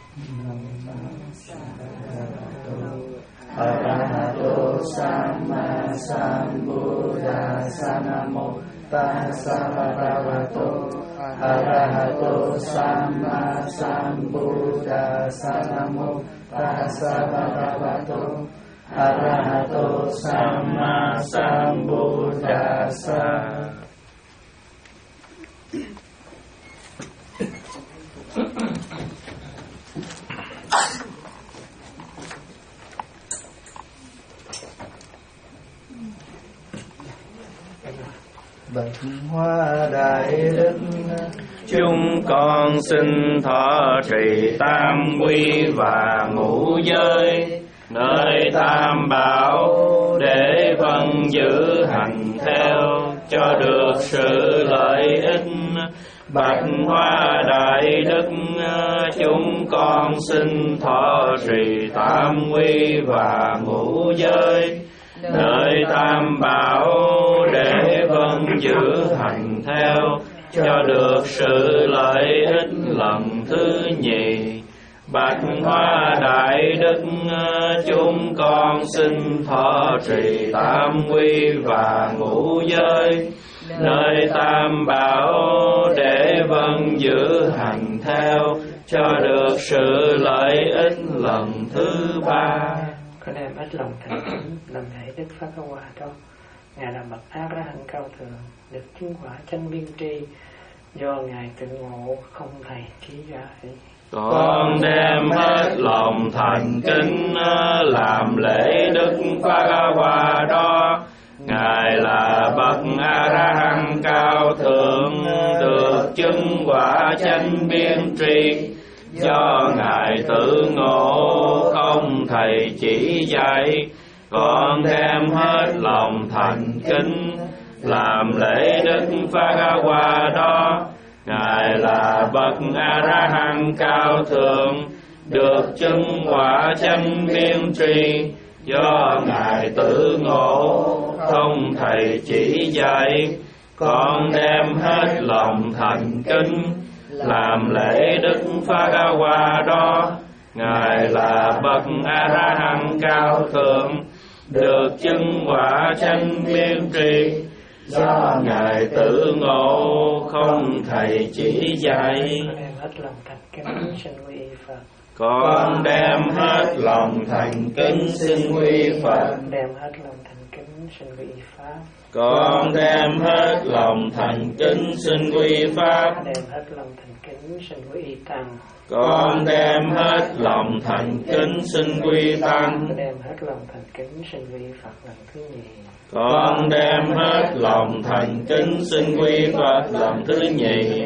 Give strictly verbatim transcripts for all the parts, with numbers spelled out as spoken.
Arahato Samma Sambuddhassa. Namo Tassa Bhagavato Arahato Samma Sambuddhassa. Namo Tassa Bhagavato Arahato Samma Sambuddhassa. Bạch Hoa Đại Đức, chúng con xin thọ trì tam quy và ngũ giới nơi tam bảo, để vâng giữ hành theo cho được sự lợi ích. Bạch Hoa Đại Đức, chúng con xin thọ trì tam quy và ngũ giới nơi tam bảo, để vâng giữ hành theo cho được sự lợi ích lần thứ nhì. Bạch Hoa Đại Đức, chúng con xin thọ trì tam quy và ngũ giới nơi tam bảo, để vâng giữ hành theo cho được sự lợi ích lần thứ ba. Con đem hết lòng thành kính làm lễ Đức Phật Ca Hoa đó. Ngài là bậc A La Hán cao thượng, được chứng quả chánh biên tri, do ngài tự ngộ không thầy trí dạy. Con đem hết lòng thành kính làm lễ Đức Phật Ca Hoa đó. Ngài là bậc A La Hán cao thượng, được chứng quả chánh biên tri, do ngài tự ngộ không thầy chỉ dạy. Con đem hết lòng thành kính làm lễ Đức Phật Ca Hoa đó. Ngài là bậc A La Hán cao thượng, được chứng quả chánh biên tri, do ngài tự ngộ không thầy chỉ dạy. Con đem hết lòng thành kính làm lễ Đức Phật Ca Hoa đó. Ngài là bậc A La Hán cao thượng, được chứng quả chánh biên tri, do ngài tự ngộ không thầy chỉ dạy. Con đem hết lòng thành kính xin quy Phật. Con đem hết lòng thành kính xin quy Pháp. Con đem hết lòng thành kính xin quy Tăng. Con đem hết lòng thành kính xin quy Phật lần thứ nhì.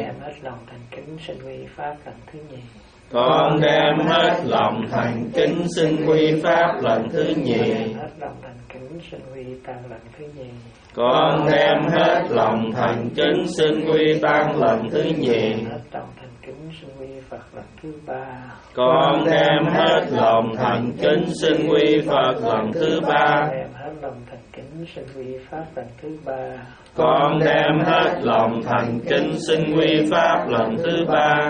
Con đem hết lòng thành kính xin quy Pháp lần thứ nhì. Con đem hết lòng thành kính xin quy Tăng lần thứ nhì. Con đem hết lòng thành kính xin quy Phật lần thứ ba. Con đem hết lòng thành kính xin quy Pháp lần thứ ba.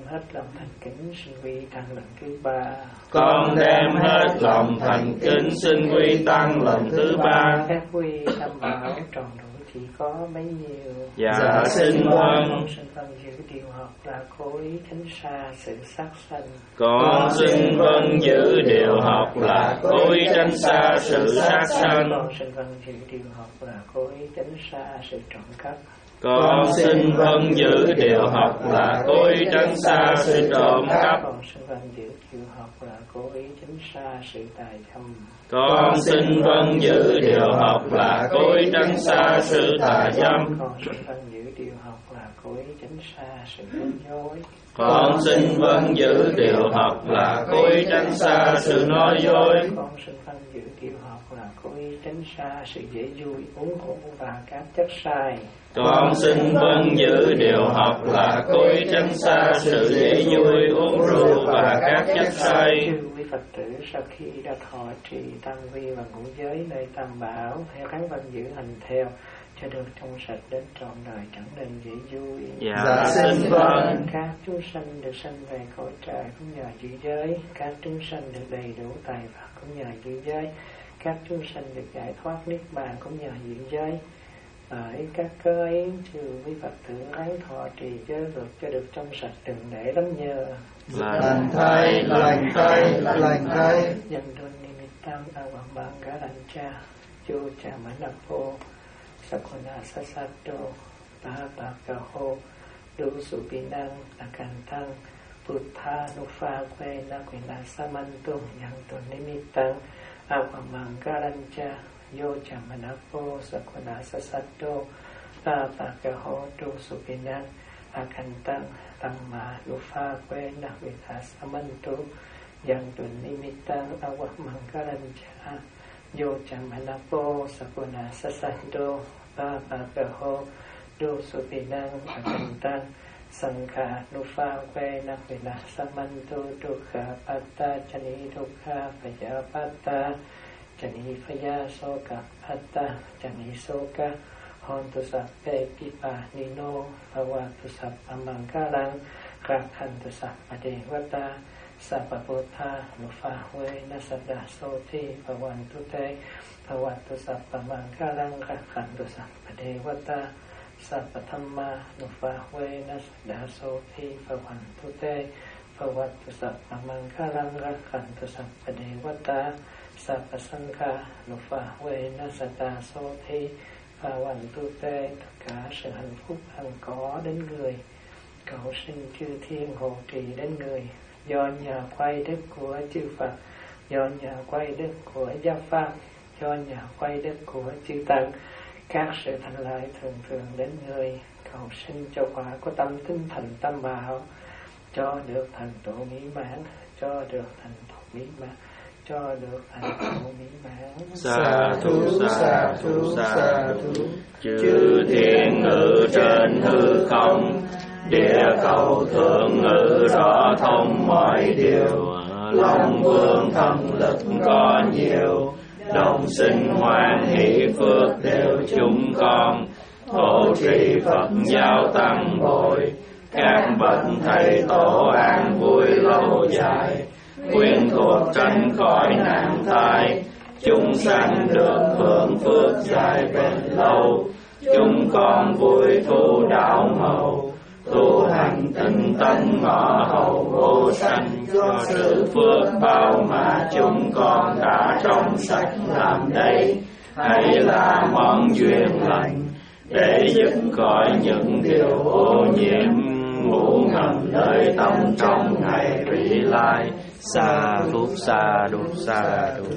Con đem hết lòng thành kính xin quy Tăng lần thứ ba. Các quy tam bảo tròn đủ chỉ có bấy nhiêu. Dạ xin vâng. Là cố ý tránh xa sự sát sanh. Con xin vâng giữ điều học là cố ý tránh xa sự sát sanh. Con xin vâng giữ điều học là cố ý tránh xa sự trộm cắp. Con xin vâng giữ điều học là cố ý tránh xa sự trộm cắp. Con xin vâng giữ điều học là cố ý tránh xa sự tài dâm. Con xin vâng giữ điều học là cố ý tránh xa sự tà dâm. Con xin vâng giữ điều học là cố ý tránh xa sự nói dối. Con xin vâng giữ điều học là cố ý tránh xa sự nói dối. Con xin vâng giữ điều học là cố ý tránh xa sự dễ vui, uống rượu và các chất sai. Con xin vâng giữ điều học là cố ý tránh xa sự dễ vui, uống rượu và các chất say. Quý Phật tử sau khi đã thọ trì tam vi và ngũ giới nơi tam bảo, theo kháng vân giữ hành theo, cho được trong sạch đến trọn đời chẳng nên dễ vui. Dạ xin vâng. Các chúng sanh được sanh về cõi trời cũng nhờ giữ giới, các chúng sanh được đầy đủ tài vật cũng nhờ giữ giới, các chúng sanh được giải thoát niết bàn cũng nhờ giữ giới. Bởi các cơ ấy trừ quý Phật tử lấy thọ trì giới luật cho được trong sạch đừng để lắm nhờ. Lành thay, lành thay, lành thay. Dân đôn nimittam avamangaracha chu chamanapo sakona sasato pahapakaho dusupinang akantang buddha nufa que na quena samantum yang tôn nimittam avamangaracha yo chamanapo sakona sasato pahapakaho dusupinang akantang tamma nufa que na quena samantum yang tôn nimittam avamangaracha yo chamanapo sakona sasato pahapakaho dusupinang akantang sangha nufa que na quena samantu dukkha patta chani dukkha payapata chani phaya soka patta chani soka hontu sappe pipa nino bhavatu sappamangkalang rakhantu sappadevata sappaputta nufa we nasada soti bhavantu te bhavatu sappamangkalang rakhantu sappadevata sappathamma nufa we nasada soti bhavantu te bhavatu sappamangkalang rakhantu sappadevata sappasangha nufa we nasada soti bhavantu te. Tất cả sự hạnh phúc hằng có đến người, cầu sinh chư thiên hộ trì đến người, do nhờ quay đức của chư Phật, do nhờ quay đức của Giáo Pháp, do nhờ quay đức của chư Tăng, các sự thành lợi thường thường đến người, cầu sinh cho quả của tâm tinh thành tâm bảo, cho được thành tựu mỹ mãn, cho được thành tựu mỹ mãn, cho được thành tựu mỹ mãn. Sa thu sa thu sa thu. Chư thiên ngự trên hư không, địa cầu thượng ngự rõ thông mọi điều. Long vương thần lực có nhiều, đồng sinh hoan hỷ phước đều chúng con. Hộ trì Phật giáo tăng bồi, các bậc thầy tổ an vui lâu dài. Quyến thuộc tránh khỏi nạn tai, chúng sanh được hưởng phước dài bền lâu. Chúng con vui thu đạo màu, tu hành tinh tấn ngõ hầu vô sanh. Do sự phước bao mà chúng con đã trong sạch làm đây, hay là món duyên lành để giúp khỏi những điều ô nhiễm ngủ ngầm nơi tâm trong ngày vị lai. Sa thú sa đu sa đu.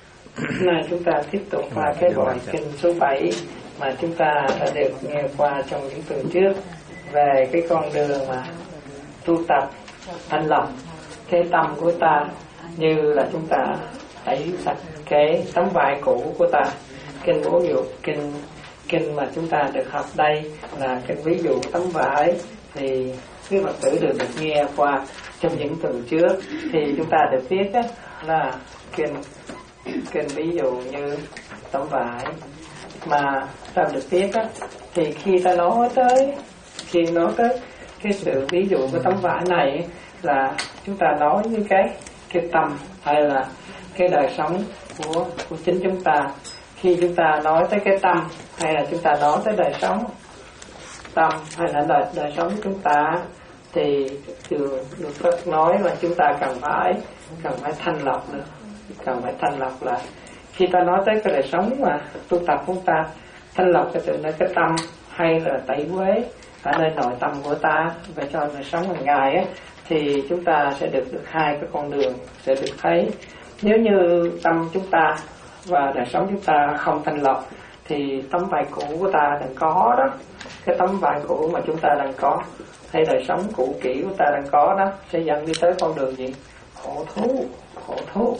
Nay chúng ta tiếp tục qua cái đoạn kinh số bảy mà chúng ta đã được nghe qua trong những tuần trước về cái con đường mà tu tập thanh lọc cái tâm của ta, như là chúng ta hãy sạch cái tấm vải cũ của ta. Kinh bố dụ kinh kinh mà chúng ta được học đây là cái ví dụ tấm vải, thì quý Phật tử được được nghe qua trong những tuần trước. Thì chúng ta được biết á, là kinh kinh ví dụ như tấm vải mà ta được biết á, thì khi ta nói tới khi nói tới cái sự ví dụ của tấm vải này là chúng ta nói với cái cái tâm hay là cái đời sống của của chính chúng ta. Khi chúng ta nói tới cái tâm hay là chúng ta nói tới đời sống tâm hay là đời, đời sống của chúng ta, thì thường được Phật nói là chúng ta cần phải cần phải thanh lọc nữa, cần phải thanh lọc là khi ta nói tới cái đời sống mà tu tập của ta, thanh lọc cái từ nơi cái tâm hay là tẩy uế ở nơi nội tâm của ta và cho đời sống hàng ngày á, thì chúng ta sẽ được được hai cái con đường sẽ được thấy. Nếu như tâm chúng ta và đời sống chúng ta không thanh lọc thì tấm vải cũ của ta đang có đó, cái tấm vải cũ mà chúng ta đang có hay đời sống cũ kỹ của ta đang có đó sẽ dẫn đi tới con đường gì? Khổ thú, khổ thú.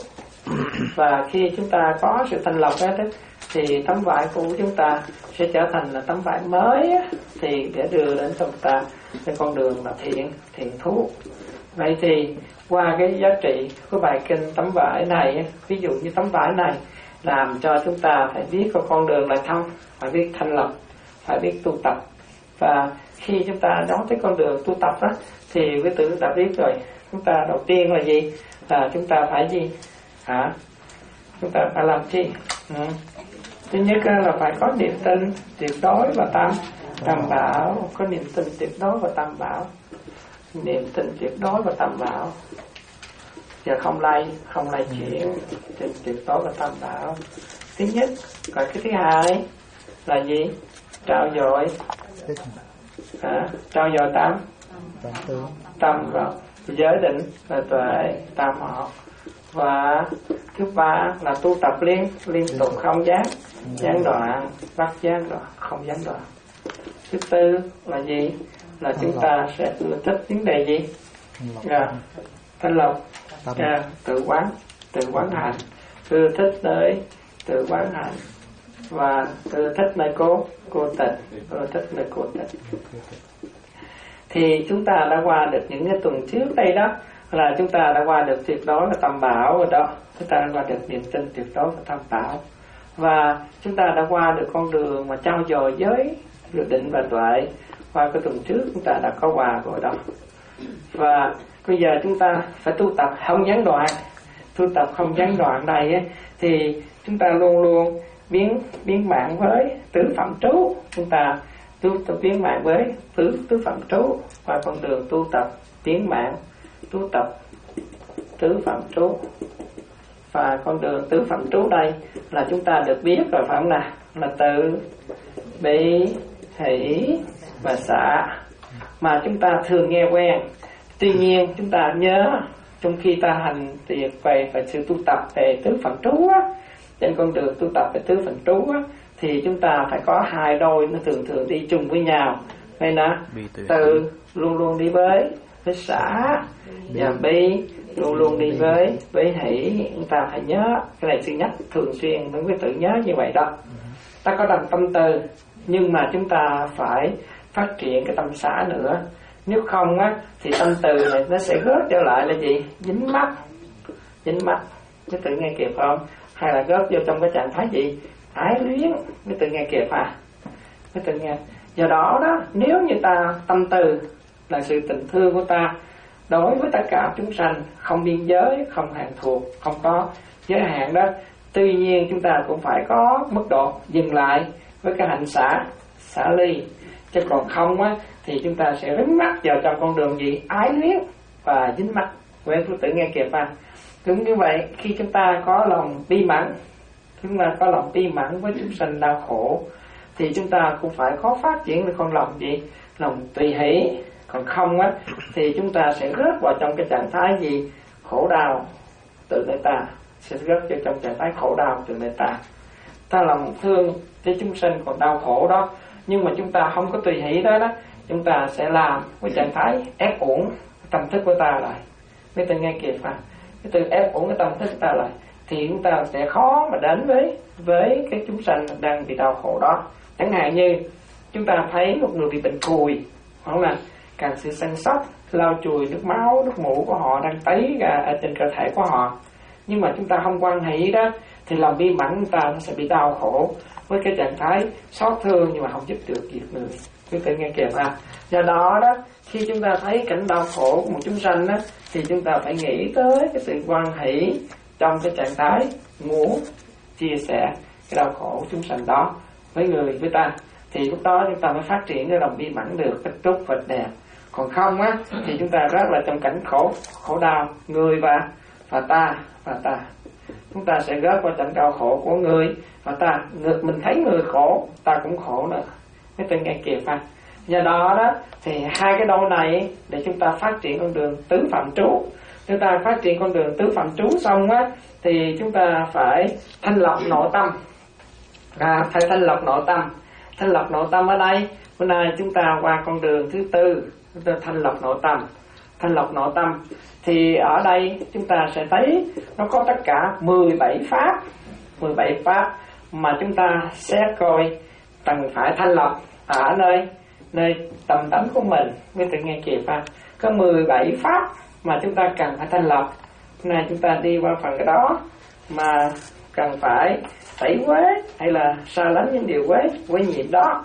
Và khi chúng ta có sự thanh lọc hết thì tấm vải cũ chúng ta sẽ trở thành là tấm vải mới á, thì để đưa đến chúng ta cái con đường là thiện thiện thú. Vậy thì qua cái giá trị của bài kinh tấm vải này, ví dụ như tấm vải này làm cho chúng ta phải biết có con đường là thông, phải biết thanh lọc phải biết tu tập. Và khi chúng ta nói tới con đường tu tập đó thì quý tử đã biết rồi. Chúng ta đầu tiên là gì? Là chúng ta phải gì? Hả? Chúng ta phải làm chi? Ừ. Thứ nhất là phải có niềm tin tuyệt đối và tam tam bảo. Có niềm tin tuyệt đối và tam bảo. Niềm tin tuyệt đối và tam bảo. Giờ không lay, không lay chuyển. Tin tuyệt đối và tam bảo. Thứ nhất. Còn cái thứ hai là gì? Trao dồi. À, trao dồi tam tâm và giới định và tuệ tam họ. Và thứ ba là tu tập liên liên tục không gián gián đoạn, bắt gián đoạn, không gián đoạn. Thứ tư là gì? Là chúng ta sẽ ưa thích vấn đề gì? À, thanh lọc, à, tự quán, tự quán hành, ưa thích nơi tự quán hành và ưa thích nơi cố cố tịch, ưa thích nơi cố tịch. Thì chúng ta đã qua được những cái tuần trước đây đó, là chúng ta đã qua được tuyệt đối và tam bảo rồi đó. Chúng ta đã qua được niềm tin tuyệt đối và tam bảo. Và chúng ta đã qua được con đường mà trao dồi giới định và tuệ. Qua cái tuần trước chúng ta đã có qua rồi đó. Và bây giờ chúng ta phải tu tập không gián đoạn. Tu tập không gián đoạn này ấy, thì chúng ta luôn luôn biến biến mạng với tứ phẩm trú. Chúng ta tu tập biến mạng với tứ tứ phẩm trú. Qua con đường tu tập biến mạng, tu tập tứ phẩm trú. Và con đường tứ phẩm trú đây là chúng ta được biết rồi phải không nào? Là từ bi, hỷ và xả mà chúng ta thường nghe quen. Tuy nhiên chúng ta nhớ trong khi ta hành việc về về sự tu tập về tứ phẩm trú á, trên con đường tu tập về tứ phẩm trú á, thì chúng ta phải có hai đôi nó thường thường đi chung với nhau. Vậy nè, từ luôn luôn đi với với xả và bi luôn luôn đi với với hỷ. Chúng ta phải nhớ cái này, sự nhắc thường xuyên mới tự nhớ như vậy đó. Ta có đầm tâm từ nhưng mà chúng ta phải phát triển cái tâm xả nữa. Nếu không á thì tâm từ này nó sẽ rớt trở lại là gì? Dính mắt, dính mắt. Mới tự nghe kịp không? Hay là rớt vô trong cái trạng thái gì? Ái luyến. Mới tự nghe kịp à? Mới tự nghe. Do đó đó, nếu như ta tâm từ là sự tình thương của ta đối với tất cả chúng sanh, không biên giới, không hạn thuộc, không có giới hạn đó. Tuy nhiên chúng ta cũng phải có mức độ dừng lại với cái hạnh xả, xả ly. Chứ còn không á thì chúng ta sẽ dính mắc vào trong con đường gì? Ái luyến và dính mắc. Quên tôi tự nghe kịp à? Cũng như vậy, khi chúng ta có lòng bi mẫn, chúng ta có lòng bi mẫn với chúng sanh đau khổ, thì chúng ta cũng phải có phát triển được con lòng gì? Lòng tùy hỷ. Còn không á thì chúng ta sẽ rớt vào trong cái trạng thái gì? Khổ đau từ nơi ta, sẽ rớt vào trong trạng thái khổ đau từ nơi ta. Ta lòng thương cho chúng sanh còn đau khổ đó, nhưng mà chúng ta không có tùy hỷ đó đó, chúng ta sẽ làm với trạng thái ép uổng tâm thức của ta lại. Mấy từ nghe kịp à? Cái từ ép uổng cái tâm thức của ta lại thì chúng ta sẽ khó mà đến với với cái chúng sanh đang bị đau khổ đó. Chẳng hạn như chúng ta thấy một người bị bệnh cùi, hoặc là càng sự săn sóc lau chùi nước máu, nước mũ của họ đang tấy ra ở trên cơ thể của họ, nhưng mà chúng ta không quan hỷ đó, thì lòng bi mẫn chúng ta nó sẽ bị đau khổ với cái trạng thái xót thương nhưng mà không giúp được việc người. Chúng ta nghe kịp à? Do đó đó, khi chúng ta thấy cảnh đau khổ của một chúng sanh đó, thì chúng ta phải nghĩ tới cái sự quan hỷ trong cái trạng thái muốn chia sẻ cái đau khổ của chúng sanh đó với người, với ta. Thì lúc đó chúng ta mới phát triển cái lòng bi mẫn được cách tốt và đẹp. Còn không á thì chúng ta rất là trong cảnh khổ khổ đau người và và ta và ta chúng ta sẽ rớt vào cảnh đau khổ của người và ta. Ngược mình thấy người khổ, ta cũng khổ nữa. Mấy tên nghe kịp à? Do đó đó thì hai cái đôi này để chúng ta phát triển con đường tứ phạm trú. Chúng ta phát triển con đường tứ phạm trú xong á thì chúng ta phải thanh lọc nội tâm. À, phải thanh lọc nội tâm. Thanh lọc nội tâm ở đây, bữa nay chúng ta qua con đường thứ tư, chúng ta thanh lọc nội tâm. Thanh lọc nội tâm thì ở đây chúng ta sẽ thấy nó có tất cả mười bảy pháp, mười bảy pháp mà chúng ta sẽ coi cần phải thanh lọc ở nơi nơi tâm tánh của mình. Mới tự nghe kịp à? Có mười bảy pháp mà chúng ta cần phải thanh lọc. Hôm nay chúng ta đi qua phần cái đó mà cần phải tẩy uế hay là xa lánh những điều uế uế nhiễm đó,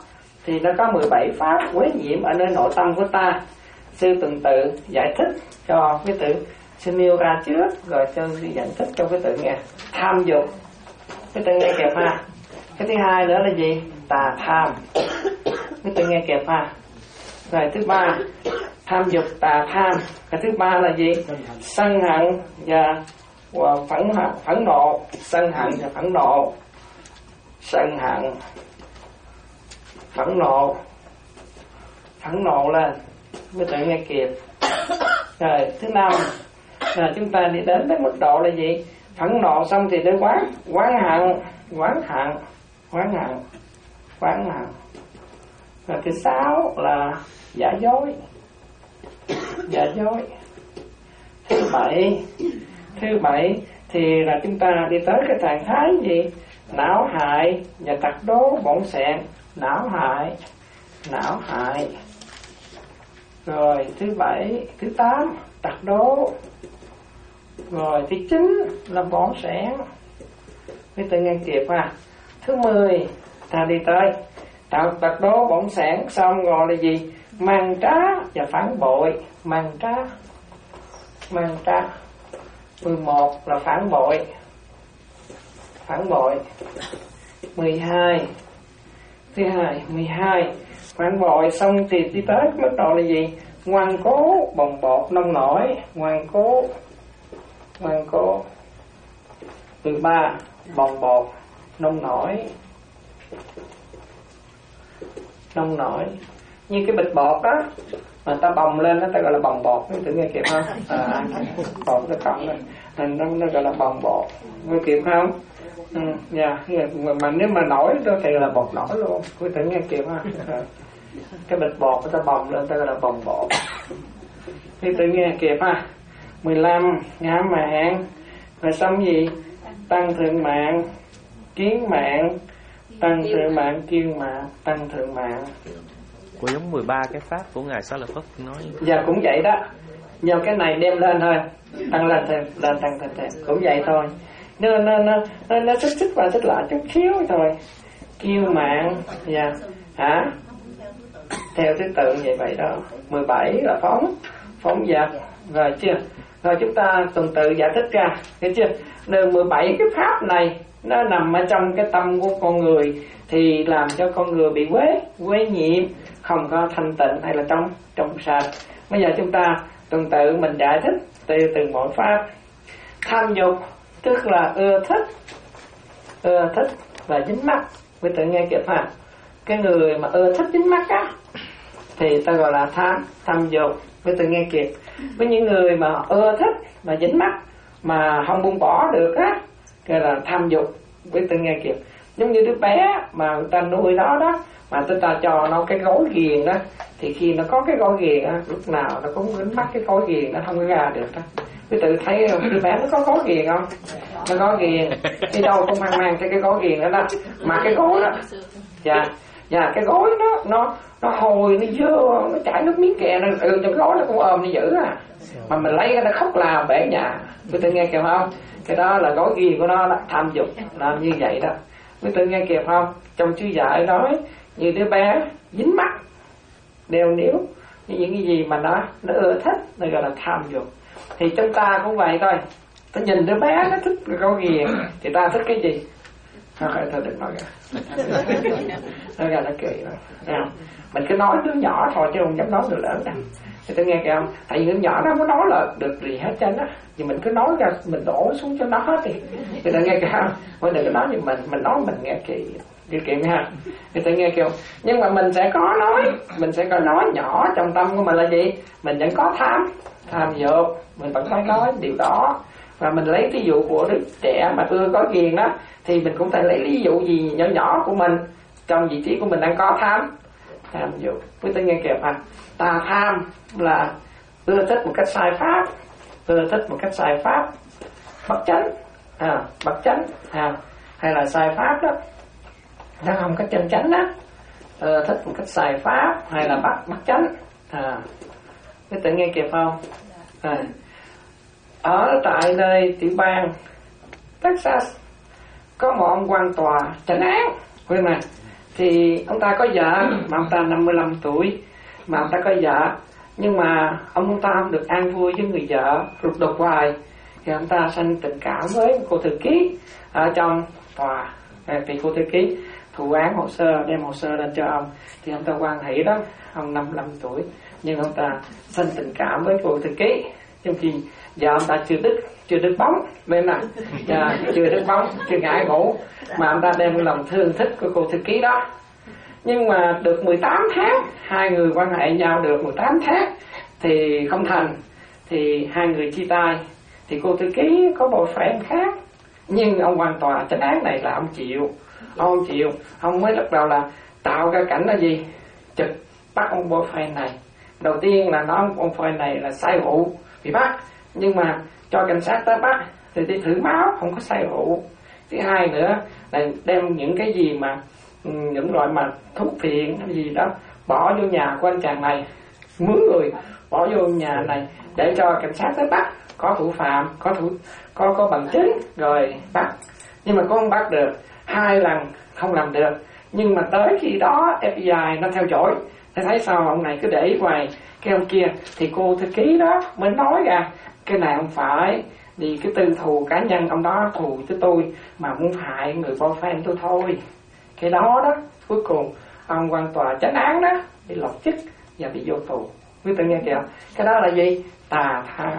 thì nó có mười bảy pháp quế nhiễm ở nơi nội tâm của ta. Sư tuần tự giải thích cho quý tử, sư nêu ra trước rồi cho sư giải thích cho quý tử nghe. Tham dục, quý tử nghe kịp ha. Cái thứ hai nữa là gì? Tà tham, quý tử nghe kịp ha. Rồi thứ ba, tham dục tà tham. Cái thứ ba là gì? Sân hận và và phẫn phẫn nộ, sân hận và phẫn nộ, sân hận, phẫn nộ, phẫn nộ lên, mới tự nghe kịp. Rồi thứ năm là chúng ta đi đến cái mức độ là gì? Phẫn nộ xong thì đến quán, quán hận, quán hận, quán hận, quán hận. Rồi thứ sáu là giả dối, giả dối. Thứ bảy, thứ bảy thì là chúng ta đi tới cái trạng thái gì? Não hại và tật đố bổn xẹn. Não hại, não hại. Rồi thứ bảy, thứ tám tật đố. Rồi thứ chín là bổn xẹn. Quý tự nghe kịp ha. Thứ mười ta đi tới tạo tật đố bổn xẹn xong rồi là gì? Màn trá và phản bội. Màn trá, màn trá. Mười một là phản bội, phản bội. Mười hai, thứ hai, mười hai phản bội xong thì đi tới mức độ là gì? Ngoan cố, bồng bột, nông nổi. Ngoan cố, ngoan cố. Mười ba, bồng bột, nông nổi, nông nổi. Như cái bịch bột đó mà ta bồng lên đó ta gọi là bồng bột. Quý tự nghe kịp không? À, bột nó cộng lên nó, nó gọi là bồng bột. Nghe kịp không? Ừ, yeah. mà, mà nếu mà nổi đó thì là bột nổi luôn. Quý tự nghe kịp ha. Cái bịch bột ta bồng lên ta gọi là bồng bột. Quý tự nghe kịp ha. Mười lăm, ngã mạn. Rồi xong gì? Tăng thượng mạng, kiến mạng, tăng thượng mạng, kiên mạng, tăng thượng mạng. Của giống mười ba cái pháp của Ngài Xá Lợi Phất nói. Dạ cũng vậy đó. Nhờ cái này đem lên thôi, tăng lên thêm, lên tăng thêm thêm, cũng vậy thôi. Nó nó nó nó, nó xích xích và xích lại chút xíu thôi. Kiêu mạng, dạ, hả? Theo thứ tự vậy vậy đó. Mười bảy là phóng, phóng dật, rồi chưa? Rồi chúng ta tuần tự giải thích ra, thấy chưa? Đường mười bảy cái pháp này nó nằm ở trong cái tâm của con người thì làm cho con người bị quế, quế nhiễm, không có thanh tịnh hay là trong trong sạch. Bây giờ chúng ta tuần tự mình giải thích từ từng mỗi pháp. Tham dục tức là ưa thích, ưa thích và dính mắc. Quý tự nghe kịp ha. Cái người mà ưa thích dính mắc á thì ta gọi là tham, tham dục. Quý tự nghe kịp. Với những người mà ưa thích và dính mắc mà không buông bỏ được á, cái là tham dục. Quý tự nghe kịp. Giống như đứa bé mà người ta nuôi nó đó, mà người ta cho nó cái gối ghiền đó, thì khi nó có cái gối ghiền á, lúc nào nó cũng dính mắc cái gối ghiền, nó không có ra được đó. Quý tự thấy đứa bé nó có gối ghiền không? Nó gối ghiền đi đâu cũng mang mang cái cái gối ghiền đó đó. Mà cái gối đó, dạ, dạ cái gối nó nó nó hồi, nó dơ, nó chảy nước miếng kè, nó ừ, trong gối nó cũng ôm nó giữ à. Mà mình lấy cái nó khóc là bể nhà. Quý tự nghe kịp không? Cái đó là gối ghiền của nó đó, tham dục làm như vậy đó. Quý tự nghe kịp không? Trong chú dạy nói như đứa bé dính mắt, đeo níu, như những cái gì mà nó nó ưa thích, nó gọi là tham dục. Thì chúng ta cũng vậy thôi. Ta nhìn đứa bé nó thích cái gối ghiền thì ta thích cái gì? Thôi thôi đừng nói ra. Nói ra nó kỳ rồi. Mình cứ nói đứa nhỏ thôi chứ không dám nói người lớn đâu. Thì tôi nghe kìa không? Tại vì đứa nhỏ nó không có nói là được gì hết trơn á. Thì mình cứ nói ra, mình đổ xuống cho nó hết thì thì tôi nghe kìa không? Mình đừng có nói như mình, mình nói mình nghe kỳ. Điều kiện ha. Thì tôi nghe kêu nhưng mà mình sẽ có nói, mình sẽ có nói nhỏ trong tâm của mình là gì? Mình vẫn có tham, tham dục, mình vẫn phải nói điều đó. Và mình lấy ví dụ của đứa trẻ mà ưa có ghiền đó, thì mình cũng phải lấy ví dụ gì nhỏ nhỏ của mình trong vị trí của mình đang có tham, tham dục. Với tôi nghe kịp ha. Tà tham là ưa thích một cách sai pháp, ưa thích một cách sai pháp, bất chánh, à, bất chánh, à, hay là sai pháp đó, nó không có chân chánh á, ưa thích một cách sai pháp hay là bắt bất chánh, à, cái tự nghe kịp không? À, ở tại nơi tiểu bang Texas có một ông quan tòa trấn án, quên mà thì ông ta có vợ mà ông ta năm mươi lăm tuổi mà ông ta có vợ, nhưng mà ông ta không được an vui với người vợ, rụt đột hoài, thì ông ta sanh tình cảm với cô thư ký ở trong tòa. Thì cô thư ký thụ án hồ sơ, đem hồ sơ lên cho ông, thì ông ta quan hệ đó, ông năm mươi lăm tuổi nhưng ông ta sanh tình cảm với cô thư ký, trong khi vợ ông ta chưa đứt chưa đứt bóng bên này, à, chưa đứt bóng, chưa ngại ngủ, mà ông ta đem lòng thương thích của cô thư ký đó. Nhưng mà được mười tám tháng, hai người quan hệ nhau được mười tám tháng thì không thành, thì hai người chia tay. Thì cô thư ký có boyfriend khác, nhưng ông quan tòa chánh án này là ông chịu, ông chịu, ông mới bắt đầu là tạo ra cảnh là gì, trực bắt ông boyfriend này. Đầu tiên là nói ông boyfriend này là say rượu bị bắt, nhưng mà cho cảnh sát tới bắt thì đi thử máu không có say rượu. Thứ hai nữa là đem những cái gì mà những loại mà thuốc phiện hay gì đó bỏ vô nhà của anh chàng này, mướn người bỏ vô nhà này để cho cảnh sát tới bắt, có thủ phạm, có thủ có có bằng chứng rồi bắt. Nhưng mà cũng không bắt được, hai lần không làm được. Nhưng mà tới khi đó ép bê i nó theo dõi, nó thấy sao ông này cứ để ý hoài cái ông kia, thì cô thư ký đó mới nói ra cái này không phải, vì cái tư thù cá nhân ông đó thù với tôi mà muốn hại người boyfriend tôi thôi. Cái đó đó cuối cùng ông quan tòa chánh án đó bị lột chức và bị vô tù. Quý tự nghe kìa, cái đó là gì? Tà tham.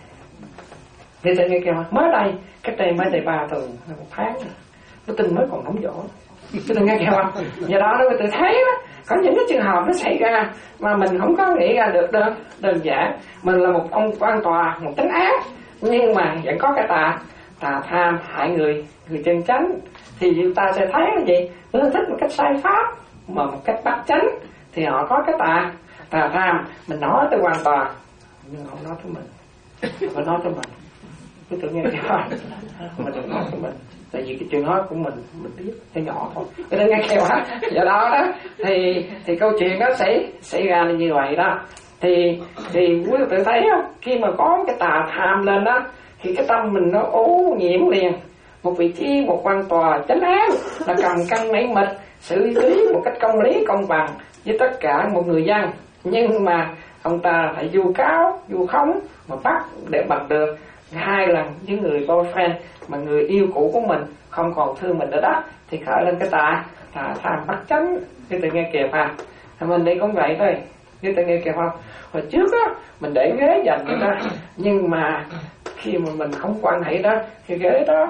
Quý tự nghe kìa, mới đây cách đây mới đây ba tuần một tháng, cái tin mới còn nóng vội. Quý tự nghe kìa không? Do đó nó tự thấy đó, có những cái trường hợp nó xảy ra mà mình không có nghĩ ra được đơn đơn giản. Mình là một ông quan tòa, một chánh án, nhưng mà vẫn có cái tà tà tham hại người người chân chánh, thì chúng ta sẽ thấy là gì, nó thích một cách sai pháp mà một cách bắt chánh, thì họ có cái tà tà tham. Mình nói tới quan tòa nhưng không nói tới mình, phải nói tới mình, cứ tự nghe cái hỏi mình đừng nói tới mình, tại vì cái chuyện nói của mình mình biết cái nhỏ thôi, cái đó nghe kêu hết. Do đó đó thì thì câu chuyện đó xảy xảy ra như vậy đó. Thì thì quý vị tự thấy không, khi mà có cái tà tham lên đó thì cái tâm mình nó ô nhiễm liền. Một vị trí, một quan tòa chánh án là cầm cân nảy mực xử lý một cách công lý công bằng với tất cả một người dân, nhưng mà ông ta phải vu cáo vu khống mà bắt để bắt được hai lần với người boyfriend, mà người yêu cũ của mình không còn thương mình nữa đó, thì khởi lên cái tà tà tham bắt chánh. Cái tự nghe kịp à, mình đi cũng vậy thôi. Cái tự nghe kịp không, hồi trước á mình để ghế dành người ta, nhưng mà khi mà mình không quan hệ đó, cái ghế đó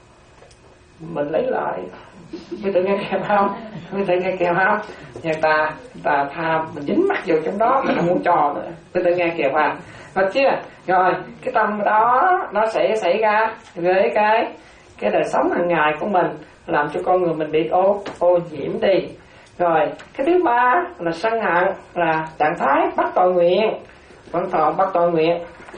mình lấy lại. Người tự nghe kèm không? Người tự nghe kèm không? Nhà ta ta tham mình dính mắt vô trong đó, mình không muốn cho nữa. Người tự nghe kèm không? Được chưa? Rồi cái tâm đó nó sẽ xảy ra với cái cái đời sống hàng ngày của mình, làm cho con người mình bị ô ô nhiễm đi. Rồi cái thứ ba là sân hận, là trạng thái bắt tội nguyện, vẫn còn bắt tội nguyện.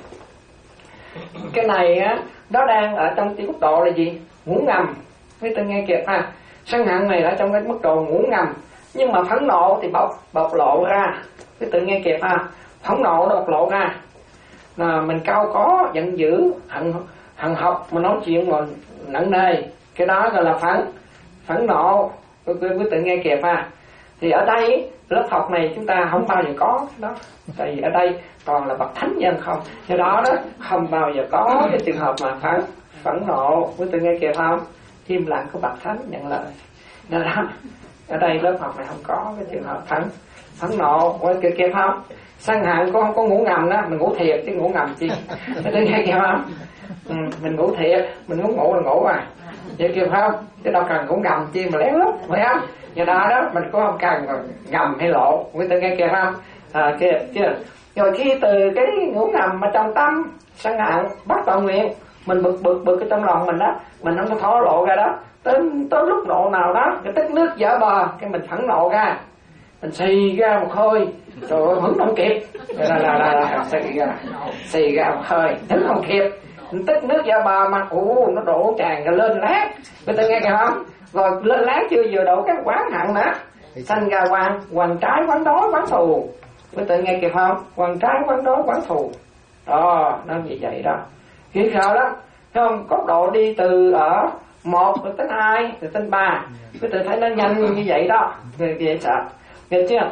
Cái này á, nó đang ở trong cái mức độ là gì? Ngủ ngầm. Quý tôi nghe kịp ha. Sân hận này ở trong cái mức độ ngủ ngầm, nhưng mà phẫn nộ thì bộc bộc lộ ra. Quý tự nghe kịp ha. Phẫn nộ nó bộc lộ ra, là mình cao có giận dữ, hận hận học mà nói chuyện mà nặng nề, cái đó gọi là phẫn phẫn nộ. Quý tự nghe kịp ha. Thì ở đây lớp học này chúng ta không bao giờ có cái đó, tại vì ở đây toàn là bậc thánh nhân không, do đó đó không bao giờ có cái trường hợp mà phẫn phẫn nộ. Quý tự nghe kịp không? Im lặng của bậc thánh nhận lời. Nên đó, ở đây lớp học này không có cái trường hợp phẫn phẫn nộ. Quý tự kịp không? Sân hận cũng không có ngủ ngầm đó, mình ngủ thiệt chứ ngủ ngầm chi. Quý tự nghe kịp không? Ừ, mình ngủ thiệt, mình muốn ngủ là ngủ à, vậy kịp không? Chứ đâu cần ngủ ngầm chi mà lén lút, phải không? Do đó đó mình cũng không cần ngầm hay lộ. Quý tự nghe kịp không? À, kia chưa? Rồi khi từ cái ngủ ngầm mà trong tâm sân hận bắt tội nguyện, mình bực bực bực cái trong lòng mình đó, mình không có thổ lộ ra đó, tới tới lúc nộ nào đó cái tức nước vỡ bờ, cái mình phẫn nộ ra, mình xì ra một hơi, trời ơi hứng không kịp, là là là, là xì ra xì ra một hơi hứng không kịp, mình tức nước vỡ bờ mà ủ nó đổ tràn ra lên láng. Người ta nghe kìa không? Rồi lên láng chưa vừa đổ cái quán hận nữa, sanh ra quan quan trái quán đói quán thù. Người ta nghe kìa không? Quan trái quán đói quán thù, đó nó như vậy đó. Khi sao đó không, cốt độ đi từ ở một rồi tính hai rồi tính ba. Quý tự thấy nó nhanh như vậy đó, dễ sợ, nghe chưa?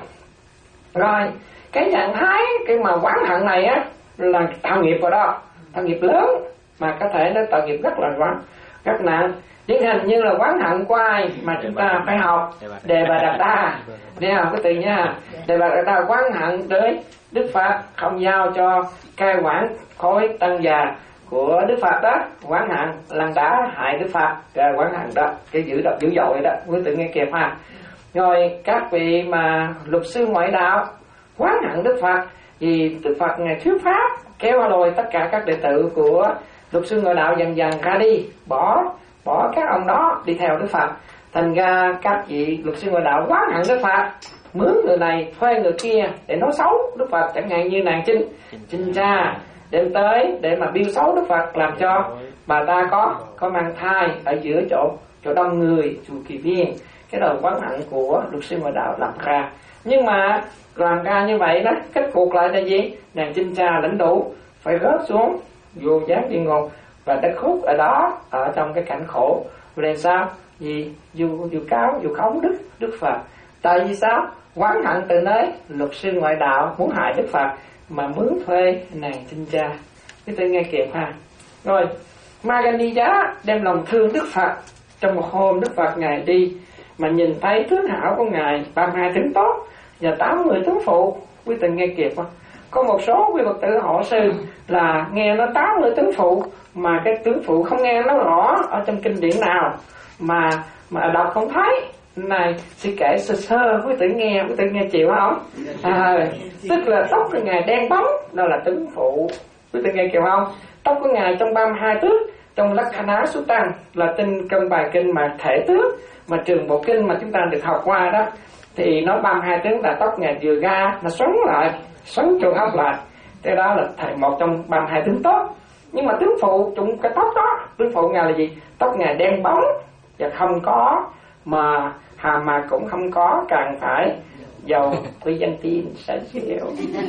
Rồi cái trạng thái cái mà oán hận này á là tạo nghiệp rồi đó, tạo nghiệp lớn mà có thể nó tạo nghiệp rất là rất, rất nặng. Điển hình như là oán hận của ai mà chúng ta phải học Đề Bà Đạt Đa nha, cái từ nha. Đề Bà Đạt Đa oán hận tới Đức Phật không giao cho cai quản khối tăng già của Đức Phật đó, oán hận lần đã hại Đức Phật, rồi oán hận đó cái dữ độc dữ dội đó, quý tự nghe kịp ha. Rồi các vị mà luật sư ngoại đạo oán hận Đức Phật vì Đức Phật ngày thuyết pháp kéo lôi tất cả các đệ tử của luật sư ngoại đạo dần dần ra đi, bỏ bỏ các ông đó đi theo Đức Phật. Thành ra các vị luật sư ngoại đạo oán hận Đức Phật, mướn người này thuê người kia để nói xấu Đức Phật, chẳng hạn như nàng Trinh Trinh Cha đem tới để mà biêu xấu Đức Phật, làm cho bà ta có có mang thai ở giữa chỗ chỗ đông người, chùa Kỳ Viên. Cái đời oán hận của luật sư ngoại đạo làm ra. Nhưng mà làm ra như vậy đó, kết cuộc lại là gì? Nàng Trinh Cha lãnh đủ phải rớt xuống vô gián địa ngục và đã khúc ở đó, ở trong cái cảnh khổ. Vì sao? Vì dù dù cáo dù khống Đức Đức Phật. Tại vì sao? Oán hận từ nơi luật sư ngoại đạo muốn hại Đức Phật mà mướn thuê nàng Trinh Cha. Cái tôi nghe kịp ha. Rồi Maganiya đem lòng thương Đức Phật. Trong một hôm Đức Phật ngài đi mà nhìn thấy tướng hảo của ngài ba mươi hai tướng tốt và tám mươi tướng phụ. Quý vị nghe kịp không? Có một số quý Phật tử họ sư là nghe nó tám mươi tướng phụ mà cái tướng phụ không nghe nó rõ ở trong kinh điển nào, mà mà đọc không thấy. Này chỉ kể sơ sơ quý tử nghe, quý tử nghe chịu không? À, tức là tóc của ngài đen bóng, đó là tướng phụ. Quý tử nghe chịu không? Tóc của ngài trong ba mươi hai tước, trong Lakkhana Sutta là tinh trong bài kinh mà thể tước mà trường bộ kinh mà chúng ta được học qua đó, thì nó ba mươi hai tướng là tóc ngài vừa ra nó xoắn lại, xoắn chuồng ốc lại. Thế đó là thầy một trong ba mươi hai tướng tốt. Nhưng mà tướng phụ trong cái tóc đó, tướng phụ ngài là gì? Tóc ngài đen bóng và không có mà hà mà cũng không có cần phải dầu quý danh tin sẽ chịu.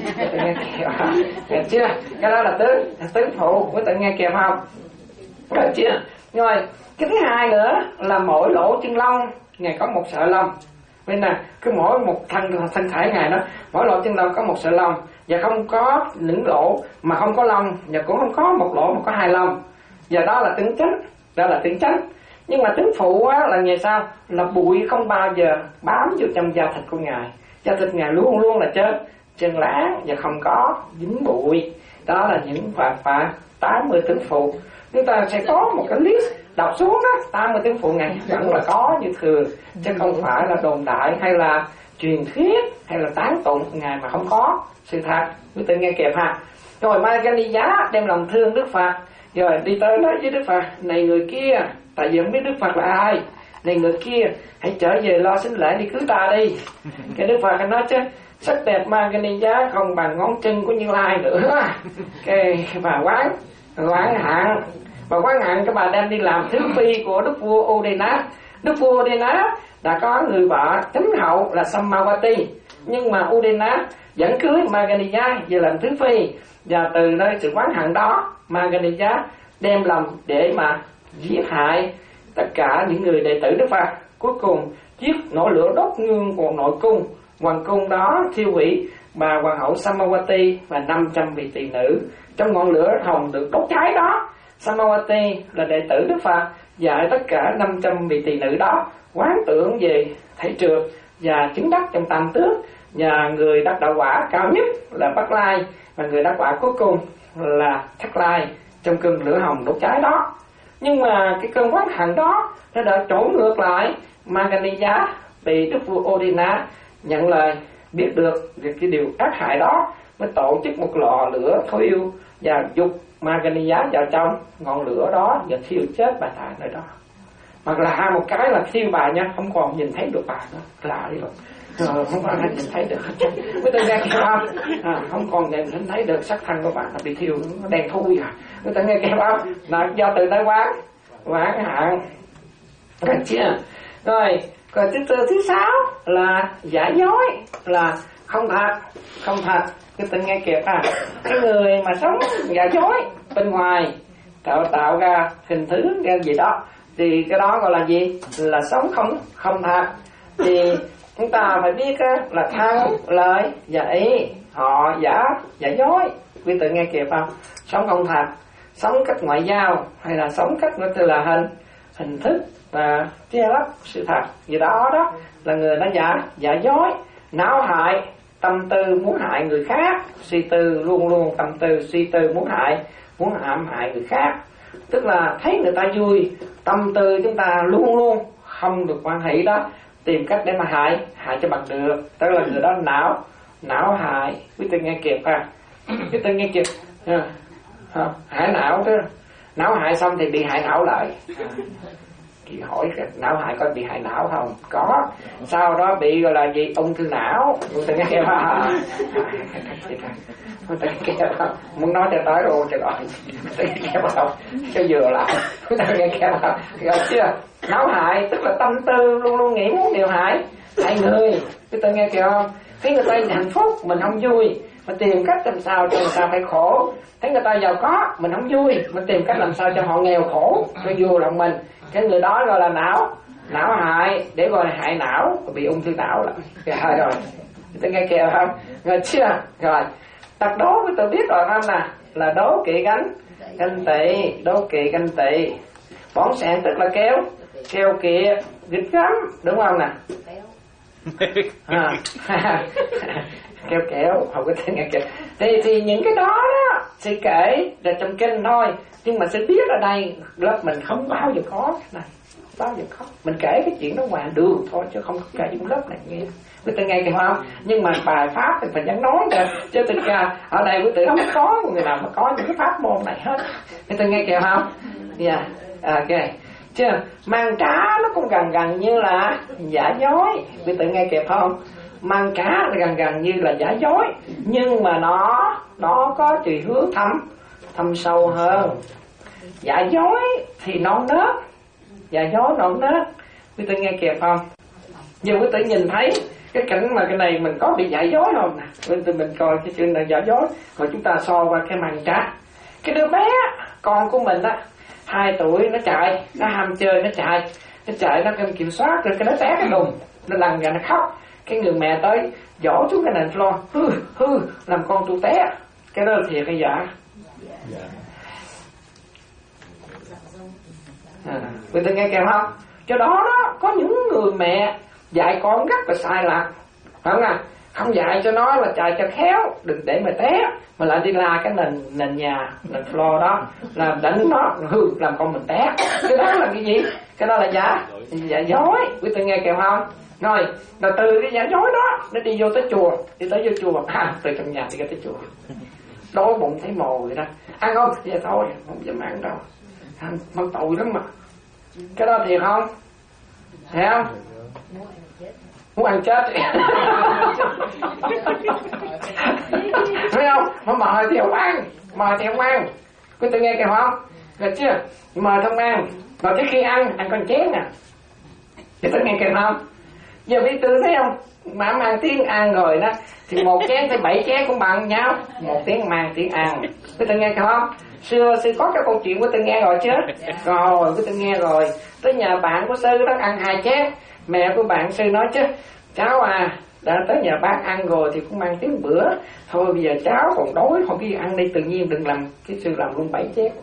Nghe chưa? Cái đó là tướng tướng phụ, quý tự nghe kịp không? Nghe chưa? Rồi cái thứ hai nữa là mỗi lỗ chân lông ngài có một sợi lông. Nên là cứ mỗi một thân thân thể ngài đó, mỗi lỗ chân lông có một sợi lông, và không có những lỗ mà không có lông, và cũng không có một lỗ mà có hai lông. Và đó là tướng chánh, đó là tướng chánh. Nhưng mà tướng phụ á, là ngày sao? Là bụi không bao giờ bám vô trong da thịt của ngài. Da thịt ngài luôn luôn là trơn trơn láng và không có dính bụi. Đó là những phạm phạm tám mươi tướng phụ. Chúng ta sẽ có một cái list đọc xuống đó, tám mươi tướng phụ ngài vẫn là có như thường, chứ không phải là đồn đại hay là truyền thuyết hay là tán tụng ngài mà không có sự thật. Quý tự nghe kịp ha. Rồi Maganiya đem lòng thương Đức Phật, rồi đi tới nói với Đức Phật: này người kia, tại vì không biết Đức Phật là ai, này người kia hãy trở về lo sính lễ đi cưới ta đi. Cái Đức Phật nói chứ sắc đẹp Maganiya không bằng ngón chân của Như Lai nữa. Cái bà quán quán hạng bà quán hạng các bà đem đi làm thứ phi của Đức vua Udena. Đức vua Udena đã có người vợ tính hậu là Samawati, nhưng mà Udena vẫn cưới Maganiya về làm thứ phi, và từ nơi sự quán hận đó Maganiya đem lòng để mà giết hại tất cả những người đệ tử Đức Phật. Cuối cùng chiếc nổi lửa đốt ngương của nội cung, hoàng cung đó thiêu hủy bà hoàng hậu Samawati và năm trăm vị tỳ nữ. Trong ngọn lửa hồng được đốt cháy đó, Samawati là đệ tử Đức Phật dạy tất cả năm trăm vị tỳ nữ đó quán tưởng về thể trượt và chứng đắc trong tam tước, và người đắc đạo quả cao nhất là Bắc Lai, và người đắc quả cuối cùng là Thất Lai trong cơn lửa hồng đốt cháy đó. Nhưng mà cái cơn quán hận đó nó đã trổ ngược lại. Maganiya bị Đức vua Udena nhận lời biết được về cái điều ác hại đó, mới tổ chức một lò lửa thiêu và dục Maganiya vào trong ngọn lửa đó và thiêu chết bà ta nơi đó. Hoặc là hai một cái là thiêu bà nha, không còn nhìn thấy được bà nữa, lạ đi rồi. Rồi không còn nhìn thấy được hết. Với tôi nghe kêu không? À, không còn nhìn thấy được sắc thân của bà là bị thiêu, nó đen thui à. Với tôi nghe kêu không? Là do từ tới quán quán hạn. Được chưa? Rồi, còn thứ tư thứ sáu là giả dối, là không thật, không thật. Cái tình nghe kịp à, cái người mà sống giả dối bên ngoài tạo tạo ra hình thứ ra gì đó, thì cái đó gọi là gì? Là sống không không thật. Thì chúng ta phải biết á, là thân, lời và ý họ giả giả dối. Quý tự nghe kịp không? Sống không thật, sống cách ngoại giao hay là sống cách nó là hình hình thức và che lấp sự thật gì đó, đó là người nó giả giả dối, não hại, tâm tư muốn hại người khác, suy tư luôn luôn tâm tư suy tư muốn hại, muốn hãm hại người khác. Tức là thấy người ta vui, tâm tư chúng ta luôn luôn không được quan hệ đó, tìm cách để mà hại hại cho bằng được. Tức là người đó não não hại. Quý vị nghe kịp ha? Quý vị nghe kịp ha? Ha? Hại não chứ, não hại xong thì bị hại não lại. Chị hỏi não hại coi bị hại não không? Có. Sau đó bị gọi là gì? Ung thư não. Quý vị nghe kịp ha? Quý vị nghe kịp không? Muốn nói cho tới luôn cho gọi. Quý vị nghe kịp không? Cho vừa lại. Quý vị nghe kịp không? Rồi chưa? Não hại tức là tâm tư luôn luôn nghĩ muốn điều hại hại người. Quý vị nghe kịp không? Thấy người ta hạnh phúc mình không vui, mình tìm cách làm sao cho người ta phải khổ. Thấy người ta giàu có mình không vui, mình tìm cách làm sao cho họ nghèo khổ cho vui lòng mình. Cái người đó gọi là não não hại, để gọi là hại não, bị ung thư não lại. Rồi rồi, tôi nghe kìa không? Rồi chưa? Rồi tật đố với tôi biết rồi không nè, là đố kỵ gánh ganh tị, đố kỵ ganh tị. Bỏng sẹn tức là kéo kéo kìa nghịch gắm, đúng không nè? À, kéo kéo không có thể nghe kìa. Thì thì những cái đó đó sẽ kể là trong kinh thôi, nhưng mà sẽ biết ở đây lớp mình không bao giờ có cái này, không bao giờ có. Mình kể cái chuyện đó ngoài đường thôi chứ không có kể trong lớp này nghe. Quý vị nghe kìa không? Nhưng mà bài pháp thì phải dám nói kìa, chứ thực ra ở đây quý vị không có người nào mà có những cái pháp môn này hết. Quý vị nghe kìa không? Dạ, yeah. Ok. Chứ mang trá nó cũng gần gần như là giả dối. Quý vị nghe kịp không? Mang trá là gần gần như là giả dối, nhưng mà nó nó có chiều hướng thâm thâm sâu hơn. Giả dối thì non nớt, giả dối non nớt. Quý vị nghe kịp không? Giờ quý vị nhìn thấy cái cảnh mà cái này mình có bị giả dối không nè? Quý vị mình coi cái chuyện này giả dối, rồi chúng ta so qua cái màn trá. Cái đứa bé con của mình á, hai tuổi nó chạy, nó ham chơi, nó chạy, nó chạy nó không kiểm soát, rồi cái nó té cái đùng, nó lăn ra nó khóc. Cái người mẹ tới dỗ xuống cái nền floor, hư hư làm con tôi té. Cái đó là thiệt hay giả? À, quý vị nghe kèm không? Cho đó đó có những người mẹ dạy con rất là sai lạc, phải không ạ? Không dạy cho nó là chạy cho khéo, đừng để mà té, mà lại đi la cái nền nền nhà, nền floor đó, là đánh nó hư làm con mình té. Cái đó là cái gì? Cái đó là giả giả dối. Quý vị nghe kèm không? Rồi, rồi từ cái giả dối đó nó đi vô tới chùa, đi tới vô chùa, à, từ trong nhà đi ra tới chùa, đói bụng thấy mồ vậy đó, ăn không? Vậy thôi, không dám ăn đâu, ăn mang tội lắm mà. Cái đó thiệt không? Thấy không? Muốn ăn chết thấy không? Mà mời thì không ăn, mời thì không ăn. Quý vị nghe kìa không? Được chưa? Mời không ăn, rồi cái khi ăn ăn con chén nè. Quý vị nghe kìa không? Giờ biết tư thấy không? Mà mang tiếng ăn rồi đó, thì một chén tới bảy chén cũng bằng nhau. Một tiếng mang tiếng ăn. Quý vị nghe kìa không? Xưa sư có cái câu chuyện của tôi nghe rồi chứ. Rồi của tôi nghe rồi. Tới nhà bạn của sư đó ăn hai chén. Mẹ của bạn sư nói chứ, cháu à, đã tới nhà bác ăn rồi thì cũng mang tiếng bữa. Thôi bây giờ cháu còn đói, không biết ăn đi, tự nhiên đừng làm. Cái sư làm luôn bảy chén.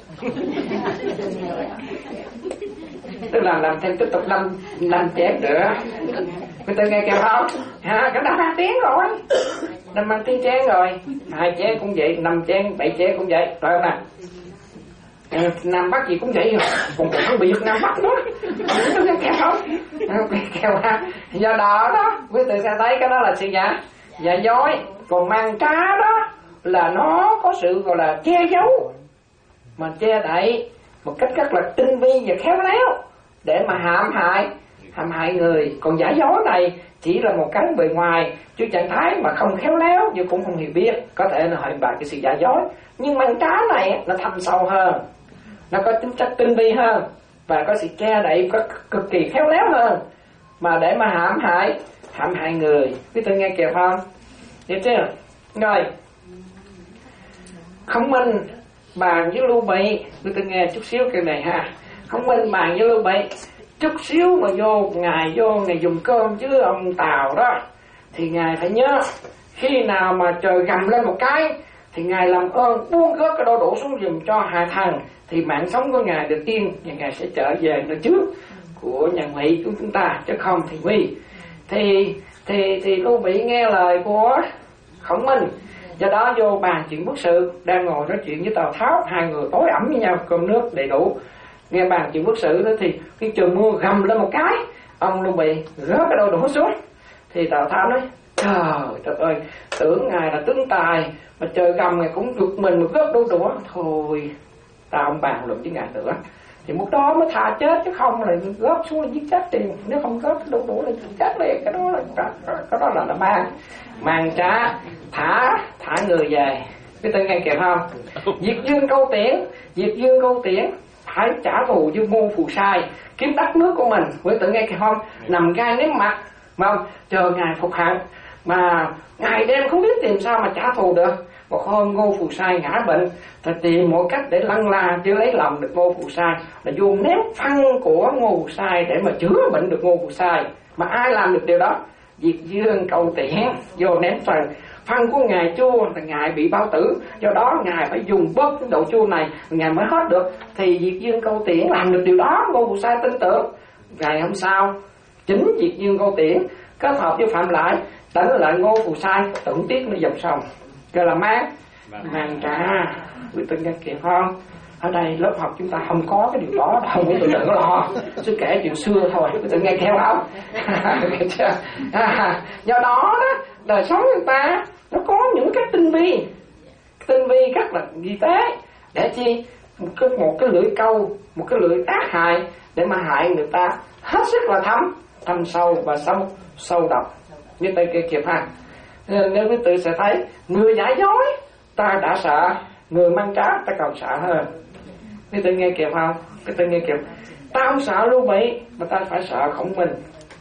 Tức là làm thêm tiếp tục năm năm chén nữa. Người ta nghe kêu không? Ha, cái đó ba tiếng rồi. Năm ăn tiếng chén rồi. Hai chén cũng vậy, năm chén, bảy chén cũng vậy. Rồi không nè? Nam Bắc gì cũng vậy rồi. Còn không bị Nam Bắc nữa. Tôi nghe kêu không? Kêu ha. Do đó đó, quý vị sẽ thấy cái đó là sự giả giả dối. Còn mang trá đó là nó có sự gọi là che giấu, mà che đậy một cách rất là tinh vi và khéo léo để mà hãm hại hãm hại người. Còn giả dối này chỉ là một cái bề ngoài, chứ trạng thái mà không khéo léo nhưng cũng không hiểu biết, có thể là hỏi bạc cái sự giả dối. Nhưng mang trá này nó thâm sâu hơn, nó có tính chất tinh vi hơn, và có sự che đậy có cực kỳ khéo léo hơn, mà để mà hãm hại hãm hại người. Quý vị nghe kịp không? Hiểu chưa? Rồi, Không Minh bàn với Lưu Bị, quý vị nghe chút xíu cái này ha. Không minh bàn với Lưu Bị, chút xíu mà vô ngài vô ngài dùng cơm chứ ông Tào đó, thì ngài phải nhớ khi nào mà trời gầm lên một cái thì ngài làm ơn buông gớt cái đôi đũa xuống giùm cho hạ thần, thì mạng sống của ngài được yên và ngài sẽ trở về nơi trước của nhân vị của chúng ta, chứ không thì nguy. Thì thì thì Lưu Bị nghe lời của Khổng Minh, do đó vô bàn chuyện quốc sự, đang ngồi nói chuyện với Tào Tháo, hai người tối ẩm với nhau, cơm nước đầy đủ, nghe bàn chuyện quốc sự đó, thì cái trời mưa gầm lên một cái, ông Lưu Bị rớt cái đôi đũa xuống. Thì Tào Tháo nói trời trời ơi, tưởng ngài là tướng tài mà trời gầm ngài cũng giật mình một gớt đôi đũa, thôi tao không bàn luận với ngài nữa. Thì lúc đó mới tha chết, chứ không là góp xuống là giết chết tiền, nếu không góp cái đôi đũa là giết chết liền. Cái đó là cái đó là là mang mang trả thả thả người về. Cái tên nghe kịp không? Diệt Dương Câu Tiễn, Diệt Dương Câu Tiễn phải trả thù với Ngô Phù Sai, kiếm đất nước của mình. Với tự nghe kịp không? Nằm gai nếm mặt mà chờ ngài phục hận, mà ngài đêm không biết tìm sao mà trả thù được. Một hôm Ngô Phù Sai ngã bệnh, thì tìm một cách để lăn la chứ lấy lòng được Ngô Phù Sai, là vô ném phân của Ngô Phù Sai để mà chữa bệnh được Ngô Phù Sai. Mà ai làm được điều đó? Diệt Dương Câu Tiễn vô ném phân. Phân của ngài chua thì ngài bị bao tử, do đó ngài phải dùng bớt cái độ chua này ngài mới hết được. Thì Diệt Dương Câu Tiễn làm được điều đó, Ngô Phù Sai tin tưởng. Ngày hôm sau chính Diệt Dương Câu Tiễn kết hợp với Phạm Lại đánh lại Ngô Phù Sai, tưởng tiếc nó dòng sông, gọi là mang mang trả. Quý vị nghe kịp không? Ở đây lớp học chúng ta không có cái điều đó đâu, quý vị đừng có lo, chứ kể chuyện xưa thôi, quý vị nghe theo không? À, do đó đó đời sống người ta nó có những cái tinh vi, tinh vi rất là vi tế, để chi một cái một cái lưỡi câu, một cái lưỡi tác hại để mà hại người ta hết sức là thâm thâm sâu và sâu sâu độc. Như tay kia kịp ha. Nên quý vị sẽ thấy người giả dối ta đã sợ, người mang trá ta còn sợ hơn. Quý vị nghe kịp không? Quý vị nghe kịp. Ta không sợ Lưu Bị mà ta phải sợ Khổng Minh.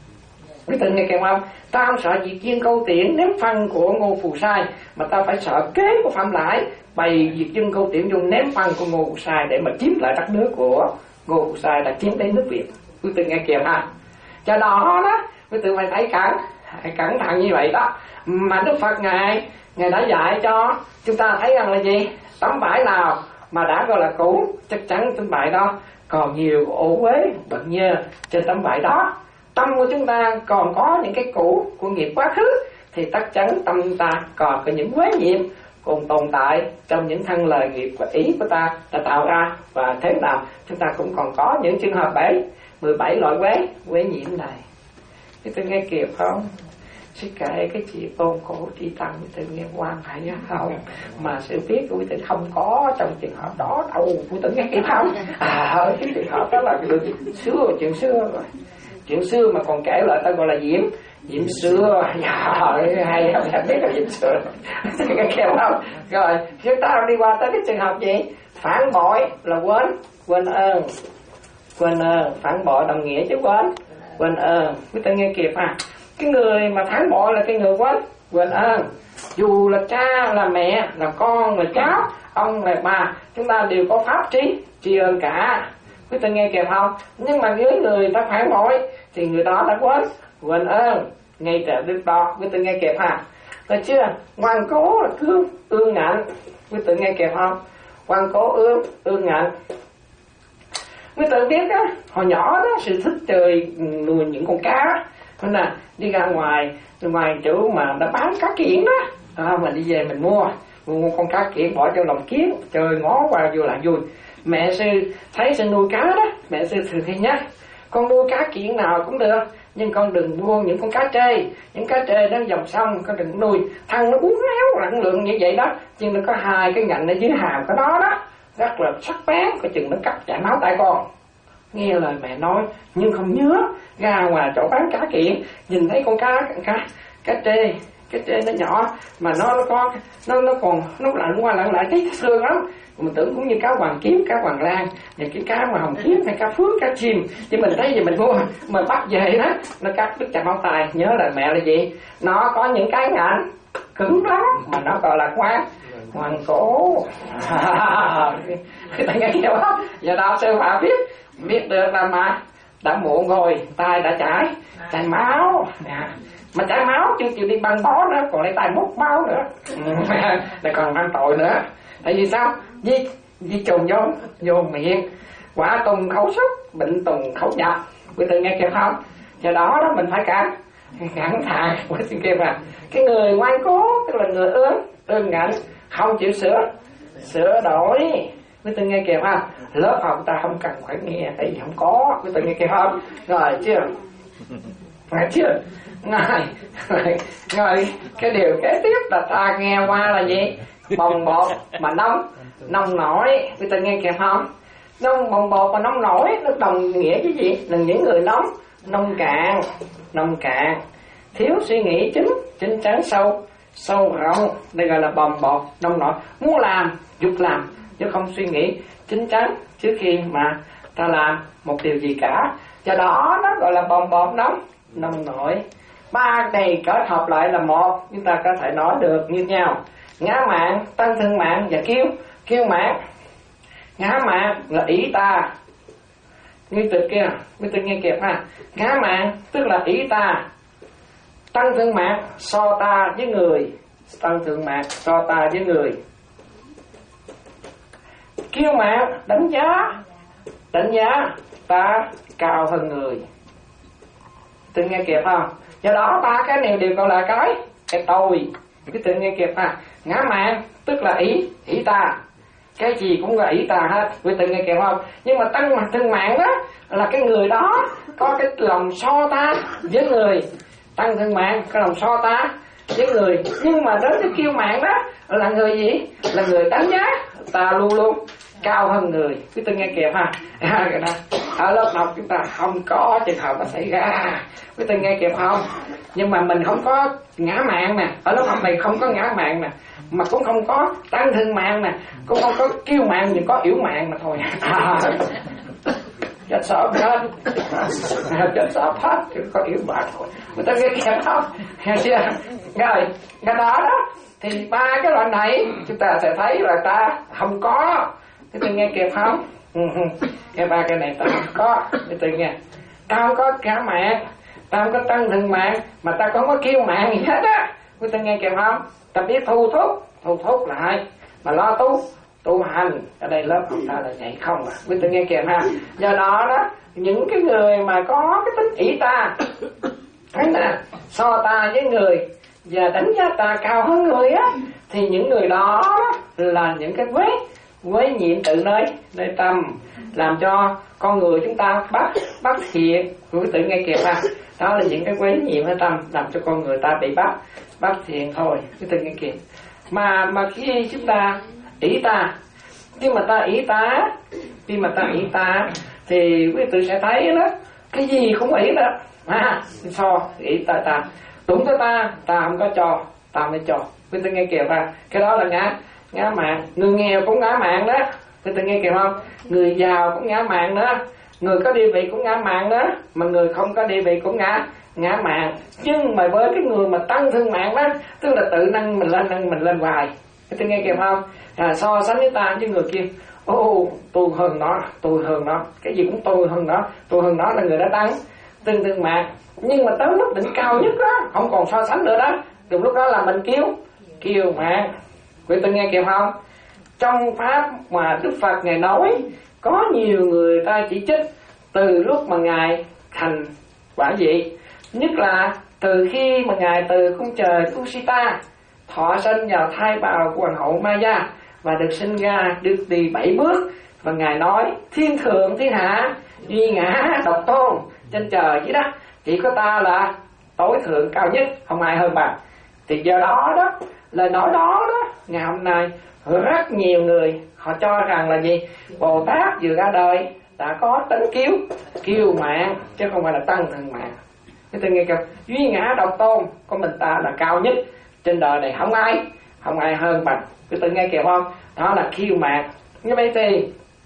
Quý vị nghe kịp không? Ta không sợ Diệt Dương Câu Tiễn ném phân của Ngô Phù Sai, mà ta phải sợ kế của Phạm Lại bày Diệt Dương Câu Tiễn dùng ném phân của Ngô Phù Sai để mà chiếm lại đất nước của Ngô Phù Sai, đã chiếm lấy nước Việt. Quý vị nghe kịp ha. Cho đó đó quý vị phải thấy cẩn cẩn thận như vậy đó. Mà Đức Phật ngài ngài đã dạy cho chúng ta thấy rằng là gì? Tấm vải nào mà đã gọi là cũ, chắc chắn tấm vải đó còn nhiều ổ uế bệnh nhơ trên tấm vải đó. Tâm của chúng ta còn có những cái cũ của nghiệp quá khứ, thì chắc chắn tâm ta còn có những uế nhiễm còn tồn tại trong những thân lời nghiệp và ý của ta đã tạo ra. Và thế nào chúng ta cũng còn có những trường hợp bảy mười bảy loại uế uế nhiễm này. Thì tôi nghe kịp không? Chứ kể cái chuyện ôn cổ tri tăng tự nghe quan hay không, mà sự biết của quý vị không có trong trường hợp đó đâu. Quý vị nghe kịp không? À, cái trường hợp đó là được xưa, chuyện xưa rồi. Chuyện xưa mà còn kể lại ta gọi là diễm diễm xưa. Trời, hay không biết là diễm xưa. Nghe kịp không? Rồi chúng ta đi qua tới cái trường hợp gì? Phản bội là quên quên ơn, quên ơn. Phản bội đồng nghĩa chứ quên quên ơn. Quý vị nghe kịp à? Cái người mà phản bội là cái người quên quên ơn. Dù là cha là mẹ là con là cháu, ông là bà, chúng ta đều có pháp trí tri ân cả. Quý vị nghe kịp không? Nhưng mà với người ta phản bội thì người đó đã quên quên ơn ngay từ lúc đó. Quý vị nghe kịp ha? Được chưa? Ngoan cố là thương ương ngạnh. Quý vị nghe kịp không? Ngoan cố ương ương ngạnh. Quý vị biết á, hồi nhỏ đó sự thích chơi nuôi những con cá. Nên là đi ra ngoài ngoài chỗ mà đã bán cá kiển đó, à, mình đi về mình mua mua con cá kiển bỏ cho lòng kiến, trời ngó qua vô là vui. Mẹ sư thấy sư nuôi cá đó, mẹ sư thường hay nhắc con nuôi cá kiển nào cũng được, nhưng con đừng mua những con cá trê, những cá trê nó dòng sông con đừng nuôi, thằng nó uống héo năng lượng như vậy đó, nhưng nó có hai cái ngạnh ở dưới hàm của nó đó rất là sắc bén, coi chừng nó cắt chảy máu tại con. Nghe lời mẹ nói nhưng không nhớ, ra ngoài chỗ bán cá kiển nhìn thấy con cá cá cá trê, cá trê nó nhỏ mà nó nó có nó nó còn nó lặn qua lặn lại thấy thương lắm. Mình tưởng cũng như cá hoàng kiếm, cá hoàng lan, những cái cá mà hồng kiếm hay cá phước, cá chim, chứ mình thấy gì mình mua mà bắt về đó nó cắt đứt chặt máu tay. Nhớ lời mẹ là gì? Nó có những cái ngạnh cứng lắm mà nó gọi là ngoan ngoan cố. Người ta nghe hiểu không? Giờ đạo sư Phạm biết biết được là mà đã muộn rồi, tay đã chảy chảy máu à. Mà chảy máu chưa chịu đi băng bó nữa, còn lấy tay múc máu nữa. Lại còn ăn tội nữa. Tại vì sao? Di, di trùng vô vô miệng, quả tùng khẩu súc, bệnh tùng khẩu nhập. Quý vị nghe kịp không? Do đó đó mình phải cản cản thà. Quý vị kịp à? Cái người ngoan cố tức là người ương ương ngạnh, không chịu sửa sửa đổi. Quý vị nghe kịp không? Lớp học ta không cần phải nghe, tại vì không có. Quý vị nghe kịp không? Rồi chưa? Rồi chưa? Ngài, ngài, cái điều kế tiếp là ta nghe qua là gì? Bồng bột mà nóng, nóng nổi. Quý vị nghe kịp không? Nông bồng bột mà nóng nổi nó đồng nghĩa với gì? Là những người nóng, nông cạn, nông cạn, thiếu suy nghĩ chính, chính chắn sâu, sâu rộng. Đây gọi là bồng bột, nông nổi. Muốn làm, dục làm, chứ không suy nghĩ chính chắn trước khi mà ta làm một điều gì cả. Do đó nó gọi là bồng bột nóng, nông nổi. Ba này kết hợp lại là một, chúng ta có thể nói được như nhau. Ngã mạn, tăng thân mạng và kiêu, kiêu mạn. Ngã mạn là ý ta. Như từ kia, như từ nghe kịp ha. Ngã mạn tức là ý ta. Tăng thân mạng so ta với người. Tăng thân mạng so ta với người. Kiêu mạn đánh giá, đánh giá ta cao hơn người. Tự nghe kịp không? Do đó ba cái này đều gọi là cái cái tôi. Cái tự nghe kịp ha. Ngã mạn tức là ý, ý ta. Cái gì cũng là ý ta hết. Quý tự nghe kịp không? Nhưng mà tăng mặt thân mạng đó là cái người đó có cái lòng so ta với người. Tăng thân mạng cái lòng so ta với người. Nhưng mà đến cái kiêu mạng đó là người gì? Là người đánh giá ta luôn luôn cao hơn người. Quý tự nghe kịp ha. Ở lớp học chúng ta không có trường hợp nó xảy ra. Quý tự nghe kịp không? Nhưng mà mình không có ngã mạn nè. Ở lớp học này không có ngã mạn nè, mà cũng không có tăng thân mạng nè, cũng không có kiêu mạng, nhưng có yếu mạng mà thôi. Chết sớm hết, chết sớm hết, chứ có yếu mạng thôi. Người ta nghe kịp không? Nghe chưa? Rồi, cái đó đó thì ba cái loại này chúng ta sẽ thấy là ta không có. Cái tôi nghe kịp không? Cái ba cái này ta không có. Cái tôi nghe, ta không có ngã mạng, ta không có tăng thân mạng, mà ta không có kiêu mạng gì hết á. Quý ta nghe kịp không? Ta biết thu thúc, thu thúc lại mà lo tu, tu hành. Ở đây lớp của ta là vậy không à? Quý ta nghe kịp ha? Do đó đó, những cái người mà có cái tính ý ta, thấy nè, so ta với người và đánh giá ta cao hơn người á, thì những người đó là những cái quế quế nhiệm tự nơi nơi tâm, làm cho con người chúng ta bắt bắt thiện. Quý tự nghe kịp ha? Đó là những cái quế nhiệm ở tâm, làm cho con người ta bị bắt bắt thiện thôi. Quý tự nghe kịp. Mà mà khi chúng ta ý ta, khi mà ta ý ta, khi mà ta ý ta thì quý tự sẽ thấy đó, cái gì cũng ý đó. À, so ý ta ta, đúng tới ta, ta không có cho, ta mới cho. Quý tự nghe kịp ha? Cái đó là ngã ngã mạn. Người nghèo cũng ngã mạn đó. Quý tự nghe kịp không? Người giàu cũng ngã mạn đó. Người có địa vị cũng ngã mạn đó, mà người không có địa vị cũng ngã ngã mạn. Nhưng mà với cái người mà tăng thân mạng đó, tức là tự nâng mình lên, nâng mình lên hoài. Tôi nghe kịp không? À, so sánh với ta với người kia, ô tôi hơn nó, tôi hơn nó, cái gì cũng tôi hơn nó, tôi hơn nó, là người đã tăng tương thân mạng. Nhưng mà tới mức đỉnh cao nhất đó, không còn so sánh nữa đó, từ lúc đó là mình kiêu kiêu mạng. Quý tôi nghe kịp không? Trong pháp mà Đức Phật ngài nói, có nhiều người ta chỉ trích từ lúc mà ngài thành quả vị, nhất là từ khi mà ngài từ cung trời Kusita thọ sinh vào thai bào của hoàng hậu Maya và được sinh ra, được đi bảy bước, và ngài nói thiên thượng thiên hạ duy ngã độc tôn, trên trời dưới đất chỉ có ta là tối thượng cao nhất, không ai hơn bằng. Thì do đó đó, lời nói đó đó, ngày hôm nay rất nhiều người họ cho rằng là gì? Bồ Tát vừa ra đời đã có tính kiêu kiêu mạng, chứ không phải là tăng thân mạng. Cái tôi nghe kêu duy ngã độc tôn, có mình ta là cao nhất trên đời này, không ai không ai hơn bằng. Cái tôi nghe kêu không? Đó là kiêu mạng. Như vậy thì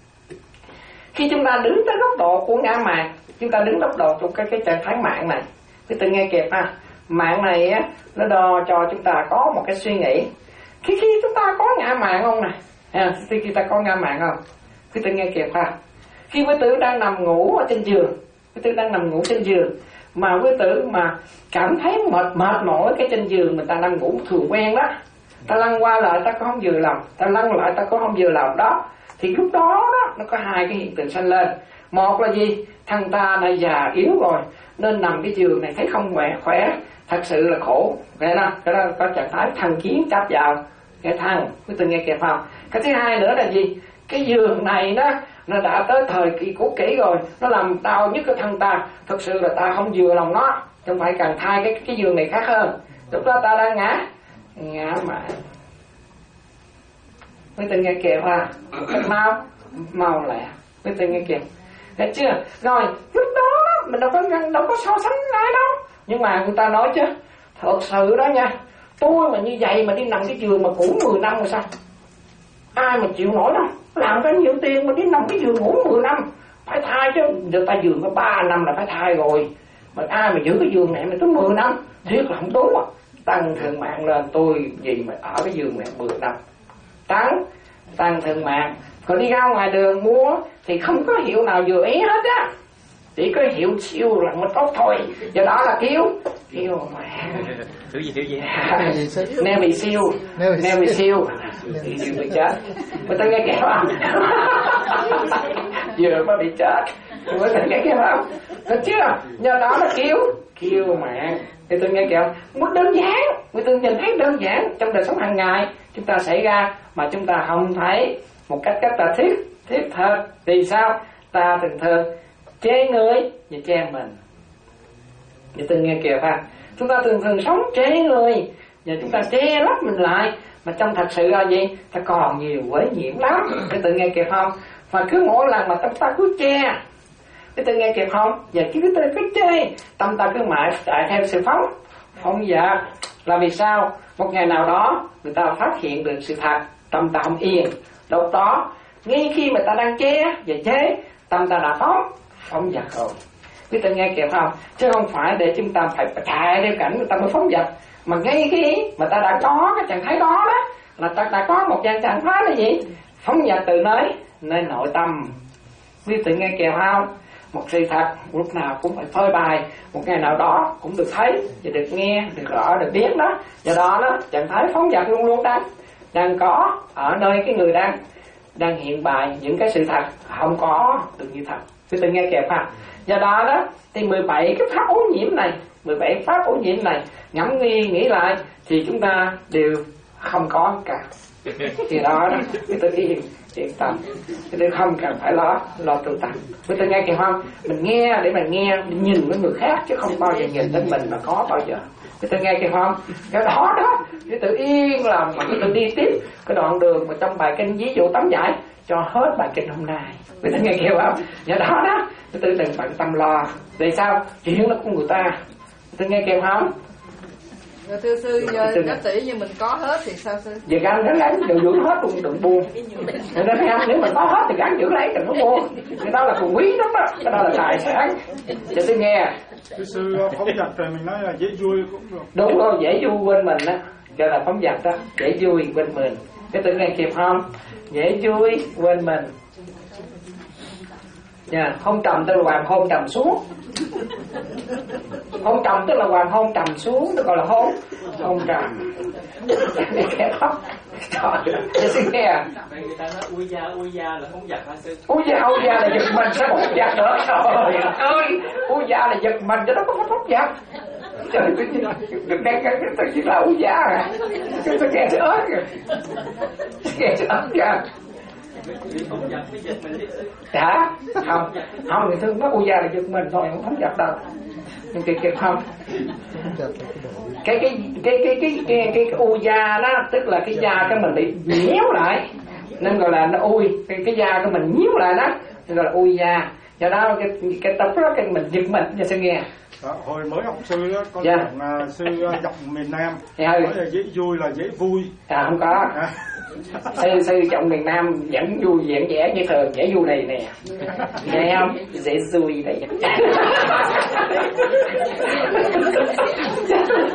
khi chúng ta đứng tới góc độ của ngã mạng, chúng ta đứng góc độ trong cái cái trạng thái mạng này, cái tôi nghe kịp ha. Mạng này á, nó đo cho chúng ta có một cái suy nghĩ. khi khi chúng ta có ngã mạn không nè, à, khi khi ta có ngã mạn không, quý tử nghe kịp ha. Khi quý tử đang nằm ngủ ở trên giường, quý tử đang nằm ngủ trên giường mà quý tử mà cảm thấy mệt mệt mỏi cái trên giường mình ta đang ngủ thường quen đó, ta lăn qua lại ta có không vừa lòng, ta lăn lại ta có không vừa lòng đó, thì lúc đó đó nó có hai cái hiện tượng sanh lên. Một là gì? Thân ta đã già yếu rồi nên nằm cái giường này thấy không khỏe, khỏe thật sự là khổ. Cái đó, cái đó có trạng thái thân kiến chấp vào cái thân, quý tử nghe kịp không? Cái thứ hai nữa là gì? Cái giường này đó nó đã tới thời kỳ cũ kỹ rồi, nó làm đau nhất cái thân ta, thật sự là ta không vừa lòng nó, không phải cần thay cái cái giường này khác hơn. Lúc đó ta đang ngã ngã mà quý tử nghe kịp ha, mau mau lẹ, quý tử nghe kịp, thấy chưa? Rồi lúc đó mình đâu có đâu có so sánh ai đâu, nhưng mà người ta nói chứ thật sự đó nha, tôi mà như vậy mà đi nằm cái giường mà cũ mười năm rồi sao? Ai mà chịu nổi đâu, làm cái nhiều tiền mà đi nằm cái giường ngủ mười năm, phải thay chứ, người ta giường có ba năm là phải thay rồi, mà ai mà giữ cái giường này mà tới mười năm, thiệt là không đúng à. Tăng thượng mạng lên, tôi gì mà ở cái giường này mười năm, tăng tăng thượng mạng. Còn đi ra ngoài đường mua thì không có hiệu nào vừa ý hết á, chỉ có hiệu siêu là một tốt thôi, do đó là kêu kêu mà thứ gì thứ gì neo bị siêu neo bị siêu thì siêu bị chết, người ta nghe kẹo không? Vừa mới bị chết người ta nghe kẹo không? Được chưa? Do đó là kêu kêu mạng. Thì tôi nghe kẹo một đơn giản, người tôi nhìn thấy đơn giản trong đời sống hàng ngày chúng ta xảy ra mà chúng ta không thấy một cách rất là thiết thiết thật. Vì sao? Ta thường thường chê người và chê mình. Như tôi nghe kìa ha, chúng ta thường thường sống chê người và chúng ta che lấp mình lại, mà trong thật sự là gì? Ta còn nhiều quấy nhiễm lắm. Cái tự nghe kìa không? Và cứ mỗi lần mà tâm ta cứ che, cái tự nghe kìa không? Và cái tự cứ chê, tâm ta cứ mãi chạy theo sự phóng phóng dật. Là vì sao? Một ngày nào đó người ta phát hiện được sự thật, tâm ta không yên. Lúc đó ngay khi mà ta đang che và chế, tâm ta đã phóng phóng dật rồi. Quý ta nghe kịp không? Chứ không phải để chúng ta phải chạy theo cảnh người ta mới phóng dật, mà ngay khi mà ta đã có cái trạng thái đó đó là ta đã có một trạng trạng thái là gì? Phóng dật từ nơi nơi nội tâm. Quý tự nghe kịp không? Một sự thật lúc nào cũng phải phơi bày, một ngày nào đó cũng được thấy và được nghe, được rõ, được biết đó. Do đó đó trạng thái phóng dật luôn luôn đang đang có ở nơi cái người đang đang hiện bày những cái sự thật không có được như thật. Quý tự nghe kịp ha. Do đó đó thì mười bảy cái pháp ô nhiễm này, mười bảy pháp ô nhiễm này ngẫm nghĩ nghĩ lại thì chúng ta đều không có cả. Thì đó đó quý tự yên yên tâm, quý tự không cần phải lo lo tu tập. Quý tự nghe kịp không? Mình nghe để mình nghe, mình nhìn với người khác chứ không bao giờ nhìn đến mình mà có bao giờ. Quý tự nghe kịp không? Cái đó đó quý tự yên lòng mà quý tự đi tiếp cái đoạn đường mà trong bài kinh ví dụ tấm giải cho hết bài kinh hôm nay. Quý tự nghe kịp không? Do đó đó quý tự đừng bận tâm lo. Vì sao? Chuyện đó của người ta. Quý tự nghe kịp không? Rồi thưa sư, giá tỷ như mình có hết thì sao sư? Vậy gắn gắn gắn đừng giữ hết luôn, đừng buông. Nên em nếu mình có hết thì gắn giữ lấy, đừng có buông. Cái đó là còn quý lắm đó, cái đó là tài sản. Để tôi nghe. Thưa sư, phóng dật thì mình nói là dễ vui cũng được. Đúng rồi, dễ vui bên mình đó, cho là phóng dật đó, dễ vui bên mình. Cái tự nghe kịp không? Dễ vui bên mình. Nha, hôn trầm tức là hoàng hôn trầm xuống. Hôn trầm tức là hoàng hôn trầm xuống, nó gọi là hôn hôn trầm. Nghe không? Trời ơi, xin nghe. Người ta nói ui da ui da là phóng dật hả sư? Ui da ui da là giật mình, sao không phóng dật nữa? Trời ơi, ui da là giật mình cho nó có phóng dật. Trời ơi, đừng nghe cái cái chỉ là ui da à? Cái tôi nghe ớt kìa, nghe ớt kìa. Hả? Không, không người thương nó u da là giật mình thôi, không phóng dật đâu. Nhưng kìa kìa không. Cái cái cái cái cái cái cái u da đó tức là cái da cái mình bị nhéo lại nên gọi là nó ui, cái cái da của mình nhéo lại đó nên gọi là ui da. Do đó cái cái tập đó cái mình giật mình cho sư nghe. Đó, hồi mới học sư đó có dạ. giọng uh, sư uh, giọng miền Nam dạ. Nói là dễ vui là dễ vui. À không có. À. Sư sư giọng miền Nam vẫn vui vẻ vẻ như thường, dễ vui này nè. Nghe không? Dễ vui này.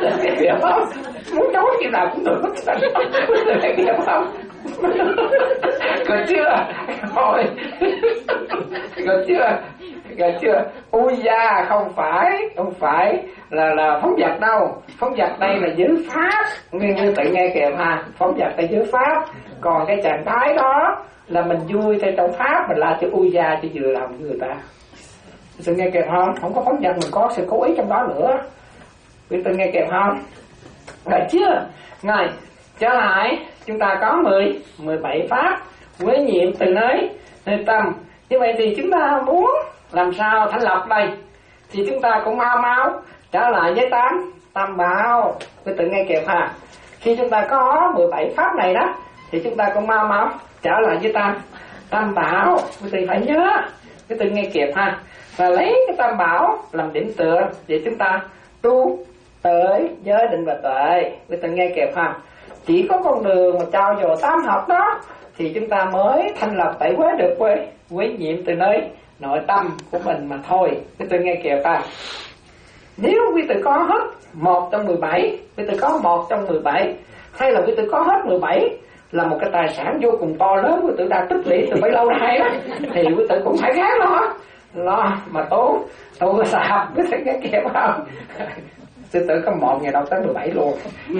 Hiểu không? Muốn nói kiểu nào cũng được. Hiểu không? Được chưa? Rồi. Được chưa? Được chưa? Ui da, không phải, không phải là là phóng dật đâu. Phóng dật đây là giới pháp. Nguyên như tự nghe kìa ha. Phóng dật là giới pháp. Còn cái trạng thái đó là mình vui theo trong pháp, mình la cho ui da cho vừa lòng với người ta. Tự nghe kịp không? Không có phóng dật, mình có sự cố ý trong đó nữa. Quý tự nghe kịp không? Được chưa? Rồi, trở lại, chúng ta có mười, mười bảy pháp quế nhiệm từ nơi, nơi tâm. Như vậy thì chúng ta muốn làm sao thanh lọc đây? Thì chúng ta cũng mau mau trở lại với tám, tam bảo. Quý tự nghe kịp ha? Khi chúng ta có mười bảy pháp này đó, thì chúng ta cũng mau mau trở lại với tam, tam bảo. Quý tự phải nhớ, quý tự nghe kịp ha? Và lấy cái tam bảo làm điểm tựa để chúng ta tu tới giới định và tuệ. Quý tự nghe kịp ha? Chỉ có con đường mà trao dồi tam học đó thì chúng ta mới thanh lọc tẩy quế được quế quế nhiệm từ nơi nội tâm của mình mà thôi. Quý tự nghe kịp ha? Nếu quý tự có hết một trong mười bảy, quý tự có một trong mười bảy, hay là quý tự có hết mười bảy là một cái tài sản vô cùng to lớn quý tự đã tích lũy từ bấy lâu nay đó, thì quý tự cũng phải khác lo lo mà tốn tu sạp. Quý tự nghe kịp không? Sư tử có một ngày đâu tới mười bảy luôn.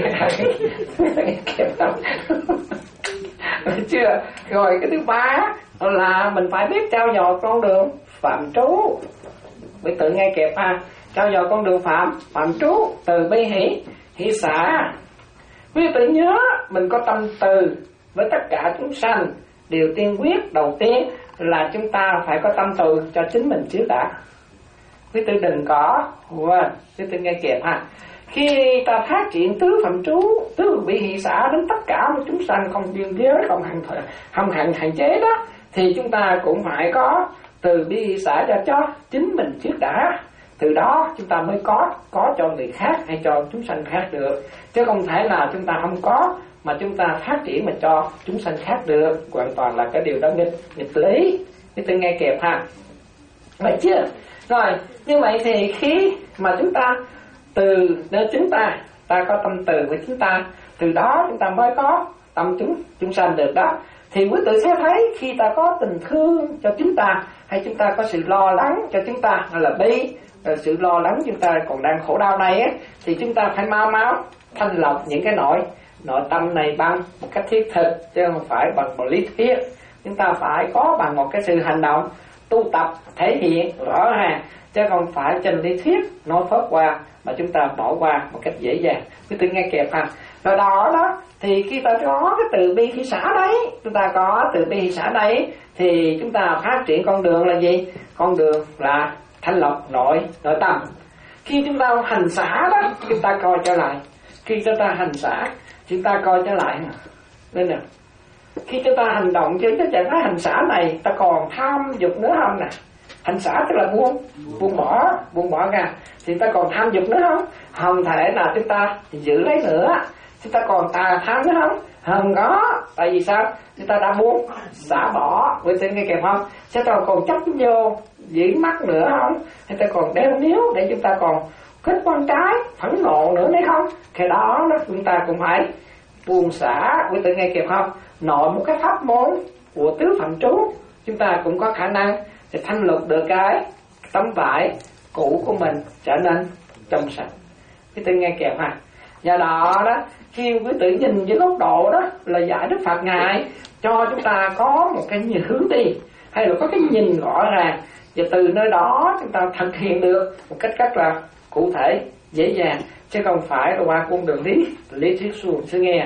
Kịp không? Chưa? Rồi cái thứ ba là mình phải biết trao dồi con đường phạm trú. Quý tự nghe kịp ha? Trao dồi con đường phạm phạm trú từ bi hỷ hỷ xả. Quý tự nhớ mình có tâm từ với tất cả chúng sanh. Điều tiên quyết đầu tiên là chúng ta phải có tâm từ cho chính mình trước đã. Quý tự đừng có quên. Quý tự nghe kịp ha? Khi ta phát triển tứ phạm trú, tứ bi hỷ xả đến tất cả chúng sanh không biên giới, không hạn không hạn hạn chế đó, thì chúng ta cũng phải có từ bi hỷ xả cho cho chính mình trước đã. Từ đó chúng ta mới có có cho người khác hay cho chúng sanh khác được, chứ không thể là chúng ta không có mà chúng ta phát triển mà cho chúng sanh khác được. Hoàn toàn là cái điều đó nghịch nghịch lý. Quý tự nghe kịp ha? Vậy chưa? Rồi, như vậy thì khi mà chúng ta từ nơi chúng ta, ta có tâm từ với chúng ta, từ đó chúng ta mới có tâm chúng chúng sanh được đó. Thì quý tự sẽ thấy khi ta có tình thương cho chúng ta, hay chúng ta có sự lo lắng cho chúng ta, hay là bi, sự lo lắng chúng ta còn đang khổ đau này ấy, thì chúng ta phải mau mau thanh lọc những cái nội nội tâm này bằng một cách thiết thực, chứ không phải bằng một lý thuyết. Chúng ta phải có bằng một cái sự hành động tu tập thể hiện rõ ràng, chứ không phải trên lý thuyết nói phớt qua mà chúng ta bỏ qua một cách dễ dàng. Quý tự nghe kịp ha? Rồi đó đó, thì khi ta có cái từ bi hỷ xả đấy, chúng ta có từ bi hỷ xả đấy, thì chúng ta phát triển con đường là gì? Con đường là thanh lọc nội nội tâm. Khi chúng ta hành xả đó, chúng ta coi trở lại. Khi chúng ta hành xả, chúng ta coi trở lại nên nè. Khi chúng ta hành động trên cái trạng thái hành xả này, ta còn tham dục nữa không nè? Hành xả tức là buông buông bỏ buông bỏ ra, thì ta còn tham dục nữa không? Không thể là chúng ta giữ lấy nữa. Chúng ta còn tà tham nữa không? Không có. Tại vì sao? Chúng ta đã buông xả bỏ. Quý tự nghe kịp không? Chúng ta còn chấp vô giữ mắt nữa không? Hay ta còn đeo níu để chúng ta còn kết quan trái phẫn nộ nữa đấy không? Cái đó đó chúng ta cũng phải buông xả. Quý tự nghe kịp không? Nội một cái pháp môn của tứ phạm trú, chúng ta cũng có khả năng để thanh lục được cái tấm vải cũ của mình trở nên trong sạch. Quý tự nghe kịp ha? Do đó đó, khi quý tự nhìn với góc độ đó là giải Đức Phật Ngài cho chúng ta có một cái nhìn hướng đi, hay là có cái nhìn rõ ràng, và từ nơi đó chúng ta thực hiện được một cách rất là cụ thể, dễ dàng, chứ không phải là qua con đường lý lý thuyết suông. Sư nghe.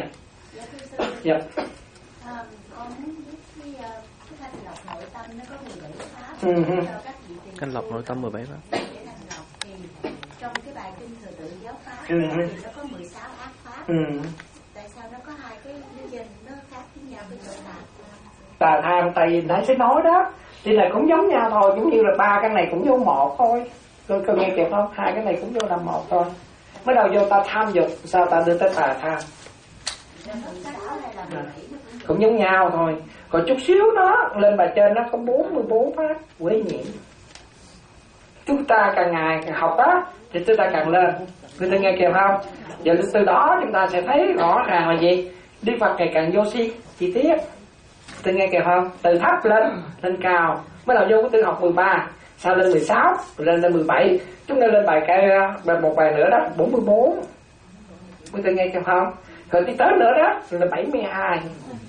Dạ. À, con muốn biết cái, cái thanh lọc nội tâm nó có mười bảy pháp. Ừ. Cho các vị tiền Thanh lọc nội tâm mười bảy pháp. để thanh lọc thì trong cái bài kinh Thừa Tự Giáo Pháp Ừ. thì nó có mười sáu ác pháp. Ừ. Tại sao nó có hai cái lý do nó khác với nhau với chỗ nào? Tà tham, tại vì nãy sẽ nói đó, thì là cũng giống nhau thôi, cũng như là ba cái này cũng vô một thôi. Tôi cần nghe kịp không? Hai cái này cũng vô làm một thôi. Mới đầu vô ta tham dục, sao ta đưa tới tà tham? Cũng giống nhau thôi. Còn chút xíu đó lên bài trên nó có bốn mươi bốn pháp quế nhiễm. chúng ta càng ngày càng học đó thì chúng ta càng lên. Quý vị nghe kịp không? Giờ từ đó chúng ta sẽ thấy rõ ràng là gì? Đức Phật ngày càng vô si chi tiết. Từ nghe kịp không? Từ thấp lên lên cao. Mới đầu vô của tư học mười ba, sau lên mười sáu, lên lên mười bảy, chúng ta lên bài cái một bài nữa đó bốn mươi bốn. Quý vị nghe kịp không? Rồi đi tới nữa đó là bảy mươi hai.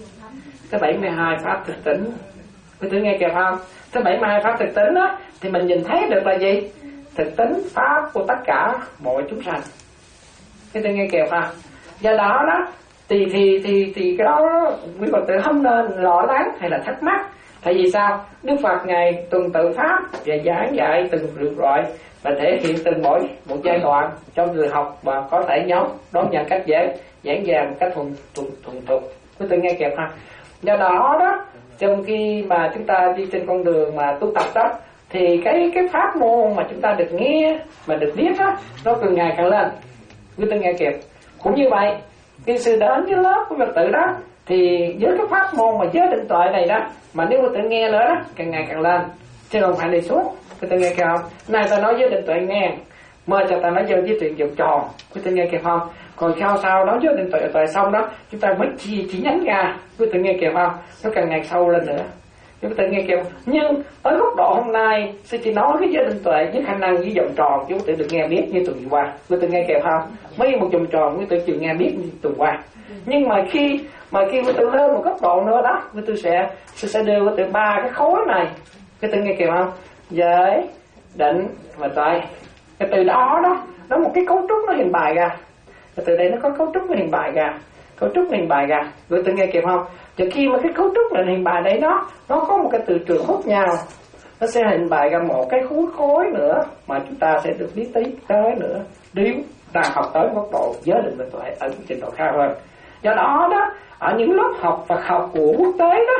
Cái bảy mươi hai pháp thực tỉnh. Quý vị nghe kịp không? Cái bảy mươi hai pháp thực tỉnh đó thì mình nhìn thấy được là gì? Thực tính pháp của tất cả mọi chúng sanh. Quý vị nghe kịp không? Do đó đó thì thì thì thì cái đó quý Phật tử không nên lo lắng hay là thắc mắc. Tại vì sao? Đức Phật ngài tuần tự pháp và giảng dạy từng lượt loại và thể hiện từng mỗi một giai đoạn cho người học và có thể nhóm đón nhận cách dễ, giảng dàng một cách thuần thuần thuần thục. Quý vị nghe kịp ha? Do đó đó trong khi mà chúng ta đi trên con đường mà tu tập đó thì cái cái pháp môn mà chúng ta được nghe mà được biết đó nó càng ngày càng lên. Quý vị nghe kịp? Cũng như vậy, khi sư đến với lớp của Phật tử đó thì với cái pháp môn mà giới định tuệ này đó mà nếu Phật tử nghe nữa đó càng ngày càng lên, chứ không phải đi xuống. Quý vị nghe kịp không? Nay ta nói giới định tuệ nghe, mời cho ta nói vô với chuyện vòng tròn. Quý vị nghe kịp không? Còn sau sau nói giới định tuệ tuệ xong đó chúng ta mới chỉ, chỉ nhánh ra. Quý vị nghe kịp không? Nó càng ngày sâu lên nữa. Quý vị nghe kịp? Nhưng ở góc độ hôm nay sư chỉ nói cái giới định tuệ với khả năng với vòng tròn chúng ta được nghe biết như tuần qua. Quý vị nghe kịp không? Mấy một vòng tròn quý vị chịu nghe biết như tuần qua. Nhưng mà khi mà khi quý vị lên một góc độ nữa đó, quý vị sẽ sư sẽ đưa từ ba cái khối này. Quý vị nghe kịp không? Giới, định và tuệ. Cái từ đó đó nó một cái cấu trúc nó hình bài ra. Cái từ đây nó có cấu trúc nó hình bài ra. Cấu trúc hình bài ra. Quý vị nghe kịp không? Và khi mà cái cấu trúc là hình bài đấy nó nó có một cái từ trường hút nhau, nó sẽ hình bài ra một cái khối khối nữa mà chúng ta sẽ được biết tới tới nữa nếu ta học tới góc độ giới định và tuệ ở trình độ cao hơn. Do đó đó ở những lớp học Phật học của quốc tế đó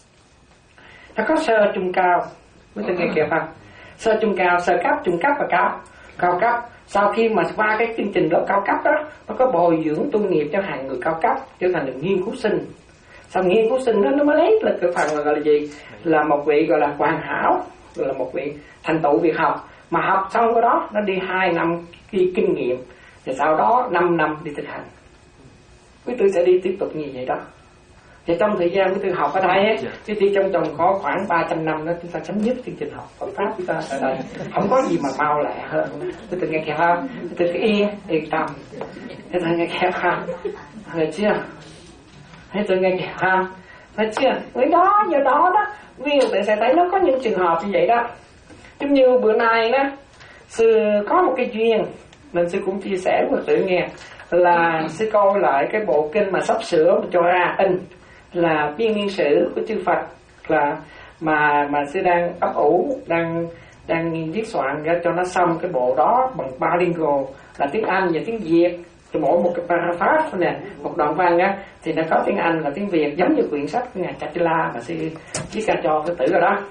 nó có sơ trung cao. Quý vị nghe kịp không? Sơ trung cao, sơ cấp, trung cấp và cao cao cấp. Sau khi mà qua cái chương trình lớp cao cấp đó nó có bồi dưỡng tu nghiệp cho hàng người cao cấp trở thành được nghiên cứu sinh. Sau nghiên cứu sinh đó nó mới lấy là cái phần gọi là gì? Là một vị gọi là hoàn hảo, gọi là một vị thành tựu việc học. Mà học xong cái đó nó đi hai năm đi kinh nghiệm, rồi sau đó năm năm đi thực hành. Quý tư sẽ đi tiếp tục như vậy đó. Thì trong thời gian quý tư học ở đây ấy, quý tư trong vòng có khoảng ba trăm năm đó chúng ta chấm dứt chương trình học Phật pháp chúng ta ở đây. Không có gì mà mau lẹ hơn. Quý tư nghe kịp không? Quý tư cứ yên, yên tâm. Quý tư nghe kịp không? Rồi chưa? Quý tư nghe kịp không? Rồi chưa? Với đó, do đó đó, quý tư sẽ thấy nó có những trường hợp như vậy đó. Giống như bữa nay đó, sư có một cái duyên nên sư cũng chia sẻ với Phật tử nghe là sư coi lại cái bộ kinh mà sắp sửa cho ra in là Viên Niên Sử của chư Phật, là mà mà sư đang ấp ủ đang đang viết soạn ra cho nó xong cái bộ đó bằng bilingual là tiếng Anh và tiếng Việt. Cho mỗi một cái paragraph nè, một đoạn văn á thì nó có tiếng Anh và tiếng Việt giống như quyển sách của ngài Chatila mà sư viết ra cho Phật tử rồi đó.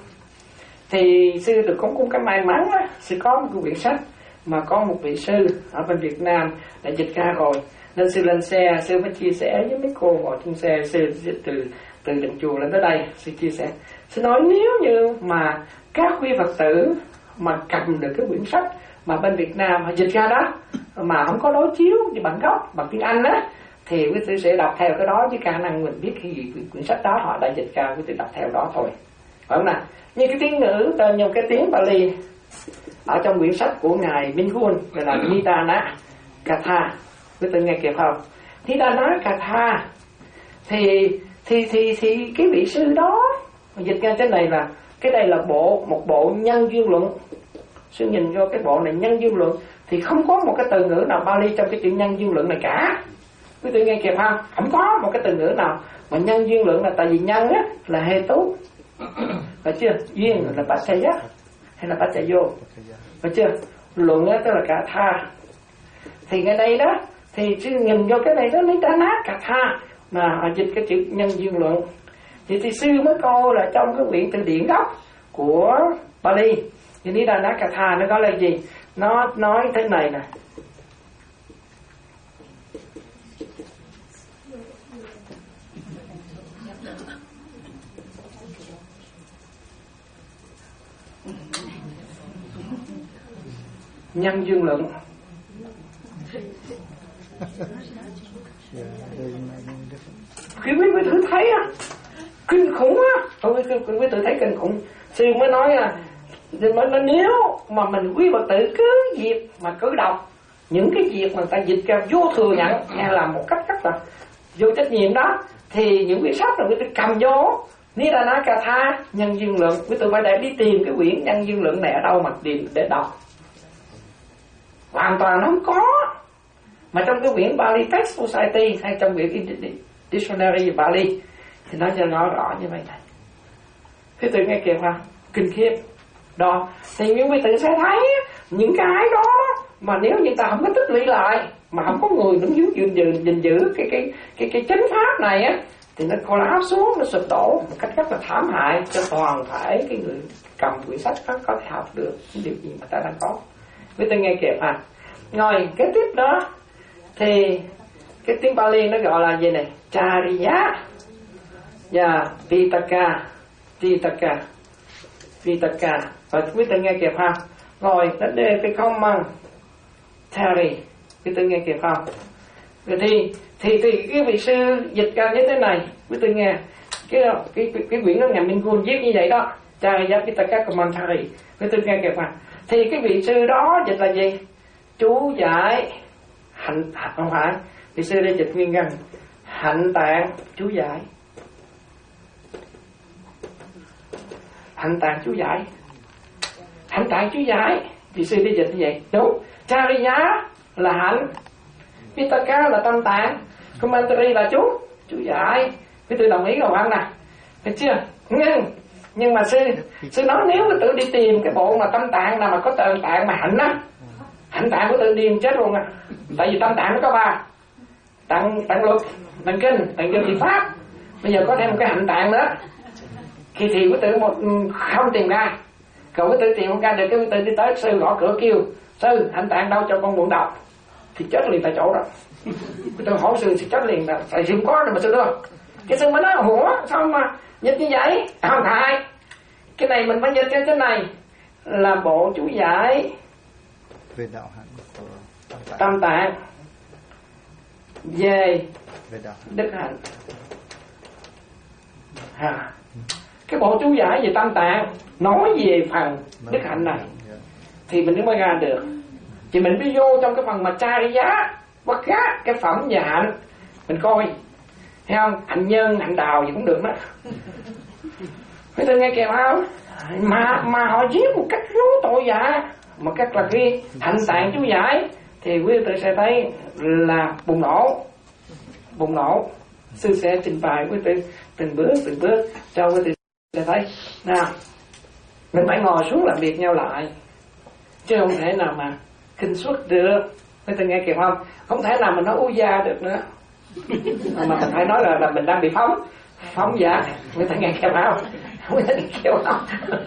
Thì sư được cũng cũng cái may mắn á, sư có một cái quyển sách mà có một vị sư ở bên Việt Nam đã dịch ra rồi, nên sư lên xe sư mới chia sẻ với mấy cô ngồi trên xe. Sư từ từ Định Chùa lên tới đây sư chia sẻ, sư nói nếu như mà các quý Phật tử mà cầm được cái quyển sách mà bên Việt Nam họ dịch ra đó mà không có đối chiếu như bản gốc bằng tiếng Anh á thì quý tử sẽ đọc theo cái đó với khả năng mình biết cái gì quyển sách đó họ đã dịch ra, quý tử đọc theo đó thôi, phải không nào? Như cái tiếng ngữ tên nhiều cái tiếng Bali ở trong quyển sách của ngài Mingun gọi là Nidana Katha, quý tử nghe kịp không? Nidana Katha thì thì thì thì cái vị sư đó dịch ra cái này là cái đây là bộ một bộ nhân duyên luận. Sư nhìn vô cái bộ này nhân duyên luận thì không có một cái từ ngữ nào Bali trong cái chữ nhân duyên luận này cả. Quý vị nghe kịp không? Không có một cái từ ngữ nào mà nhân duyên luận là tại vì nhân á là hê tú, phải chưa? Duyên là Bachaya hay là Bachayo, phải chưa? Luận á tức là cả tha. Thì ngay đây đó thì sư nhìn vô cái này đó lấy đá nát cả tha mà họ dịch cái chữ nhân duyên luận. Thì thì sư mới coi là trong cái quyển từ điển gốc của Bali thì Nidana Katha nó có là gì? Nó nói thế này nè. nhân duyên luận. Khi quý vị thử thấy á, kinh khủng á, quý vị thử thấy kinh khủng. Sư mới nói là mới nói nếu mà mình quý Phật tử cứ việc mà cứ đọc những cái việc mà người ta dịch ra vô thừa nhận hay là một cách rất là vô trách nhiệm đó, thì những quyển sách rồi quý vị cầm vô Nirana Katha nhân duyên luận, quý tự phải để đi tìm cái quyển nhân duyên luận này ở đâu mà tìm để đọc. Hoàn toàn nó không có. Mà trong cái quyển Bali Text Society hay trong quyển Dictionary Bali thì nó cho nói rõ như vậy này. Quý tự nghe kìa mà kinh khiếp đó, thì những quý tự sẽ thấy những cái đó mà nếu như ta không có tích lũy lại, mà không có người đứng dưới gìn giữ, gìn giữ cái cái cái cái chánh pháp này á, thì nó collapse xuống, nó sụp đổ một cách rất là thảm hại cho toàn thể cái người cầm quyển sách đó có thể học được những điều gì mà ta đang có. Quý tự nghe kịp à. Rồi cái tiếp đó thì cái tiếng Bali nó gọi là gì này? Chariya và Pitaka, Pitaka, Pitaka. Và quý tự nghe kịp ha. Rồi nó đề cái không măng Thari, quý tự nghe kịp không? Rồi thì thì thì cái vị sư dịch ra như thế này, quý tự nghe cái cái cái, cái quyển đó nhà Minh Quân viết như vậy đó, Chariya Pitaka Commentary, quý tự nghe kịp không? Thì cái vị sư đó dịch là gì? Chú giải hạnh, không phải, vị sư đây dịch nguyên văn hạnh tạng chú giải, hạnh tạng chú giải, hạnh tạng chú giải, vị sư đây dịch như vậy đúng. Chariya là hạnh, Pitaka là tâm tạng, Commentary là chú chú giải. Quý tự đồng ý rồi không nè? Được chưa? Nhưng nhưng mà sư sư nói nếu quý tự đi tìm cái bộ mà tâm tạng nào mà có tâm tạng mà hạnh á, hạnh tạng của tự điên chết luôn á. Tại vì tâm tạng nó có ba: tạng tạng luật, tạng kinh, tạng kinh thì pháp. Bây giờ có thêm một cái hạnh tạng nữa, khi thì quý tự một không tìm ra, còn quý tự tìm không ra được, cái quý tự đi tới sư gõ cửa kêu sư hạnh tạng đâu cho con mượn đọc, thì chết liền tại chỗ đó. Quý tự hỏi sư thì chết liền là tại sư không có rồi mà sư đưa. Cái sư mới nói ủa sao mà dịch như vậy? À, không phải, cái này mình phải dịch cho cái này là bộ chú giải về đạo hạnh của tâm tạng về về đạo đức hạnh. À, cái bộ chú giải về tâm tạng nói về phần đức hạnh này thì mình mới ra được. Thì mình đi vô trong cái phần mà Chariya Bất Gá, cái phẩm về hạnh, mình coi thấy không, hạnh nhân, hạnh đào gì cũng được đó. Mấy tôi nghe kèm không? Mà mà họ giết một cách vô tội vạ, một cách là cái hạnh tạng chú giải, thì quý vị sẽ thấy là bùng nổ, bùng nổ. Sư sẽ trình bày quý vị từng bước từng bước cho quý vị sẽ thấy. Nào, mình phải ngồi xuống làm việc nhau lại, chứ không thể nào mà kinh xuất được. Quý vị nghe kịp không? Không thể nào mình nói u gia được nữa, mà mình phải nói là, là mình đang bị phóng phóng giả. Quý vị nghe kịp không? Quý vị nghe kịp không?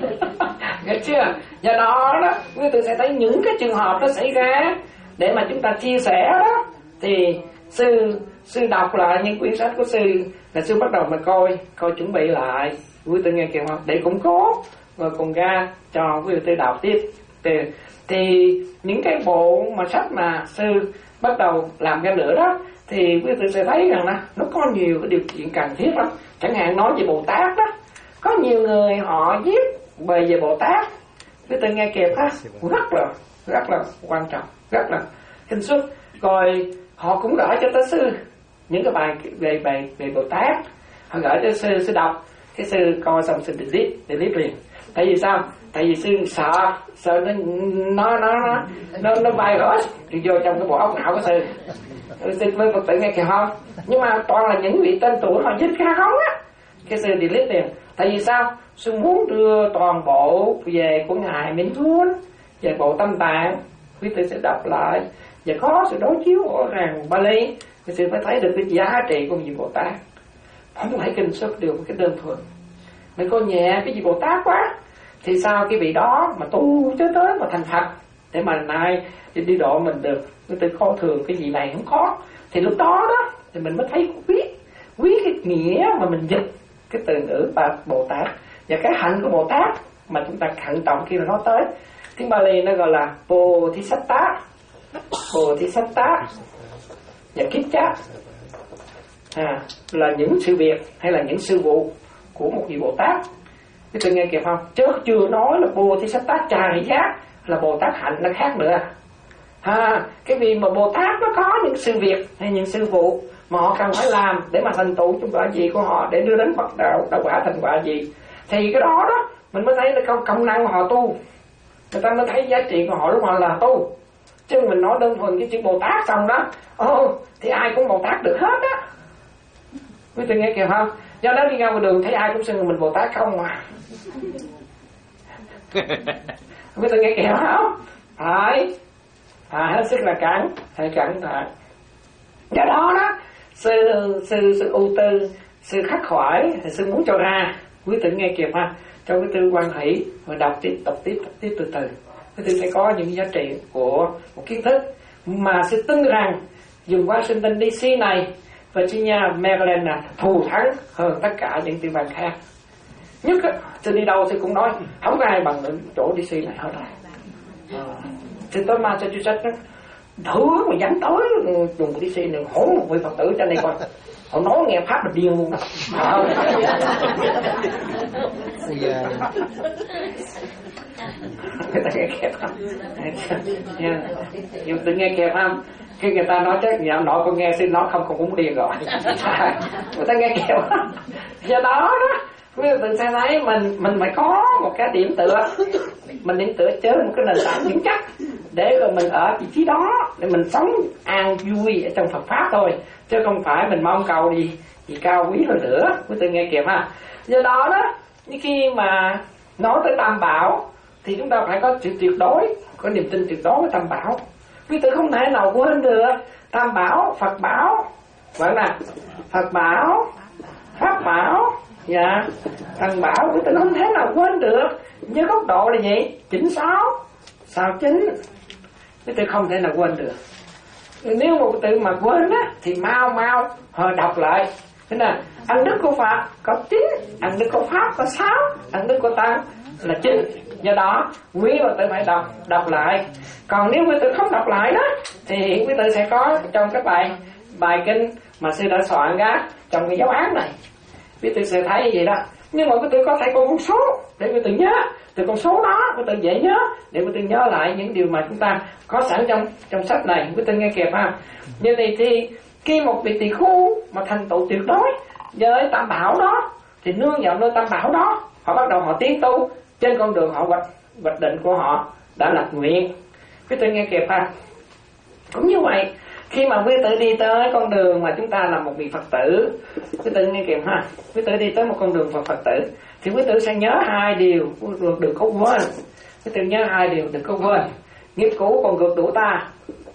Nghe chưa? Do đó đó, quý vị sẽ thấy những cái trường hợp nó xảy ra để mà chúng ta chia sẻ đó, thì sư sư đọc lại những quyển sách của sư là sư bắt đầu mà coi coi chuẩn bị lại. Quý vị nghe kịp không? Để củng cố rồi cùng ra cho quý vị đọc tiếp. Thì, thì những cái bộ mà sách mà sư bắt đầu làm ra nữa đó, thì quý vị sẽ thấy rằng là nó có nhiều cái điều kiện cần thiết lắm. Chẳng hạn nói về Bồ Tát đó, có nhiều người họ viết về về Bồ Tát, quý vị nghe kịp ha, rất là rất là quan trọng, rất là kinh xuất. Rồi họ cũng gửi cho tới sư những cái bài về về về Bồ Tát, họ gửi cho sư sư đọc, cái sư coi xong sư delete delete liền. Tại vì sao? Tại vì sư sợ sợ nó nó nó nó nó, nó bay hết vô trong cái bộ óc não của sư. Sư với Phật tử nghe kìa không? Nhưng mà toàn là những vị tên tuổi họ viết ra không á, cái sư delete liền. Tại vì sao? Sư muốn đưa toàn bộ về của ngài Minh Thuôn, về bộ tâm tạng, quý vị sẽ đọc lại và có sự đối chiếu rõ ràng Bali, quý vị phải thấy được cái giá trị của vị Bồ Tát. Không thể kinh xuất được một cái đơn thuần. Mình coi nhẹ cái vị Bồ Tát quá, thì sao cái vị đó mà tu tới tới mà thành Phật để mà nay đi, đi độ mình được. Người ta coi thường cái gì này không có, thì lúc đó đó thì mình mới thấy quý quý cái nghĩa mà mình dịch cái từ ngữ Bồ Tát và cái hạnh của Bồ Tát mà chúng ta thận trọng khi mà nói tới. Tiếng Bali nó gọi là Bodhisatta, Bodhisatta và Kitta, à, là những sự việc hay là những sự vụ của một vị Bồ Tát. Cái tôi nghe kịp không? Chứ chưa nói là Bodhisatta trài giác là Bồ Tát hạnh nó khác nữa. À, cái vì mà Bồ Tát nó có những sự việc hay những sự vụ mà họ cần phải làm để mà thành tựu trong quả gì của họ, để đưa đến Phật đạo, đạo quả thành quả gì, thì cái đó đó mình mới thấy là công, công năng họ tu, người ta mới thấy giá trị của họ lúc họ là tu. Chứ mình nói đơn thuần cái chữ Bồ Tát xong đó, ô thì ai cũng Bồ Tát được hết á. Quý vị nghe kìa không? Do đó đi ra ngoài đường thấy ai cũng xưng mình Bồ Tát không mà. Quý vị nghe kìa không? Phải à, hết sức là cẩn, phải cẩn thận. Do đó đó sư sư sư ưu tư, sư khắc khoải, sư muốn cho ra. Quý vị nghe kịp ha, cho quý tư quan hỷ và đọc tiếp, đọc tiếp, đọc tiếp từ từ. Quý vị sẽ có những giá trị của một kiến thức mà sư tin rằng dùng Washington đê xê này, Virginia, Maryland là thù thắng hơn tất cả những tiểu bang khác. Nhất á, sư đi đâu sư cũng nói không có ai bằng chỗ đê xê này hết rồi. À, sư tới Massachusetts thử mà dám tới dùng đê xê này hỗn một vị Phật tử cho này coi. Họ nói nghe pháp là điên luôn đó. À, người ta nghe kẹp không? Nhưng tự nghe kẹp không? Khi người ta nói chắc nhà nội con nghe xin nói không còn cũng điên rồi. Người ta nghe kẹp không? Do đó đó, quý vị tự sẽ thấy mình mình phải có một cái điểm tựa, mình điểm tựa chơi một cái nền tảng vững chắc để rồi mình ở vị trí đó để mình sống an vui ở trong Phật pháp thôi, chứ không phải mình mong cầu gì gì cao quý hơn nữa. Quý vị nghe kịp ha. Do đó đó, khi mà nói tới Tam Bảo thì chúng ta phải có sự tuyệt đối, có niềm tin tuyệt đối với Tam Bảo. Quý vị không thể nào quên được Tam Bảo, Phật Bảo, vậy nè, Phật Bảo, Pháp Bảo, dạ, Thần Bảo, quý vị không thể nào quên được. Với góc độ là gì? Chỉnh sáu, sao chính, quý vị không thể nào quên được. Nếu một tự mà quên á thì mau mau họ đọc lại. Thế nè, ân đức của Phật có chín, ân đức của Pháp có sáu, ân đức của Tăng là chín. Do đó quý và tự phải đọc đọc lại. Còn nếu quý tự không đọc lại đó thì quý tự sẽ có trong cái bài bài kinh mà sư đã soạn ra trong cái giáo án này, quý tự sẽ thấy gì đó. Nhưng mà quý tự có thể có con số để quý tự nhớ, từ con số đó quý tự dễ nhớ để quý tự nhớ lại những điều mà chúng ta có sẵn trong trong sách này. Quý tự nghe kịp ha. Như vậy thì khi một vị tỳ khu mà thành tựu tuyệt đối với Tam Bảo đó thì nương vào nơi Tam Bảo đó, họ bắt đầu họ tiến tu trên con đường họ hoạch hoạch định của họ đã lập nguyện. Quý tự nghe kịp ha. Cũng như vậy, khi mà quý tử đi tới con đường mà chúng ta là một vị Phật tử, quý tử nghe kịp ha, quý tử đi tới một con đường Phật Phật tử thì quý tử sẽ nhớ hai điều, đừng có quên. Quý tử nhớ hai điều đừng có quên. Nghiệp cũ còn gượt đuổi ta,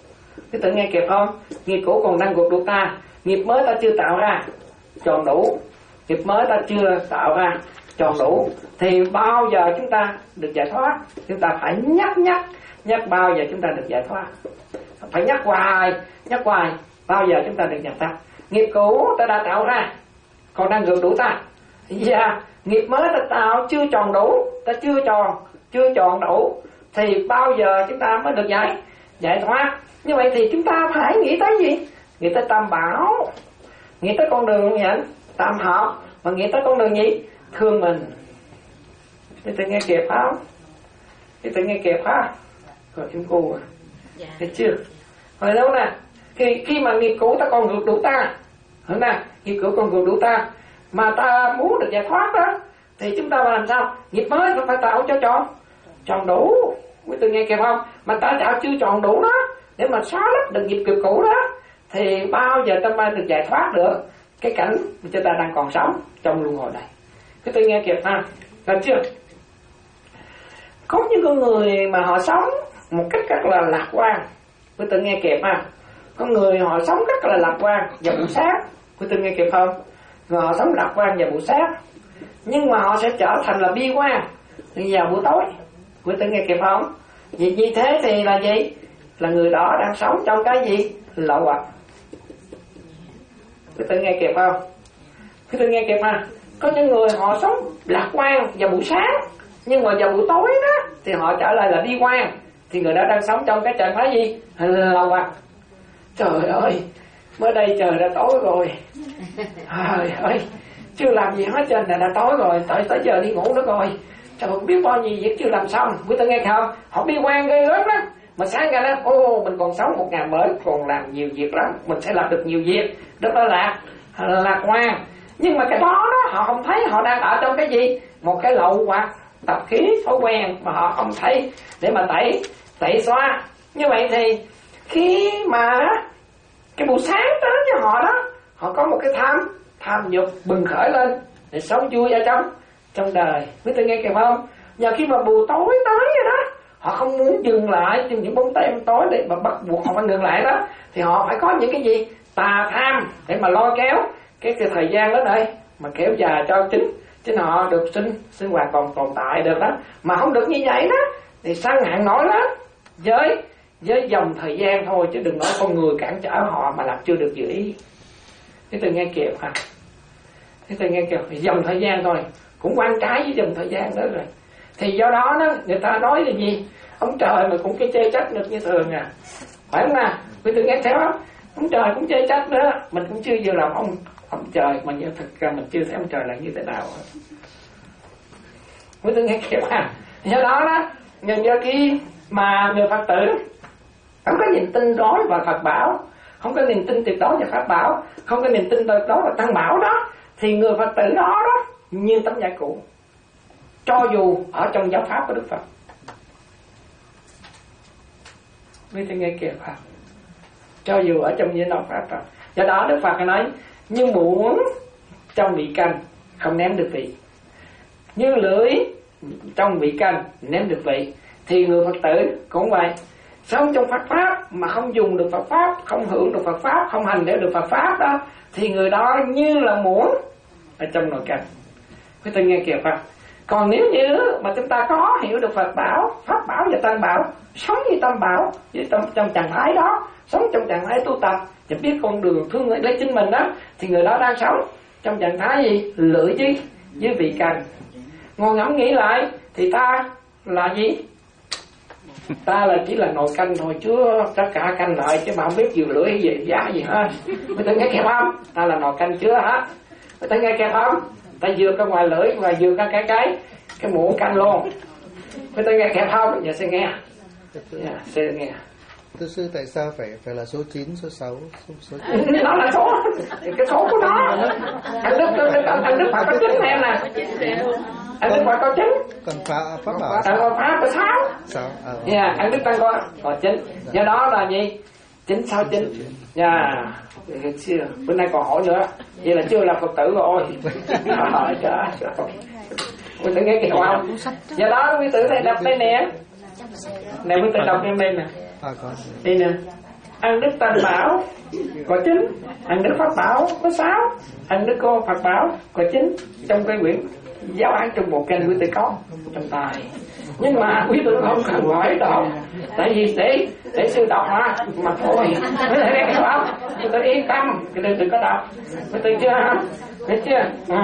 quý tử nghe kịp không? Nghiệp cũ còn đang gượt đuổi ta, nghiệp mới ta chưa tạo ra tròn đủ, nghiệp mới ta chưa tạo ra tròn đủ thì bao giờ chúng ta được giải thoát? Chúng ta phải nhắc nhắc nhắc bao giờ chúng ta được giải thoát, phải nhắc hoài nhắc hoài bao giờ chúng ta được giải thoát. Nghiệp cũ ta đã tạo ra còn đang gượng đủ ta, yeah. Nghiệp mới ta tạo chưa tròn đủ, ta chưa tròn chưa tròn đủ thì bao giờ chúng ta mới được giải giải thoát. Như vậy thì chúng ta phải nghĩ tới gì? Nghĩ tới Tam Bảo, nghĩ tới con đường nhận tam hợp, mà nghĩ tới con đường gì? Thương mình. Thì tự nghe kịp không? Thì tự nghe kịp ha? Rồi chúng cô à? Dạ. Thấy chưa? Rồi đâu nè? Khi, khi mà nghiệp cũ ta còn ngược đủ ta, hiểu nè? Nghiệp cũ còn ngược đủ ta, mà ta muốn được giải thoát đó, thì chúng ta phải làm sao? Nghiệp mới ta phải tạo cho tròn tròn đủ. Quý tự nghe kịp không? Mà ta tạo chưa tròn đủ đó, để mà xóa lấp được nghiệp nghiệp cũ đó, thì bao giờ ta mới được giải thoát được cái cảnh mà chúng ta đang còn sống trong luân hồi này. Quý tự nghe kịp ha? Được chưa? Có những con người mà họ sống một cách rất là lạc quan, quý tự nghe kịp ha. Có người họ sống rất là lạc quan và vụ sát, quý tự nghe kịp không? Người họ sống lạc quan và vụ sát, nhưng mà họ sẽ trở thành là bi quan vào buổi tối, quý tự nghe kịp không? Vì như thế thì là gì? Là người đó đang sống trong cái gì? Lậu hoặc. Quý tự nghe kịp không? Quý tự nghe kịp ha. Có những người họ sống lạc quan vào buổi sáng, nhưng mà vào buổi tối đó thì họ trả lời là bi quan. Thì người đó đang sống trong cái trạng thái gì? Lầu hoặc. Trời ơi, mới đây trời đã tối rồi. Trời ơi, chưa làm gì hết trơn là đã tối rồi, tới tới giờ đi ngủ nữa rồi. Trời, không biết bao nhiêu việc chưa làm xong. Quý vị nghe không? Họ bi quan ghê gớm lắm. Mà sáng ra đó, ô mình còn sống một ngày mới, còn làm nhiều việc lắm, mình sẽ làm được nhiều việc. Đó là lạc, lạc quan. Nhưng mà cái đó đó họ không thấy, họ đang ở trong cái gì? Một cái lậu hoặc tập khí thói quen mà họ không thấy để mà tẩy tẩy xóa. Như vậy thì khi mà cái buổi sáng tới cho họ đó, họ có một cái tham tham dục bừng khởi lên để sống vui ở trong trong đời. Quý vị nghe kịp không? Nhờ khi mà buổi tối tới rồi đó, họ không muốn dừng lại trên những bóng đêm tối để mà bắt buộc họ phải ngừng lại đó, thì họ phải có những cái gì? Tà tham để mà lôi kéo cái, cái thời gian đó đây mà kéo dài cho chính chính họ được sinh sinh hoạt còn tồn tại được đó. Mà không được như vậy đó thì sang hạn nổi lắm với với dòng thời gian thôi, chứ đừng nói con người cản trở họ mà làm chưa được dự ý. Thế tôi nghe kịp hả? Thế tôi nghe kịp dòng thời gian thôi cũng quan trái với dòng thời gian đó rồi. Thì do đó đó người ta nói là gì? Ông trời mà cũng cái chê trách được như thường à, phải không nào? Quý tôi nghe theo không? Ông trời cũng chê trách nữa, mình cũng chưa vừa lòng ông ông trời, mà như thực ra mình chưa thấy ông trời là như thế nào. Quý tôi nghe kịp à? Do đó đó, nhìn do khi mà người Phật tử không có niềm tin đối vào Phật bảo, không có niềm tin tuyệt đối vào Pháp bảo, không có niềm tin tuyệt đối vào Tăng bảo đó, thì người Phật tử đó đó như tấm vải cũ, cho dù ở trong giáo pháp của Đức Phật. Quý vị nghe kìa Phật, cho dù ở trong giáo pháp Phật. Do đó Đức Phật nói như muỗng trong vị canh không ném được vị, như lưỡi trong vị canh ném được vị, thì người Phật tử cũng vậy. Sống trong Phật pháp mà không dùng được Phật pháp, không hưởng được Phật pháp, không hành để được Phật pháp đó, thì người đó như là muỗng ở trong nồi canh. Quý vị nghe kìa Phật. Còn nếu như mà chúng ta có hiểu được Phật bảo, Pháp bảo và Tăng bảo, sống như Tam bảo, trong, trong trạng thái đó, sống trong trạng thái tu tập và biết con đường thương lấy chính mình đó, thì người đó đang sống trong trạng thái gì? Lưỡi chứ với vị canh. Ngồi ngẫm nghĩ lại thì ta là gì? Ta là chỉ là nồi canh thôi, chứ tất cả canh lại, chứ mà không biết vừa lưỡi hay gì giá gì hết. Người ta nghe kẹp không? Ta là nồi canh chưa hả? Người ta nghe kẹp không? Ta vừa có ngoài lưỡi và vừa có cái cái cái muỗng canh luôn. Người ta nghe kẹp không? Giờ sẽ nghe. Dạ, sẽ nghe. Thưa sư, tại sao phải phải là số chín, số sáu, số, số chín? Nó là số, cái số của nó. Anh Đức, anh Đức phải có chín em nè. Anh Đức phải có chín. Còn phá, Pháp bảo Tăng có Pháp có sáu. sáu. À, dạ, anh Đức Tăng có có chín. Do đó là gì? Chín sáu chín. Dạ. Chưa. Bữa nay còn hỏi nữa. Vậy là chưa là Phật tử rồi. Trời trời. Quý tử nghe kìa không? Do đó quý tử này đọc đây nè. Nè quý tử đọc em đây nè. à, có. Đây nè. Ăn Đức Tăng bảo có chín, ăn Đức Pháp bảo có sáu, ăn Đức Cô Phật bảo có chín. Trong cái quyển giáo án trong bộ kinh quý tử có trong tài. Nhưng mà quý tử không cần hỏi đọc, tại vì để để sư đọc mà mà thôi. Quý tử nghe không? Quý tử yên tâm, quý tử đừng có đọc. Quý tử chưa? Biết chưa? Ừ.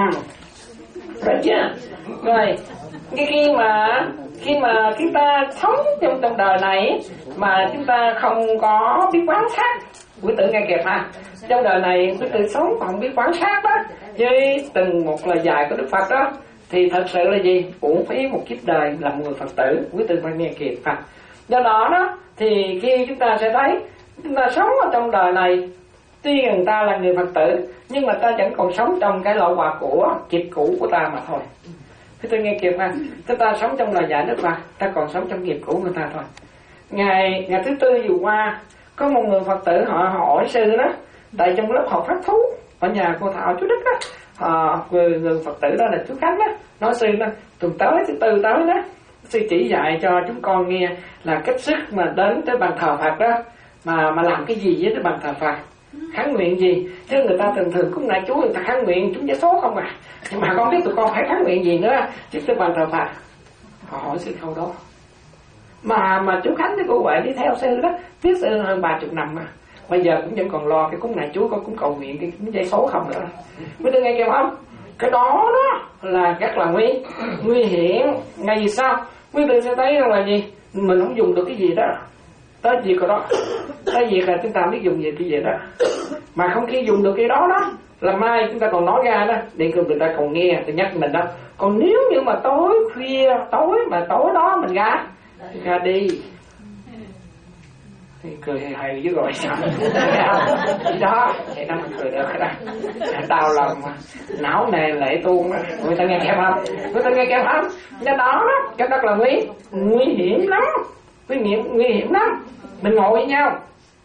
Biết chưa? Rồi cái khi mà khi mà chúng ta sống trong trong đời này mà chúng ta không có biết quán sát, quý tử nghe kịp ha, trong đời này quý tử sống mà không biết quán sát đó với từng một lời dạy của Đức Phật đó, thì thật sự là gì? Uổng phí một kiếp đời làm người Phật tử. Quý tử phải nghe kịp ha. Do đó đó thì khi chúng ta sẽ thấy chúng ta sống ở trong đời này, tuy người ta là người Phật tử nhưng mà ta vẫn còn sống trong cái lậu hoặc của nghiệp cũ của ta mà thôi. Thế tôi nghe kịp ha, chúng ta sống trong lời dạy Đức Phật, ta còn sống trong nghiệp cũ người ta thôi. Ngày ngày thứ tư vừa qua có một người Phật tử họ hỏi sư đó, tại trong lớp học pháp thú ở nhà cô Thảo chú Đức đó, họ, người, người Phật tử đó là chú Khánh đó, nói sư đó tuần tới thứ tư tới đó, sư chỉ dạy cho chúng con nghe là cách sức mà đến tới bàn thờ Phật đó, mà mà làm cái gì với cái bàn thờ Phật, kháng nguyện gì. Chứ người ta thường thường cũng lại chú người ta kháng nguyện chúng vé số không à, nhưng mà con biết tụi con phải kháng nguyện gì nữa trước cái bàn thờ Phật. Họ hỏi sư câu đó mà mà chú Khánh với cô Huệ đi theo sư đó, biết sư hơn ba chục năm mà bây giờ cũng vẫn còn lo cái cúng này chú con cũng cầu nguyện cái cúng giấy số không nữa. Mới được nghe kêu không? Cái đó đó là rất là nguy nguy hiểm. Ngay vì sao? quý vị sẽ thấy rằng là gì, mình không dùng được cái gì đó, tới việc rồi đó, tới việc là chúng ta biết dùng gì cái gì đó, mà không khi dùng được cái đó đó là mai chúng ta còn nói ra đó, để người ta còn nghe thì nhắc mình đó. Còn nếu như mà tối khuya tối mà tối đó mình ra ra đi thì cười hay hay chứ rồi sao đó vậy đó mình cười được đó, đau lòng mà não nề lệ tuôn đó. Người ta nghe kém không, người ta nghe kém không, cái đó đó cái đó là nguy nguy hiểm lắm, nguy hiểm nguy hiểm lắm. Mình ngồi với nhau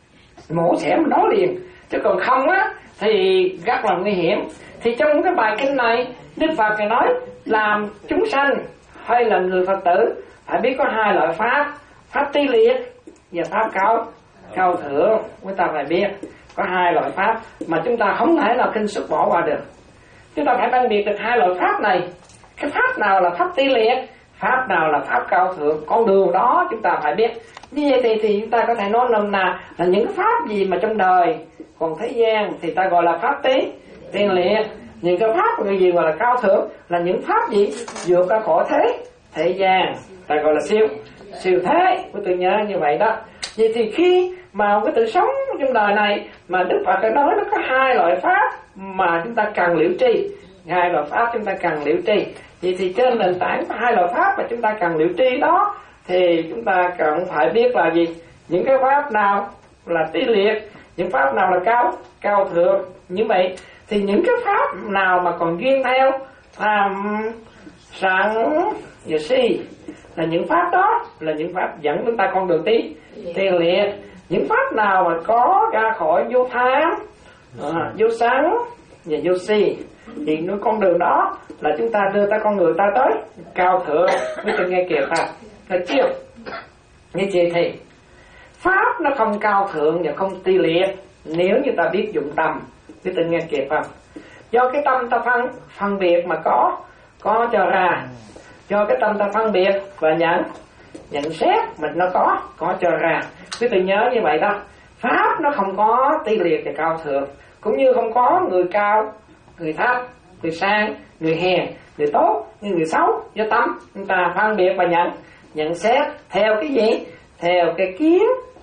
mổ xẻ mình nói liền, chứ còn không á thì rất là nguy hiểm. Thì trong cái bài kinh này Đức Phật Ngài nói làm chúng sanh hay là người Phật tử phải biết có hai loại pháp, pháp tí liệt và pháp cao cao thượng. Chúng ta phải biết có hai loại pháp mà chúng ta không thể nào kinh xuất bỏ qua được. Chúng ta phải phân biệt được hai loại pháp này, cái pháp nào là pháp tí liệt, pháp nào là pháp cao thượng. Con đường đó chúng ta phải biết. Như vậy thì, thì chúng ta có thể nói nôm na là những cái pháp gì mà trong đời còn thế gian thì ta gọi là pháp tí tiên liệt. Những cái pháp người gì gọi là cao thượng là những pháp gì vượt ra khỏi thế thế gian, ta gọi là siêu siêu thế. Quý tự nhớ như vậy đó. Vậy thì khi mà cái tự sống trong đời này mà Đức Phật đã nói nó có hai loại pháp mà chúng ta cần liễu tri, hai loại pháp chúng ta cần liễu tri. Vậy thì trên nền tảng hai loại pháp mà chúng ta cần liễu tri đó thì chúng ta cần phải biết là gì, những cái pháp nào là tí liệt, những pháp nào là cao cao thượng. Như vậy thì những cái pháp nào mà còn duyên theo tham sân và si là những pháp đó là những pháp dẫn chúng ta con đường tí tiên liệt. Những pháp nào mà có ra khỏi vô tham, à, vô sân và vô si thì nó con đường đó là chúng ta đưa ta con người ta tới cao thượng. Với tôi nghe kìa ta là chiêu như vậy thì pháp nó không cao thượng và không ti liệt nếu như ta biết dụng tâm. Với tôi nghe kìa không, do cái tâm ta phân phân biệt mà có có cho ra, do cái tâm ta phân biệt và nhận nhận xét mình nó có có cho ra. Quý vị nhớ như vậy đó, pháp nó không có ti liệt và cao thượng, cũng như không có người cao người thấp, người sang người hèn, người tốt như người xấu. Do tâm chúng ta phân biệt và nhận nhận xét theo cái gì, theo cái kiến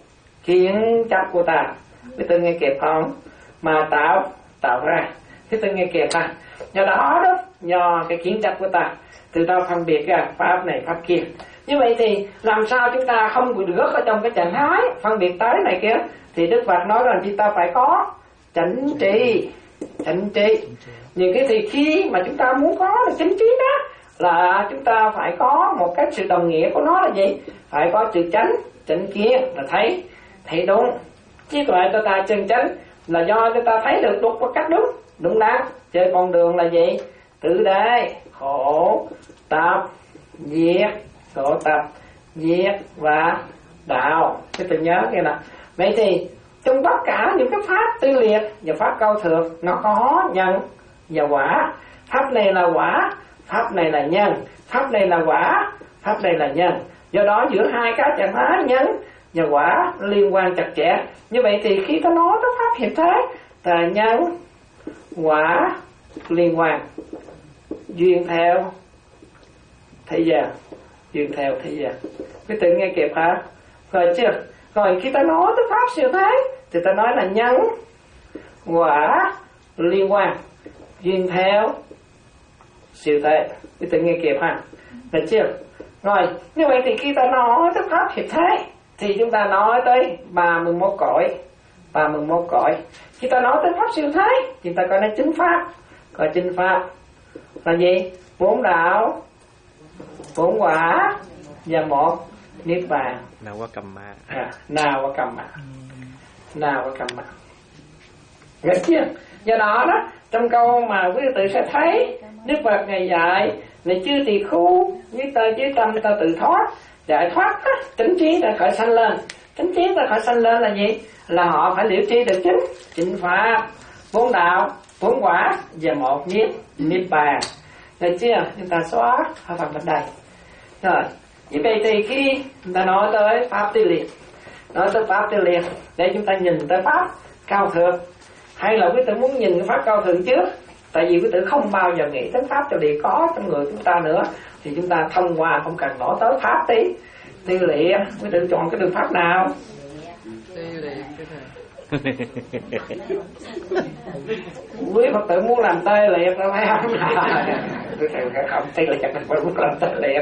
kiến chấp của ta. Quý vị nghe kịp không, mà tạo tạo ra. Quý vị nghe kịp ta, do đó đó do cái kiến chấp của ta từ ta phân biệt ra pháp này pháp kia. Như vậy thì làm sao chúng ta không bị rớt ở trong cái trạng thái phân biệt tới này kia, thì Đức Phật nói rằng chúng ta phải có chánh tri. Chánh tri những cái thì khi mà chúng ta muốn có được chánh trí đó là chúng ta phải có một cái sự đồng nghĩa của nó là gì, phải có sự chánh chánh kiến là thấy thấy đúng. Trí tuệ cho ta chân chánh là do cho ta thấy được đúng một cách đúng đúng đắn. Trên con đường là gì, tự đế khổ tập diệt, khổ tập diệt và đạo. Cái tôi nhớ kia nè. Vậy thì trong tất cả những cái pháp tư liệt và pháp cao thượng nó có nhân và quả. Pháp này là quả, pháp này là nhân. Pháp này là quả, pháp này là nhân. Do đó giữa hai cái trạng thái nhân và quả liên quan chặt chẽ. Như vậy thì khi ta nói tới pháp hiện thế là nhân quả liên quan, duyên theo thế gian, duyên theo thế gian. Quý tự nghe kịp hả? Rồi chưa? Rồi khi ta nói tới pháp siêu thế thì ta nói là nhân quả liên quan, duyên theo siêu thế. Quý tự nghe kịp hả? Được chưa? Rồi như vậy thì khi ta nói tới pháp hiện thế thì chúng ta nói tới ba mươi mốt cõi, ba mươi mốt cõi. Khi ta nói tới pháp siêu thế thì ta coi nó chính pháp. Coi chính pháp là gì? Bốn đạo, bốn quả và một niết bàn. Nào qua cầm ma. À, nào qua cầm ma. Nào qua cầm ma. Được chưa? Do đó đó, trong câu mà quý tự sẽ thấy Đức Phật Ngài dạy là chư tỳ khu với ta với tâm ta tự thoát, giải thoát á, chánh trí ta khởi sanh lên. Chánh trí ta khởi sanh lên là gì? Là họ phải liễu tri được chính chính pháp, bốn đạo, bốn quả và một niết niết bàn. Được chưa? Chúng ta xóa ở phần bên đây. Rồi, như vậy thì khi chúng ta nói tới pháp tiêu liệt, nói tới pháp tiêu liệt để chúng ta nhìn tới pháp cao thượng, hay là quý vị muốn nhìn cái pháp cao thượng trước Tại vì quý tử không bao giờ nghĩ đến pháp cho địa có trong người chúng ta nữa, thì chúng ta thông qua không cần nói tới pháp tí. Tư liệt, quý tử chọn cái đường pháp nào? Tư liệt cái thầy. Quý Phật tử muốn làm tê liệt đâu phải không? Tôi thầy cái không tê liệt mình phải muốn làm tê liệt.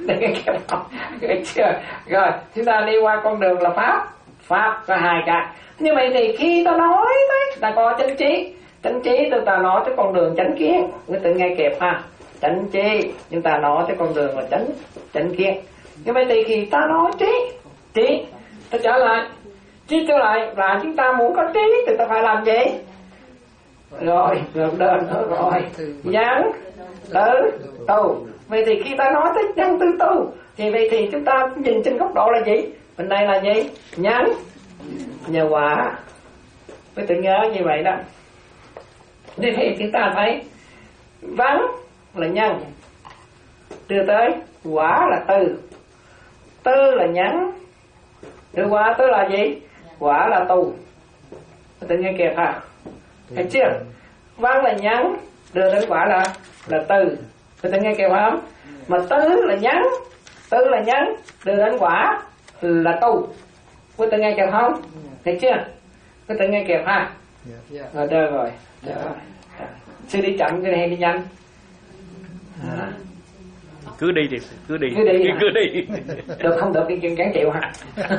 Rồi chúng ta đi qua con đường là pháp. Pháp có hai cái. Như vậy thì khi ta nói đấy, ta có chánh trí. Chánh trí tôi ta nói tới con đường chánh kiến. Quý tử nghe kịp ha. Chánh trí chúng ta nói tới con đường là chánh chánh kiến. Như vậy thì khi ta nói trí, trí ta trở lại, trí trở lại là chúng ta muốn có trí thì ta phải làm gì? Rồi, ngược đơn nữa rồi. Nhân tư tu. Vậy thì khi ta nói tới nhân tư tu thì vậy thì chúng ta nhìn trên góc độ là gì? Bên đây là gì? Nhân nhờ quả. Phải tự nhớ như vậy đó. Nên thì chúng ta thấy vắng là nhân, đưa tới quả là tư, tư là nhắn, đưa qua tư là gì? Quả là tu. Tự nghe kịp hả? Thấy chưa? Văn là nhắn, đưa đến quả là là tư. Tự nghe kịp không? Mà tư là nhắn, tư là nhắn, đưa đến quả là tu. Quý tự nghe kịp không? Thấy chưa? Quý tự nghe kịp ha? Rồi đưa rồi. Sư đi chậm cái này đi nhanh. À. Cứ đi thì cứ đi. Cứ đi. Cứ đi. Được không được thì gắn chịu hả?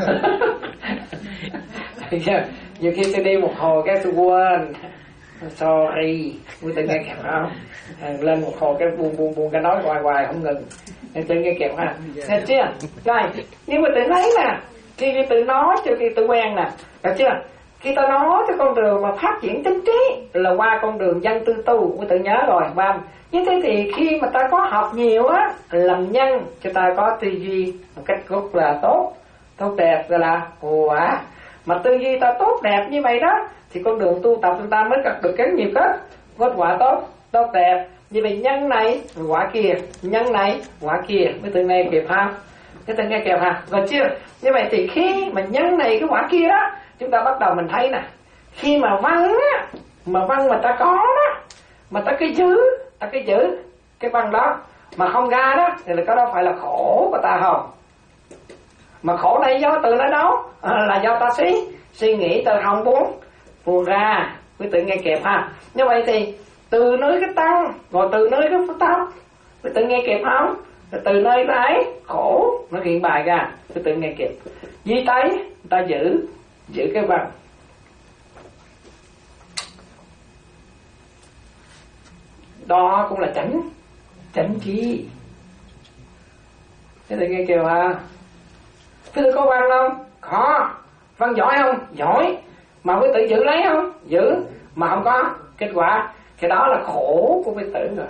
Nhiều khi tôi đi một hồi cái tôi quên. Sorry, tôi tự nghe kẹp không? Lên một hồi cái buồn buồn buồn cái nói hoài hoài không ngừng. Nên tôi nghe kẹp ha. Thấy chưa? Rồi, nhưng mà tự thấy nè, khi tự nói cho khi tự quen nè, được chưa? Khi ta nói cái con đường mà phát triển chánh trí là qua con đường dân tư tu, quý tự nhớ rồi, ba. Như thế thì khi mà ta có học nhiều á, làm nhân cho ta có tư duy một cách rất là tốt, tốt đẹp gọi là quả. Mà tư duy ta tốt đẹp như vậy đó, thì con đường tu tập chúng ta mới gặp được cái nhiều kết, kết quả tốt, tốt đẹp. Như vậy nhân này quả kia, nhân này quả kia, quý tự nghe kịp ha? Quý tự nghe kịp ha? Rồi chưa? Như vậy thì khi mà nhân này cái quả kia đó, chúng ta bắt đầu mình thấy nè, khi mà văn á, mà văn mà ta có đó, mà ta cái giữ, ta cái giữ cái văn đó mà không ra đó, thì là cái đó phải là khổ của ta không? Mà khổ này do từ nó đâu? À, là do ta suy suy nghĩ từ không buông buông ra. Quý tự nghe kịp ha? Như vậy thì từ nơi cái tăng, rồi từ nơi cái phức tạp, quý tự nghe kịp không? Rồi từ nơi cái khổ nó hiện bài ra, quý tự nghe kịp. Vì thấy ta giữ giữ cái văn. Đó cũng là chánh chánh trí. Thế thì nghe kêu à, thế thì có văn không? Có. Văn giỏi không? Giỏi. Mà quý tử giữ lấy không? Giữ. Mà không có kết quả, cái đó là khổ của quý tử rồi.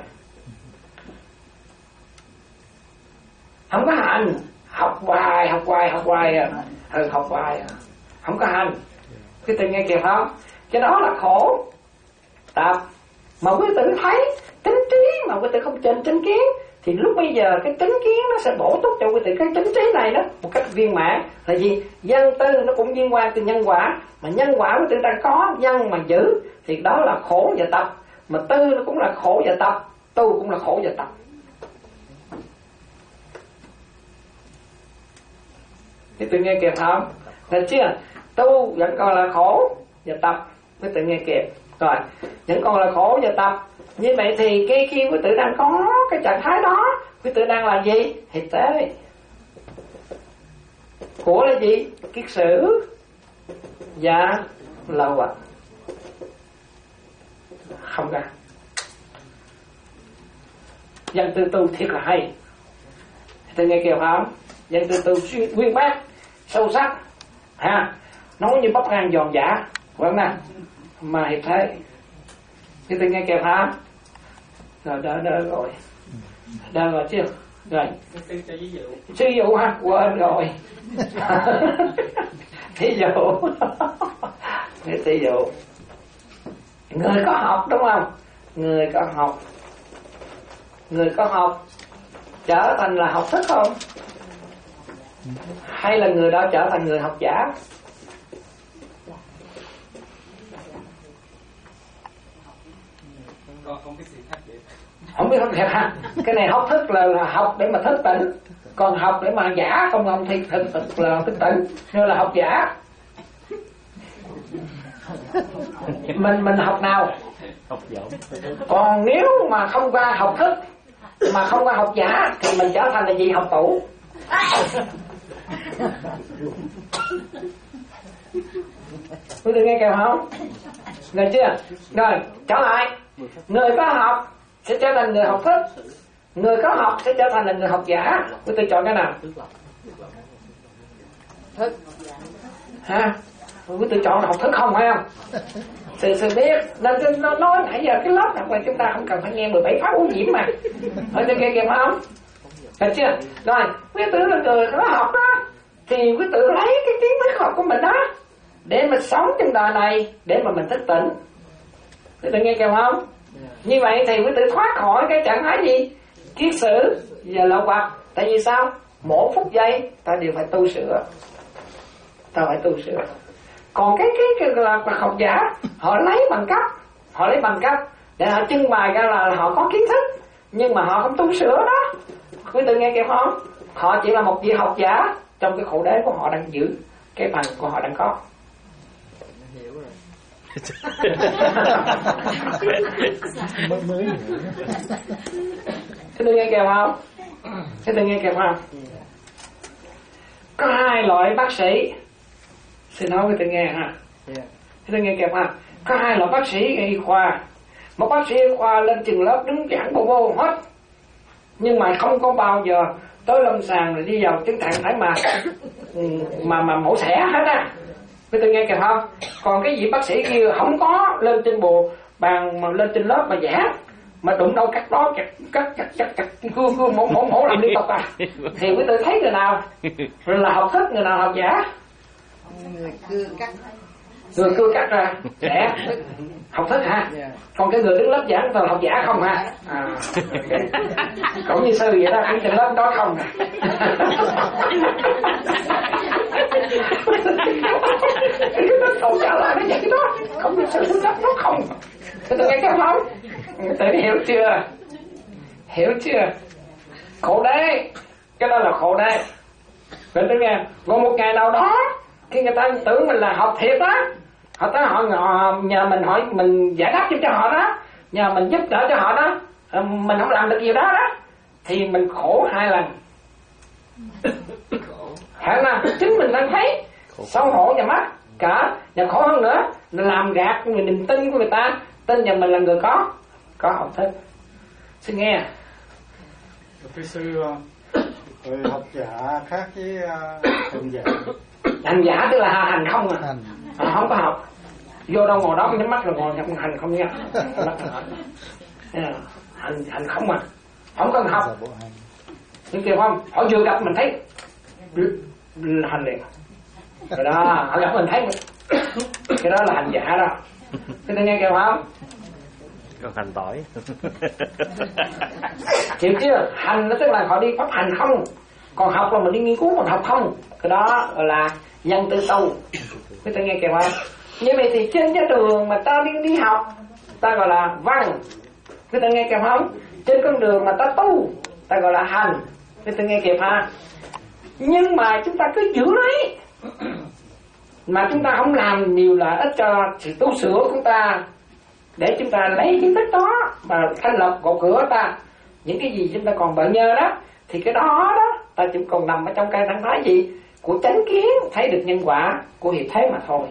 Không có hành, học hoài học hoài học hoài à. Ừ, học hoài à. Không có hành. Quý tử nghe kịp không? Cái đó là khổ tập. Mà quý tử thấy tính trí mà quý tử không trên chánh kiến, thì lúc bây giờ cái chánh kiến nó sẽ bổ túc cho quý tử cái chánh trí này đó một cách viên mãn. Là gì? Nhân tư nó cũng liên quan từ nhân quả, mà nhân quả quý tử đang có nhân mà giữ thì đó là khổ và tập. Mà tư nó cũng là khổ và tập, tu cũng là khổ và tập. Quý tử nghe kịp không? Được chưa? Tu vẫn còn là khổ và tập, quý tử nghe kịp. Rồi, vẫn còn là khổ và tập. Như vậy thì cái khi quý tử đang có cái trạng thái đó, quý tử đang làm gì? Thì tế. Của là gì? Kiết sử và lậu hoặc. Không ra. Dân tư tu thiệt là hay. Tôi nghe kêu không? Dân tư tu nguyên bác, sâu sắc, ha, nói như bắp ngang giòn giả, phải không? Mà hiệp thế. Thì tôi nghe kêu hả? Rồi đỡ đỡ rồi. Đỡ rồi chưa? Rồi. Sư dụ ha? Quên rồi. Thí dụ. Thí dụ. Người có học đúng không? Người có học. Người có học trở thành là học thức không? Hay là người đó trở thành người học giả? Con không biết gì khác biệt. Không biết không thiệt ha. Cái này học thức là, là học để mà thức tỉnh, còn học để mà giả không không thì thực thực là thức tỉnh, nên là học giả. Mình mình học nào? Học giả. Còn nếu mà không qua học thức mà không qua học giả thì mình trở thành là gì? Học tủ. Quý vị nghe kêu không? Được chưa? Rồi trở lại, người có học sẽ trở thành người học thức, người có học sẽ trở thành là người học giả. Quý vị chọn cái nào? Thức. Ha? Quý vị chọn học thức không phải không? Sự sự biết nên nó nói nãy giờ cái lớp này chúng ta không cần phải nghe mười bảy pháp ô nhiễm mà. Ở trên kia kìa phải không? Được chưa? Rồi quý tử là người có học đó thì quý tử lấy cái kiến thức học của mình đó để mà sống trong đời này, để mà mình thức tỉnh. Quý tử nghe kìa không? Như vậy thì quý tử thoát khỏi cái trạng thái gì? Kiết sử và lậu hoặc. Tại vì sao? Mỗi phút giây ta đều phải tu sửa, ta phải tu sửa. Còn cái cái, cái là học giả, họ lấy bằng cấp, họ lấy bằng cấp để họ trưng bày ra là họ có kiến thức, nhưng mà họ không tu sửa đó. Quý vị nghe kịp không? Họ chỉ là một vị học giả trong cái khổ đế của họ đang giữ, cái bằng của họ đang có. Hiểu rồi. mới mới hiểu. Quý vị nghe kịp không? Quý vị nghe kịp không? Có hai loại bác sĩ, xin nói với tôi nghe ha. Yeah. Tôi nghe kịp ha. Có hai loại bác sĩ y khoa. Một bác sĩ y khoa lên trường lớp đứng giảng vô vô hết, nhưng mà không có bao giờ tới lâm sàng rồi đi vào chứng trạng thái mà mà mà mổ xẻ hết á. Tôi nghe kịp không? Còn cái vị bác sĩ kia không có lên trên bộ bàn mà lên trên lớp mà giảng, mà đụng đâu cắt đó chặt cắt chặt chặt chặt cưa cưa mổ mổ mổ làm liên tục à. Thì quý tôi thấy người nào rồi là học thức, người nào học giả? Người cưa cắt. Người cưa cắt ra sẽ học thức hả? Yeah. Còn cái người đứng lớp giảng toàn học giả không hả? À, okay. Cũng như sư vậy đó, cũng trên lớp đó không à. Cái đó câu trả lời nó vậy đó, không như sư đứng lớp đó không. Thế tôi nghe cái không? Tự hiểu chưa? Hiểu chưa? Khổ đế, cái đó là khổ đế. Vậy tôi nghe, còn một ngày nào đó khi người ta tưởng mình là học thiệt đó, họ tới họ nhờ mình hỏi, mình giải đáp cho họ đó, nhờ mình giúp đỡ cho họ đó, mình không làm được gì đó đó, thì mình khổ hai lần. Hả nào chính mình đang thấy xấu hổ và mất cả, và khổ hơn nữa là làm gạt người niềm tin của người ta, tin rằng mình là người có có học thức. Xin nghe. Thưa sư, người học giả khác với hành giả. Hành giả tức là hành không à, Hành. à không có học, vô đâu ngồi đó nhắm mắt rồi ngồi không hành không nha. hành hành không à, không cần học. Nhưng kêu không, họ vừa gặp mình thấy hành liền rồi đó, họ gặp mình thấy cái đó là hành giả đó. Cái tôi nghe kêu không? Còn hành tỏi. Hiểu chưa? Hành nó tức là họ đi pháp hành không, còn học là mình đi nghiên cứu, mình học không. Cái đó gọi là dân tư tu. Cái tôi nghe kêu không? Như vậy thì trên cái đường mà ta đi đi học ta gọi là văn. Cái tôi nghe kêu không? Trên con đường mà ta tu ta gọi là hành. Cái tôi nghe kịp ha? Nhưng mà chúng ta cứ giữ lấy mà chúng ta không làm nhiều lợi ích cho sự tu sửa của chúng ta, để chúng ta lấy kiến thức đó mà thanh lọc gột rửa ta những cái gì chúng ta còn bận nhơ đó, thì cái đó đó ta chỉ còn nằm ở trong cái trạng thái gì của chánh kiến, thấy được nhân quả của hiện thế mà thôi.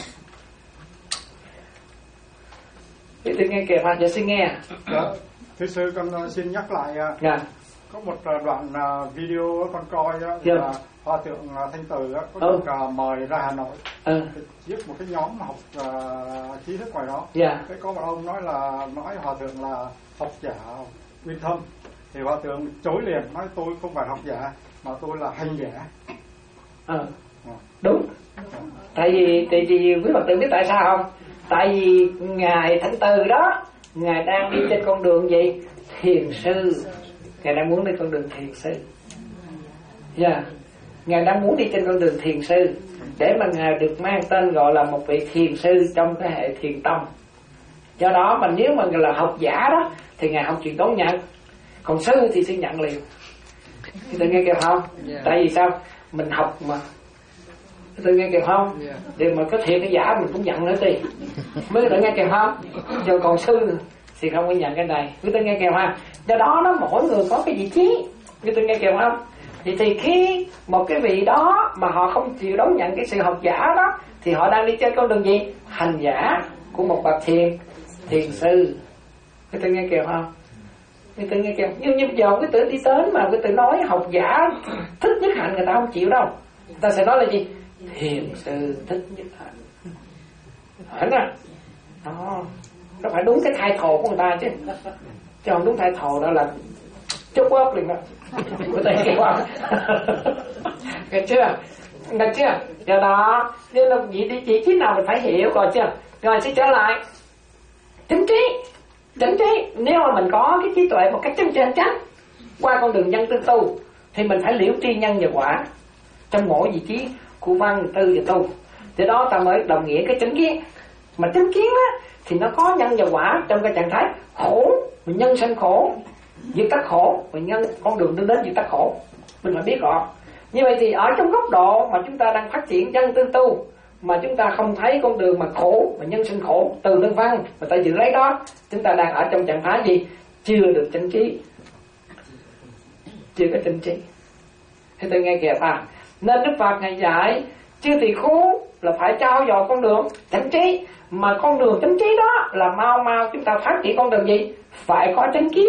Quý vị nghe kìa, giờ xin nghe. Đó. Thưa sư, con xin nhắc lại. Yeah. Có một đoạn video con coi đó, Yeah. là Hòa thượng Thanh Từ đó, có Ừ. được mời ra Hà Nội Ừ. giúp một cái nhóm học uh, trí thức ngoài đó. Yeah. Cái có một ông nói là nói Hòa thượng là học giả uyên thâm, thì Hòa thượng chối liền, nói tôi không phải học giả mà tôi là hành giả. Ừ. Đúng. Tại vì tại vì quý Phật tử biết tại sao không? Tại vì ngài Thanh Từ đó, ngài đang đi trên con đường gì? Thiền sư. Ngài đang muốn đi con đường thiền sư. Yeah. Ngài đang muốn đi trên con đường thiền sư, để mà ngài được mang tên gọi là một vị thiền sư trong cái hệ thiền tông. Do đó mà nếu mà là học giả đó thì ngài không chịu đón nhận, còn sư thì sẽ nhận liền. Tôi nghe kịp không? Yeah. Tại vì sao? Mình học mà. Tôi nghe kịp không? Yeah. Để mà có thiệt cái giả mình cũng nhận nữa đi. Mới tự nghe kịp không? Rồi còn sư thì không có nhận cái này. Quý tôi nghe kịp không? Do đó nó mỗi người có cái vị trí. Quý tôi nghe kịp không? Thì, thì khi một cái vị đó mà họ không chịu đón nhận cái sự học giả đó thì họ đang đi trên con đường gì? Hành giả của một bậc thiền thiền sư. Quý tôi nghe kịp không? Người tự nghe kìa, nhưng như giờ cái tự đi tới mà cái tự nói học giả thích nhất hạnh người ta không chịu đâu. Người ta sẽ nói là gì? Thiền sư thích nhất hạnh. Hẳn à? Đó, nó phải đúng cái thai thổ của người ta chứ. Chứ không đúng thai thổ đó là chốt ớt liền đó. Của ta kêu không? Nghe chưa? Nghe chưa? Do đó, nên là vị trí trí nào mình phải hiểu rồi chưa? Rồi sẽ trở lại chính trí. Chánh trí, nếu mà mình có cái trí tuệ một cách chân chân chánh qua con đường nhân tư tu thì mình phải liễu tri nhân và quả trong mỗi vị trí của văn, tư và tu. Thì đó ta mới đồng nghĩa cái chánh kiến. Mà chánh kiến á thì nó có nhân và quả trong cái trạng thái khổ, mình nhân sanh khổ, diệt tắc khổ, mình nhân con đường đến đến diệt tắc khổ. Mình phải biết rõ. Như vậy thì ở trong góc độ mà chúng ta đang phát triển nhân tư tu mà chúng ta không thấy con đường mà khổ, mà nhân sinh khổ từ đơn văn mà ta giữ lấy đó, chúng ta đang ở trong trạng thái gì? Chưa được chánh trí, chưa có chánh trí. Thế tôi nghe kìa à, nên Đức Phật ngài dạy chư tỳ khưu là phải trao dồi con đường chánh trí, mà con đường chánh trí đó là mau mau chúng ta phát triển con đường gì? Phải có chánh kiến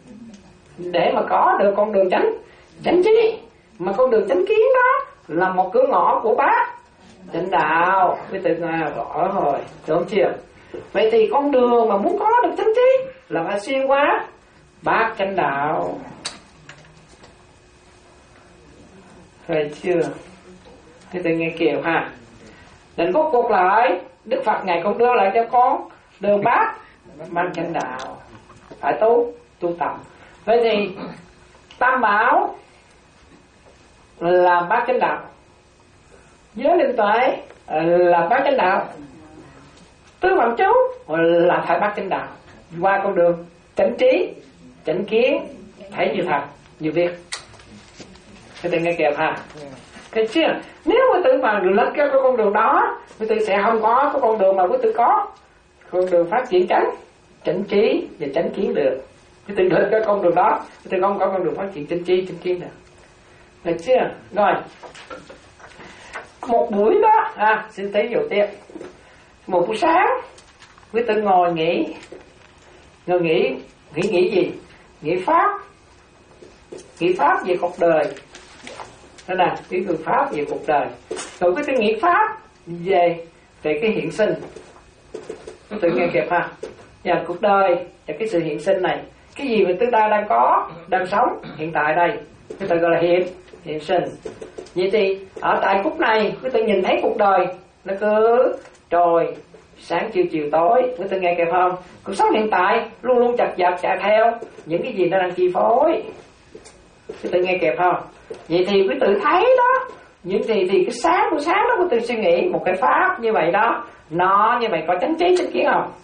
để mà có được con đường chánh chánh trí. Mà con đường chánh kiến đó là một cửa ngõ của bác chánh đạo. Quý vị nghe rõ rồi, đúng chưa? Vậy thì con đường mà muốn có được chánh trí là phải xuyên qua bát chánh đạo. Rồi chưa? Quý vị nghe kiểu ha. Đến cuối cuộc lại Đức Phật ngài cũng đưa lại cho con đường bát mang chánh đạo, phải tu tu tập. Vậy thì tam bảo là bát chánh đạo, giới định tuệ là bát chánh đạo, tứ phạm chú là phải bát chánh đạo. Qua con đường chánh trí, chánh kiến, thấy như thật, như việc. Các bạn nghe kịp ha? Thấy chưa? Nếu quý tử mà lệch cái con đường đó, quý tử sẽ không có cái con đường mà quý tử có, con đường phát triển chánh, chánh trí và chánh kiến được. Quý tử lệch cái con đường đó, quý tử không có con đường phát triển chánh trí, chánh kiến được. Được chưa? Rồi. Một buổi đó, à, xin thấy dụ tiếp. Một buổi sáng, quý tử ngồi nghĩ, ngồi nghĩ, nghĩ nghĩ gì? Nghĩ pháp, nghĩ pháp về cuộc đời. Đó là cái người pháp về cuộc đời. Rồi quý tử nghĩ pháp về về cái hiện sinh. Quý tử nghe kịp ha? Và cuộc đời và cái sự hiện sinh này, cái gì mà chúng ta đang có, đang sống hiện tại đây, quý tử gọi là hiện hiện sinh. Vậy thì ở tại phút này quý tử nhìn thấy cuộc đời nó cứ trôi sáng chiều chiều tối, quý tử nghe kịp không? Cuộc sống hiện tại luôn luôn chật vật chạy theo những cái gì nó đang chi phối. Quý tử nghe kịp không? Vậy thì quý tử thấy đó, những gì thì cái sáng buổi sáng đó quý tử suy nghĩ một cái pháp như vậy đó, nó như vậy có chánh trí chánh kiến không?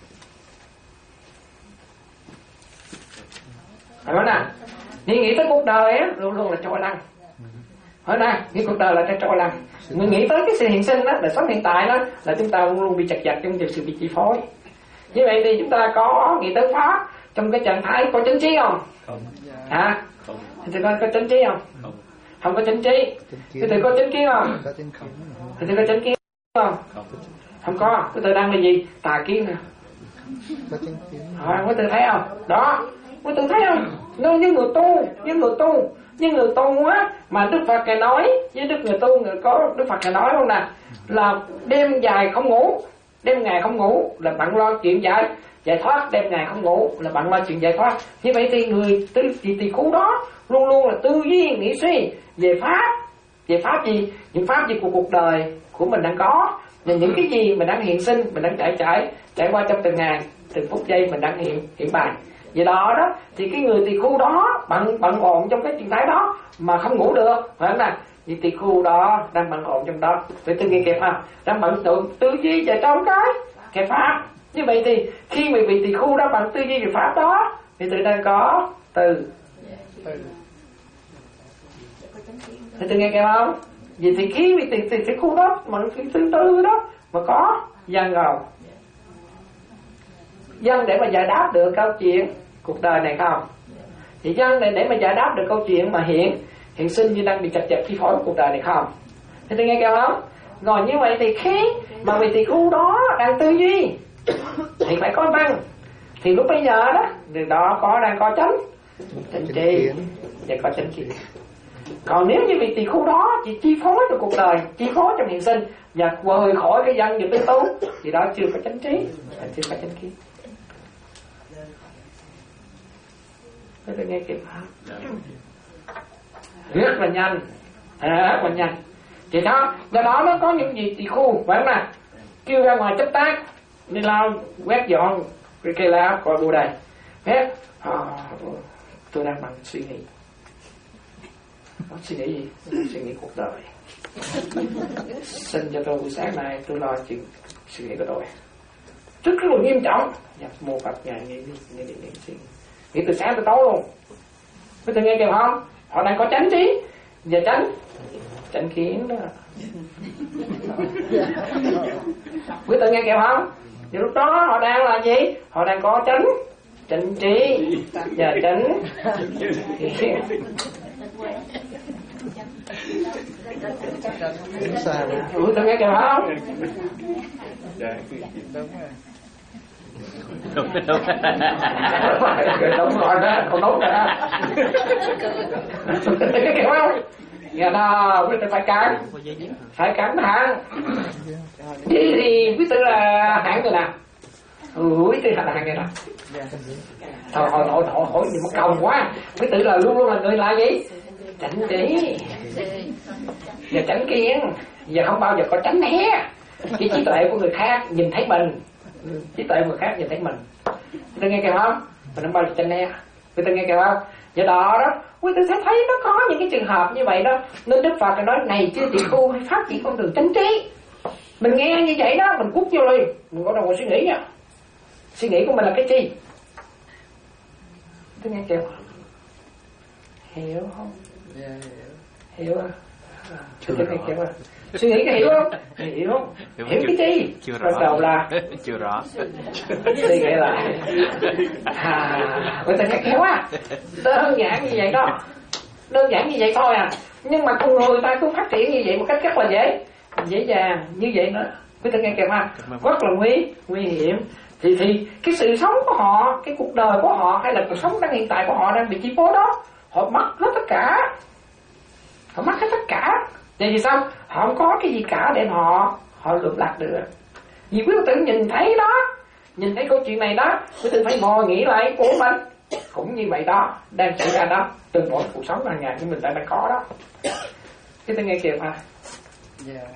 Hỏi nè, nghĩ nghĩ tới cuộc đời á luôn luôn là trôi lăn. Hỏi nè, nghĩ cuộc đời là cái trôi lăn. Mình nghĩ tới cái sự hiện sinh đó, là sống hiện tại đó, là chúng ta luôn luôn bị chật vật trong sự bị chi phối. Như vậy thì chúng ta có nghĩ tới pháp trong cái trạng thái có chánh trí không? Không. Hả? Không. Thì có, có chánh trí không? Không. Không có chánh trí. Thì tự có chánh kiến không? Có chánh kiến. Thì tự có chánh kiến không? Không. Không có. Cái tự đang là gì? Tà kiến nè. Có chánh kiến. Rồi, có tự thấy không? Đó. Có tự thấy không? Nó như người tu, như người tu, như người tu á, mà Đức Phật ngài nói với Đức người tu, người có Đức Phật ngài nói không nè, là đêm dài không ngủ, đêm ngày không ngủ là bạn lo chuyện giải giải thoát, đêm ngày không ngủ là bạn lo chuyện giải thoát. Như vậy thì người tư tỳ tỳ khưu đó luôn luôn là tư duy nghĩ suy về pháp, về pháp gì, những pháp gì của cuộc đời của mình đang có, và những cái gì mình đang hiện sinh, mình đang trải trải trải qua trong từng ngày, từng phút giây mình đang hiện hiện bài. Vì đó đó thì cái người tỳ khưu đó bận bận rộn trong cái trạng thái đó mà không ngủ được, phải không nào? Vì tỳ khưu đó đang bận rộn trong đó, vậy tôi nghe kịp không? Đang bận tượng tư duy về trong cái cái pháp Như vậy thì khi mà vị tỳ khu đó bằng tư duy về pháp đó thì tự đang có từ. Thì tự nghe kêu không? Vậy thì khi vị tỳ tỳ, tỳ khu đó mà thứ tư đó mà có dân rồi, dân để mà giải đáp được câu chuyện cuộc đời này không? Thì dân này để mà giải đáp được câu chuyện mà hiện hiện sinh như đang bị chặt chặt chi phối cuộc đời này không? Thì tự nghe kêu không? Rồi như vậy thì khi mà vị tỳ khu đó đang tư duy thì phải có văn. Thì lúc bây giờ đó từ đó có đang có chánh chánh tri và có chánh kiến. Còn nếu như vị tỳ khu đó chỉ chi phối cho cuộc đời, chi phối trong hiện sinh và vời khỏi cái dân và tư tu thì đó chưa có chánh trí, chưa có chánh kiến. Các bạn nghe kịp hả? Rất là nhanh, rất là nhanh. Thì đó, do đó nó có những gì tỳ khu, phải không nào? Kêu ra ngoài chấp tác, đi lao quét dọn cái cây lá coi vô đây. Hết, à, tôi đang bằng suy nghĩ. Suy nghĩ gì? Suy nghĩ cuộc đời. Xin cho tôi buổi sáng nay tôi lo chuyện suy nghĩ của tôi. Rất là nghiêm trọng. Nhập mô Phật ngài nghĩ đi, nghĩ đi, nghĩ đi. Nghĩ từ sáng tới tối luôn. Quý vị nghe kìa không? Họ đang có chánh trí và chánh chánh kiến đó. Quý vị nghe kìa không? Thì lúc đó họ đang là gì? Họ đang có chánh chánh trí và chánh kiến. Quý vị nghe kìa không? Đúng rồi, đúng đúng rồi đó, còn đúng rồi đó. Cái kiểu không? Nghe đó, quý tự phải cắn, phải cắn hẳn. Vậy thì quý tự là hạng người nào? Ừ, quý tự là hạng người nào? Thôi, thôi, thôi, thôi, hỏi gì mất công quá. Quý tự là luôn luôn là người là gì? Chánh trí và chánh kiến, và không bao giờ có tránh né cái trí tuệ của người khác nhìn thấy mình. Trí tuệ người khác nhìn thấy mình. Quý tư nghe kìa không? Mình không bao giờ tranh né. Quý tư nghe kìa không? Do đó đó, quý tư sẽ thấy nó có những cái trường hợp như vậy đó. Nên Đức Phật nói này chưa tỳ khu hay phát triển con đường chánh trí. Mình nghe như vậy đó, mình cút vô liền. Mình có đâu có suy nghĩ nha. Suy nghĩ của mình là cái chi? Quý tư nghe kìa không? Hiểu không? Hiểu không? Quý tư nghe kìa không? Suy nghĩ cái hiểu không? Hiểu không? Hiểu cái chi? Chưa Bắt đầu là chưa rõ. suy nghĩ lại. À, người ta nghe khéo à. Đơn giản như vậy đó. Đơn giản như vậy thôi à. Nhưng mà con người ta cũng phát triển như vậy một cách rất là dễ dễ dàng như vậy nữa. Quý ta nghe kìa mà rất là nguy nguy hiểm. Thì thì cái sự sống của họ, cái cuộc đời của họ hay là cuộc sống đang hiện tại của họ đang bị chi phối đó, họ mất hết tất cả. Họ mất hết tất cả. Vậy thì sao? Họ không có cái gì cả để họ họ lượm lạc được. Vì quý tử nhìn thấy đó, nhìn thấy câu chuyện này đó, quý tử phải ngồi nghĩ lại của mình cũng như vậy đó, đang xảy ra đó, từng mỗi cuộc sống hàng ngày của mình đang đang có đó. Quý tử nghe kìa mà. Yeah.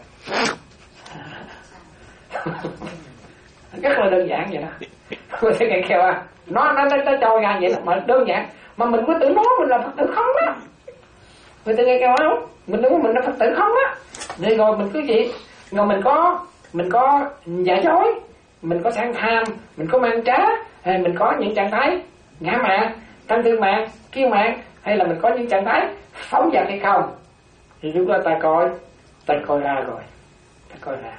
Rất là đơn giản vậy đó. Quý tử nghe kìa mà. Nó nó nó trôi ra vậy đó, mà đơn giản. Mà mình quý tử nói mình là Phật tử không đó. Quý tử nghe kìa không? Mình đúng mình là Phật tử không á. Rồi rồi mình cứ gì? Rồi mình có mình có giả dối, mình có sang tham, mình có mang trá, hay mình có những trạng thái ngã mạn, tăng tư mạn, kiêu mạn, hay là mình có những trạng thái phóng dật hay không? Thì chúng ta coi, ta coi ra rồi, ta coi ra.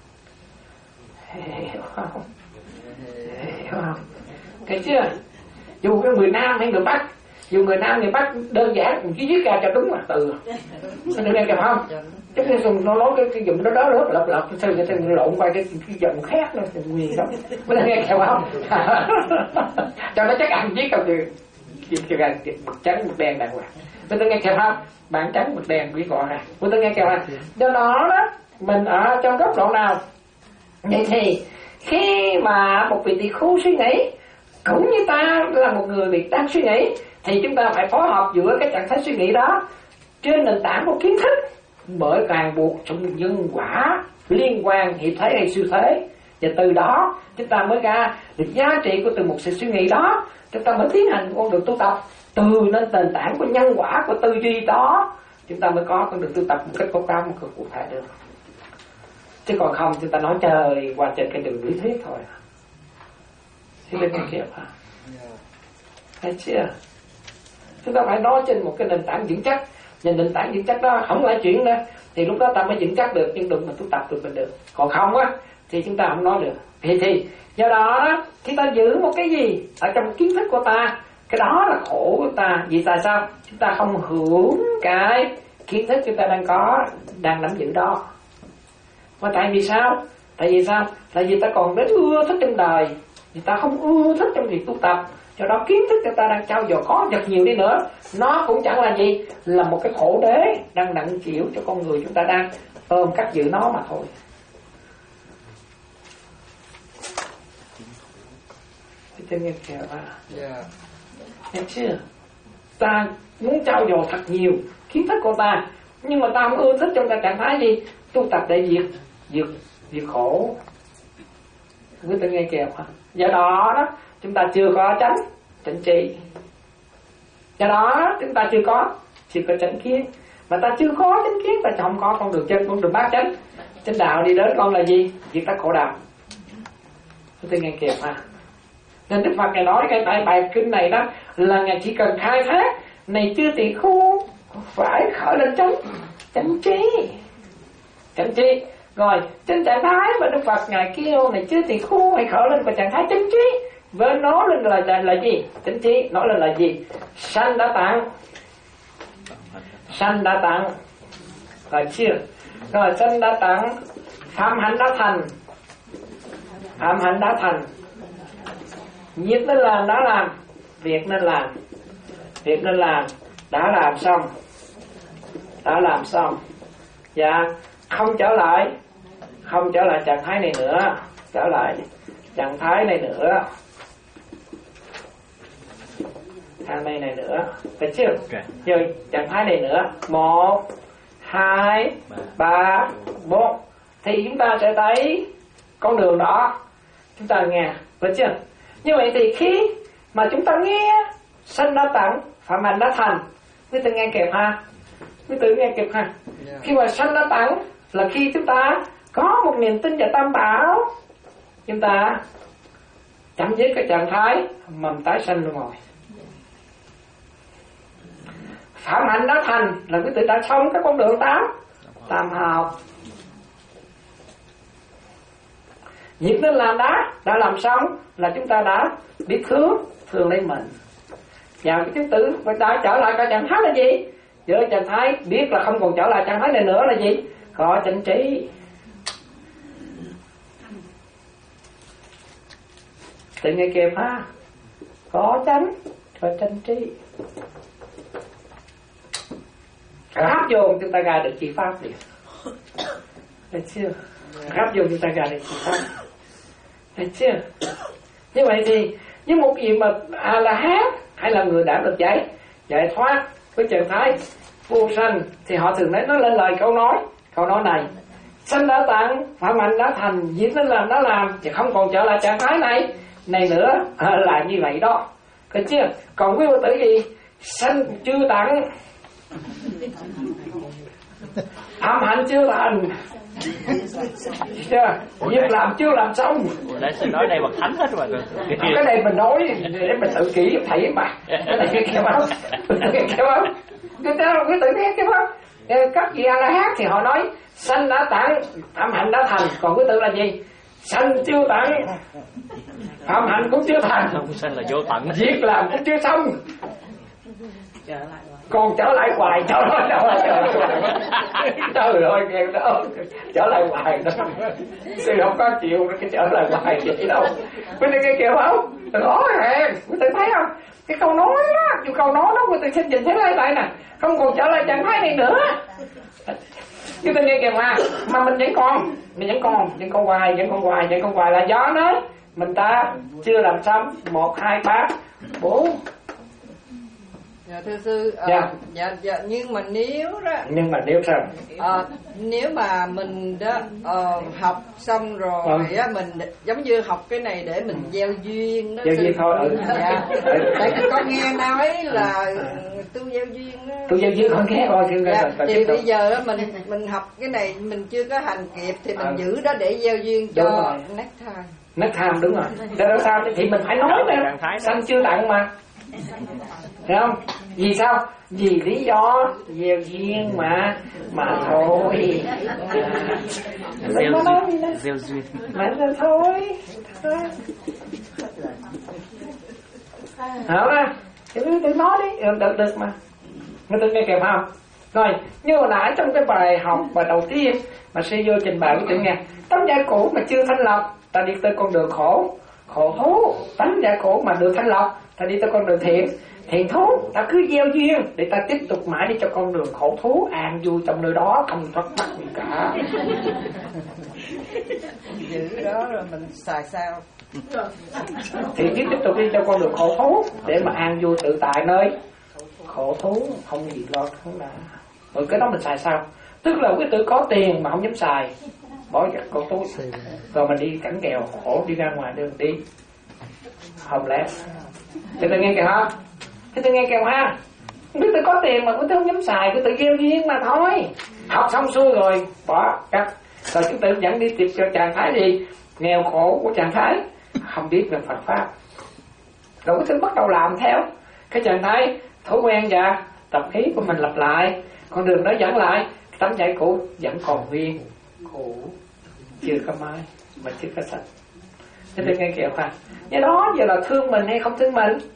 Hiểu không? Hiểu không? Thấy chưa? Dù cái người Nam hay người Bắc, dù người Nam người Bắc đơn giản mình chỉ viết ra cho đúng là từ. Mình được nghe kìa không? Chúng ta dùng nó nói cái cái dùng đó đó lớp lặp lặp sao người ta lộn qua cái cái giọng khác nó nguy lắm. Mình được nghe kìa không? Cho nó chắc ăn viết không được. Kìa ra mực trắng mực đen đàng hoàng. Mình được nghe kìa không? Bản trắng mực đen viết gọn ra. Mình được nghe kìa không? Do đó đó mình ở trong góc độ nào? Vậy thì khi mà một vị tỳ khu suy nghĩ cũng như ta là một người bị đang suy nghĩ thì chúng ta phải phối hợp giữa cái trạng thái suy nghĩ đó trên nền tảng của kiến thức, bởi ràng buộc trong nhân quả liên quan hiện thế hay siêu thế, và từ đó chúng ta mới ra được giá trị của từ một sự suy nghĩ đó. Chúng ta mới tiến hành con đường tu tập từ nên nền tảng của nhân quả của tư duy đó, chúng ta mới có con đường tu tập một cách cố gắng, một cách cụ thể được. Chứ còn không chúng ta nói trời qua trên cái đường lý thuyết thôi. thì lên nghe kịp hả? Thấy chưa? Chúng ta phải nói trên một cái nền tảng vững chắc. Và nền tảng vững chắc đó không lại chuyện nữa, thì lúc đó ta mới vững chắc được, nhưng đừng mà tu tập được mình được. Còn không á thì chúng ta không nói được. Thì thì do đó đó, khi ta giữ một cái gì ở trong kiến thức của ta, cái đó là khổ của ta. Vì tại sao? Chúng ta không hưởng cái kiến thức chúng ta đang có, đang nắm giữ đó. Mà tại vì sao? Tại vì sao? Tại vì ta còn rất ưa thích trong đời, vì ta không ưa thích trong việc tu tập. Do đó kiến thức chúng ta đang trao dồi có thật nhiều đi nữa, nó cũng chẳng là gì, là một cái khổ đế đang nặng chịu cho con người chúng ta đang ôm cắt giữ nó mà thôi. Thế nghe kìa à. Yeah. Nghe chưa? Ta muốn trao dồi thật nhiều kiến thức của ta, nhưng mà ta không ưa thích trong cái trạng thái gì tu tập để diệt diệt diệt khổ. Quý vị nghe kìa à. Do đó đó chúng ta chưa có chánh chánh tri. Do đó chúng ta chưa có chưa có chánh kiến. Mà ta chưa có chánh kiến, ta không có con đường chân, con đường bát chánh. Chánh đạo đi đến con là gì? Diệt tắt khổ đau. Quý vị nghe kìa à. Nên Đức Phật Ngài nói cái tại bài kinh này đó là Ngài chỉ cần khai thác này chưa tỳ khu phải khởi lên chánh chánh trí. Chánh trí. Rồi trên trạng thái mà Đức Phật Ngài kêu này chưa tỳ khu hãy khởi lên vào trạng thái chánh trí. Với nó lên là, là, là gì? Chánh trí. Nói lên là gì? Sanh đã tặng. Sanh đã tặng. Rồi chưa? Rồi sanh đã tặng. Phạm hạnh đã thành. Phạm hạnh đã thành. Việc nên làm đã làm. Việc nên làm. Việc nên làm đã làm xong. Đã làm xong. Dạ. Không trở lại. Không trở lại trạng thái này nữa. Trở lại trạng thái này nữa. Trạng thái này nữa. Phải chưa? Okay. Rồi trạng thái này nữa. Một, hai, ba, bốn. Thì chúng ta sẽ thấy con đường đó. Chúng ta nghe. Phải chưa? Như vậy thì khi mà chúng ta nghe sanh đã tặng, phạm hạnh đã thành, quý tự nghe kịp ha? Quý tự nghe kịp ha? Yeah. Khi mà sanh đã tặng là khi chúng ta có một niềm tin vào Tam Bảo, chúng ta chấm dứt cái trạng thái mầm tái sanh luôn rồi. Phạm hạnh đã thành là quý tự đã xong cái con đường tám tam học. Việc nên làm đã đã làm xong là chúng ta đã biết thương thương lấy mình. Và cái chứng tử chúng ta trở lại cái trạng thái là gì? Giữa trạng thái biết là không còn trở lại trạng thái này nữa là gì? Có chánh trí. Tự nghe kịp ha. Có chánh, có chánh trí. Áp dụng chúng ta ra được chỉ pháp liền. Thấy chưa? Áp dụng chúng ta ra được chỉ pháp. Thấy chưa? Như vậy thì với một gì mà à là hát hay là người đã được giải giải thoát với trạng thái vô sanh thì họ thường nói nó lên lời câu nói câu nói này: sanh đã tặng, phạm hạnh đã thành, việc nên làm đã làm, thì không còn trở lại trạng thái này này nữa à, là như vậy đó. Thấy chưa? Còn quý vị tử gì sanh chưa tặng, phạm hạnh chưa thành, chưa? Việc làm chưa làm xong. Để xin nói đây bằng thánh hết mà. Cái này mình nói để mình tự kỷ thầy mà. Cái này nghe không? Nghe không? Cái đó quý tự nghe không? Các vị A La Hán thì họ nói sanh đã tặng, phạm hạnh đã thành. Còn quý tự là gì? Sanh chưa tặng, phạm hạnh cũng chưa thành. Không, sanh là vô tận. Việc làm cũng chưa xong. Còn trở lại hoài, trở lại hoài, trở lại hoài. Trời ơi, nghe đó, trở lại hoài đó. Sư không có chịu cái trở lại hoài vậy đâu. Quý vị nghe kìa không? Rõ ràng, quý vị thấy không? Cái câu nói đó, dù câu nói đó quý vị xin nhìn thấy lại lại nè. Không còn trở lại trạng thái này nữa. Quý vị nghe kìa mà, mà mình vẫn còn, mình vẫn còn, vẫn còn hoài, vẫn còn hoài, vẫn còn hoài là gió nói. Mình ta chưa làm xong, một, hai, ba, bốn. Dạ thưa sư, à, dạ. dạ dạ nhưng mà nếu đó, nhưng mà nếu sao? À, nếu mà mình đó uh, học xong rồi ừ. á, mình giống như học cái này để mình gieo duyên đó. Gieo duyên thôi. Ừ. Dạ. Tại con nghe nói là tu gieo duyên đó. Tu gieo duyên con nghe coi chứ. Dạ. Thì bây giờ á, mình mình học cái này mình chưa có hành kịp thì mình ừ. giữ đó để gieo duyên cho next time. Nó tham, đúng rồi. Để nó tham thì mình phải nói nè, sanh chưa tận mà, thấy không? Vì sao? Vì lý do gieo duyên mà mà thôi. Gieo duyên, gieo duyên mà thôi. Hảo ra, thì tôi nói đi, được được mà. Người tôi nghe kèm không? Rồi, như hồi nãy trong cái bài học bài đầu tiên mà sư vô trình bày của tự nghe, tấm da cũ mà chưa thanh lọc, ta đi tới con đường khổ, khổ thú. Tấm da cũ mà được thanh lọc, ta đi tới con đường thiện, thiện thú. Ta cứ gieo duyên để ta tiếp tục mãi đi cho con đường khổ thú, an vui trong nơi đó, không thoát mắc gì cả. Giữ đó rồi mình xài sao? Thì tiếp tiếp tục đi cho con đường khổ thú để mà an vui tự tại nơi khổ thú, không gì lo không đã. Rồi cái đó mình xài sao? Tức là cái tự có tiền mà không dám xài, bỏ giặt con túi, rồi mình đi cẳng kèo khổ, đi ra ngoài đường đi homeless. Thì tôi nghe kìa ha, thì tôi nghe kìa ha. Biết tôi có tiền mà tôi không dám xài, tôi tự gieo duyên mà thôi. Học xong xuôi rồi bỏ cắt, rồi chúng tôi dẫn đi tìm cho chàng Thái gì nghèo khổ của chàng Thái không biết về Phật pháp, rồi cái thứ bắt đầu làm theo cái chàng Thái thói quen và tập khí của mình lặp lại, con đường đó dẫn lại tấm vải cũ vẫn còn nguyên cũ, chưa có mới mà chưa có sạch. Thế tôi nghe kìa ha, cái đó giờ là thương mình hay không thương mình?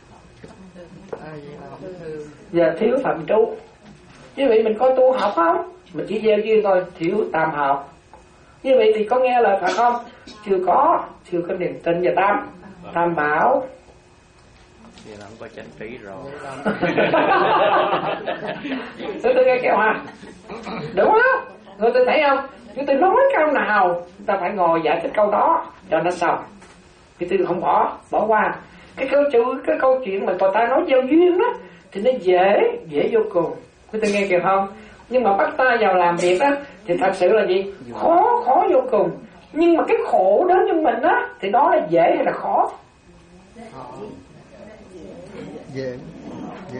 Giờ thiếu phạm trú. Như vậy mình có tu học không? Mình chỉ gieo duyên thôi, thiếu tam học. Như vậy thì có nghe lời Phật không? Chưa có, chưa có niềm tin vào tam tam bảo. Vậy là không có chánh trí rồi. Tôi tôi nghe kêu ha, đúng không? Người tôi thấy không? Nếu tôi nói câu nào, ta phải ngồi giải thích câu đó cho nó xong. Thì tôi không bỏ, bỏ qua. Cái câu chuyện, cái câu chuyện mà người ta nói gieo duyên đó, thì nó dễ, dễ vô cùng. Tôi tôi nghe kìa không? Nhưng mà bắt ta vào làm việc đó, thì thật sự là gì? Khó, khó vô cùng. Nhưng mà cái khổ đến cho mình á, thì đó là dễ hay là khó? Dễ, dễ.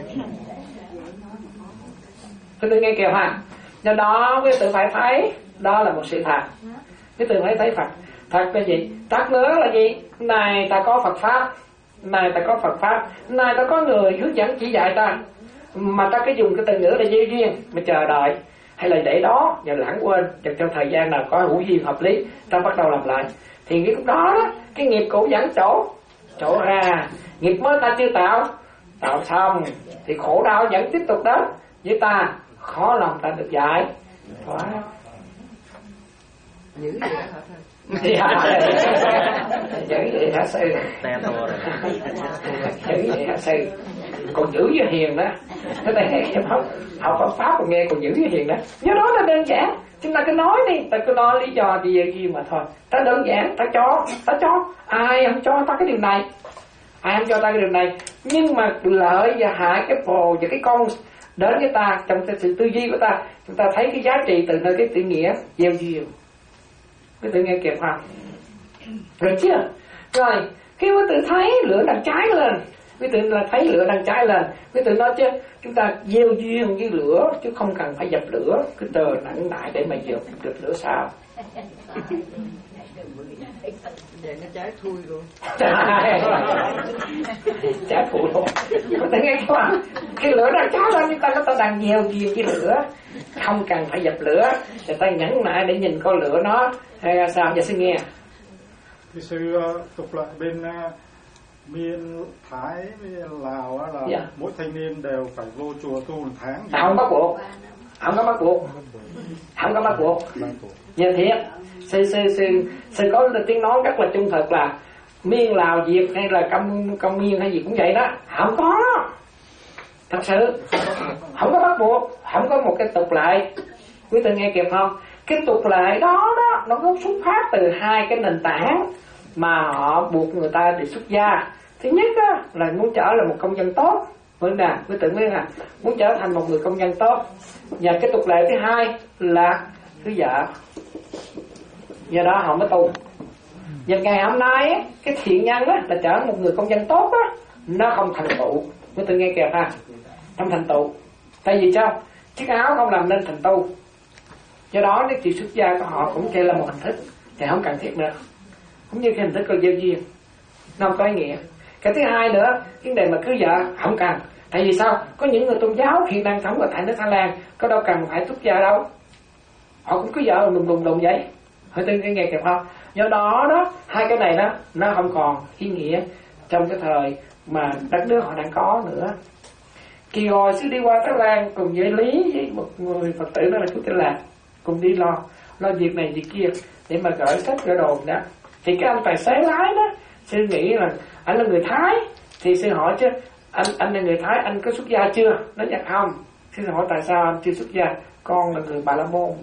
Tôi tôi nghe kìa ha. Do đó quý tự phải thấy đó là một sự thật. Quý tự phải thấy Phật. Thật là gì? Thật nữa là gì? Này ta có Phật pháp, này ta có Phật pháp, này ta có người hướng dẫn chỉ dạy ta, mà ta cứ dùng cái từ ngữ là duyên duyên mà chờ đợi, hay là để đó và lãng quên, và trong thời gian nào có hữu duyên hợp lý ta bắt đầu làm lại. Thì cái lúc đó, đó cái nghiệp cũ dẫn chỗ chỗ ra, nghiệp mới ta chưa tạo, tạo xong thì khổ đau vẫn tiếp tục đó với ta, khó lòng ta được giải thoát. Giữ vậy hả thầy? Giữ vậy hả sư? Te to rồi. Giữ vậy hả sư? Còn giữ với hiền đó. Thế này em học học Phật pháp còn nghe còn giữ với hiền đó. Do đó là đơn giản. Chúng ta cứ nói đi, ta cứ nói lý do gì gì mà thôi. Ta đơn giản, ta cho, ta cho. Ai không cho ta cái điều này? Ai không cho ta cái điều này? Nhưng mà lợi và hại cái phồ và cái con đến với ta trong cái sự tư duy của ta, chúng ta thấy cái giá trị từ nơi cái tự nghĩa gieo duyên. Cái tự nghe kịp không? Rồi chưa? Rồi khi quý tự thấy lửa đang cháy lên, quý tự là thấy lửa đang cháy lên, quý tự nói chứ chúng ta gieo duyên với lửa chứ không cần phải dập lửa, cứ tờ nặng nại để mà dập được lửa sao? Vậy nó cháy thui luôn. Cháy phụ luôn. Quý tự nghe không? Khi lửa đang cháy lên chúng ta có ta đang gieo duyên với lửa, không cần phải dập lửa, người ta nhẫn nại để nhìn con lửa nó hay là sao? Giờ xin nghe. Cái sư tục lại bên uh, miền Thái với Lào là dạ. Mỗi thanh niên đều phải vô chùa tu một tháng. Không bắt buộc, không có bắt buộc, không có bắt buộc. Như thiệt, sư sư sư sư có tiếng nói rất là trung thực là miền Lào Việt hay là công công miên hay gì cũng vậy đó, không có. Thật sự không có bắt buộc, không có một cái tục lệ. Quý vị nghe kịp không? Cái tục lệ đó đó nó có xuất phát từ hai cái nền tảng mà họ buộc người ta để xuất gia. Thứ nhất đó, là muốn trở là một công dân tốt, vâng nè, quý vị biết là muốn trở thành một người công dân tốt. Và cái tục lệ thứ hai là thứ vợ. Do đó họ mới tu. Và ngày hôm nay cái thiện nhân đó, là trở thành một người công dân tốt đó, nó không thành tựu. Quý vị nghe kịp ha, không thành tựu. Tại vì sao? Chiếc áo không làm nên thành tu. Do đó cái chuyện xuất gia của họ cũng chỉ là một hình thức, thì không cần thiết nữa. cũng như cái hình thức của giao duyên, nó không có ý nghĩa. Cái thứ hai nữa, vấn đề mà cưới vợ không cần. Tại vì sao? Có những người tôn giáo hiện đang sống ở tại nước Thái Lan, có đâu cần phải xuất gia đâu, họ cũng cưới vợ đùng đùng đùng vậy. Hỏi tôi nghe kịp không? Do đó đó, hai cái này đó nó không còn ý nghĩa trong cái thời mà đất nước họ đang có nữa. Kỳ hồi sư đi qua Thái Lan cùng với Lý với một người Phật tử đó là chú Tên Lạc, cùng đi lo lo việc này việc kia để mà gửi sách gửi đồ đó. Thì cái anh tài xế lái đó, sư nghĩ là anh là người Thái, thì sư hỏi chứ anh anh là người Thái, anh có xuất gia chưa? Nói dạ không. Sư hỏi tại sao anh chưa xuất gia? Con là người Bà La Môn.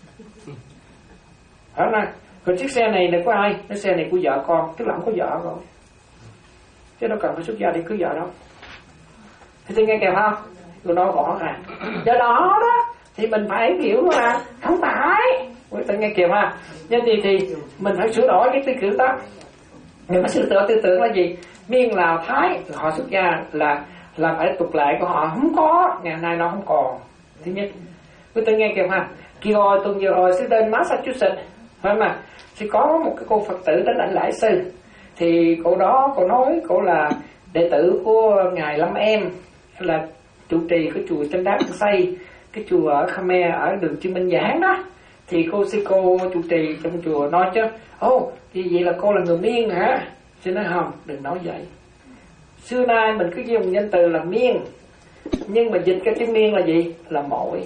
Hỏi nè, còn chiếc xe này là của ai? Cái xe này của vợ con, tức là không có vợ rồi, chứ đâu cần phải xuất gia đi cưới vợ đâu. Thì tôi nghe kìa không? Tôi nói bỏ ra. Do đó đó thì mình phải hiểu là không phải. Tôi nghe kìa ha. Nên thì, thì mình phải sửa đổi cái tư tưởng đó. Mình phải sửa đổi tư tưởng là gì? Miên Lào Thái họ xuất gia là là phải tục lệ của họ không có, ngày nay nó không còn. Thứ nhất. Tôi nghe kìa ha. Kỳ hồi tuần vừa rồi sư đến Massachusetts, phải mà thì có một cái cô Phật tử đến lãnh lễ sư. Thì cô đó cô nói cô là đệ tử của ngài Lâm Em, là trụ trì cái chùa Chánh Đát Xây, cái chùa ở Khmer ở đường Trương Minh Giảng đó. Thì cô sư cô trụ trì trong chùa nói chứ, ô oh, thì vậy là cô là người Miên hả? Sư nói không, đừng nói vậy. Xưa nay mình cứ dùng danh từ là Miên, nhưng mà dịch cái chữ Miên là gì? Là mỗi.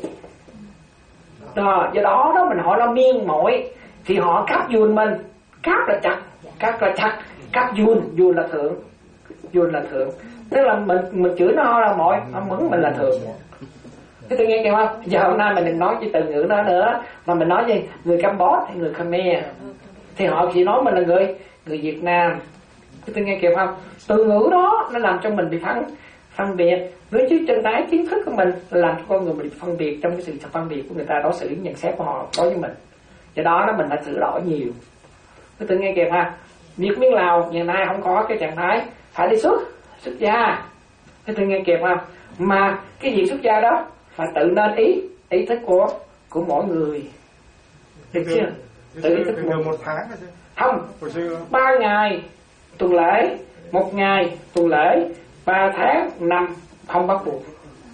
Đó, do đó đó mình hỏi là Miên mỗi, thì họ cáp dùn mình, cáp là chặt, cáp là chặt, cáp dùn, dùn là thượng, dùn là thượng. Tức là mình mình chửi nó là mỗi, nó mắng mình là thượng. Thế tôi nghe kìa không? Giờ hôm nay mình đừng nói cái từ ngữ đó nữa, mà mình nói gì? Người Campuchia hay người Khmer, thì họ chỉ nói mình là người người Việt Nam. Thế tôi nghe kìa không? Từ ngữ đó nó làm cho mình bị phân phân biệt. Với chứ chân thái kiến thức của mình làm cho con người mình bị phân biệt trong cái sự phân biệt của người ta, đối xử nhận xét của họ đối với mình. Do đó nó mình phải sửa đổi nhiều. Thế tôi nghe kìa ha. Việt Miên Lào ngày nay không có cái trạng thái phải đi xuất xuất gia. Thế tôi nghe kịp không? Mà cái việc xuất gia đó phải tự nên ý ý thức của của mỗi người, được chưa? Tự ý thức một, một tháng hay chứ? Không, ba ngày tuần lễ, một ngày tuần lễ, ba tháng, năm không bắt buộc.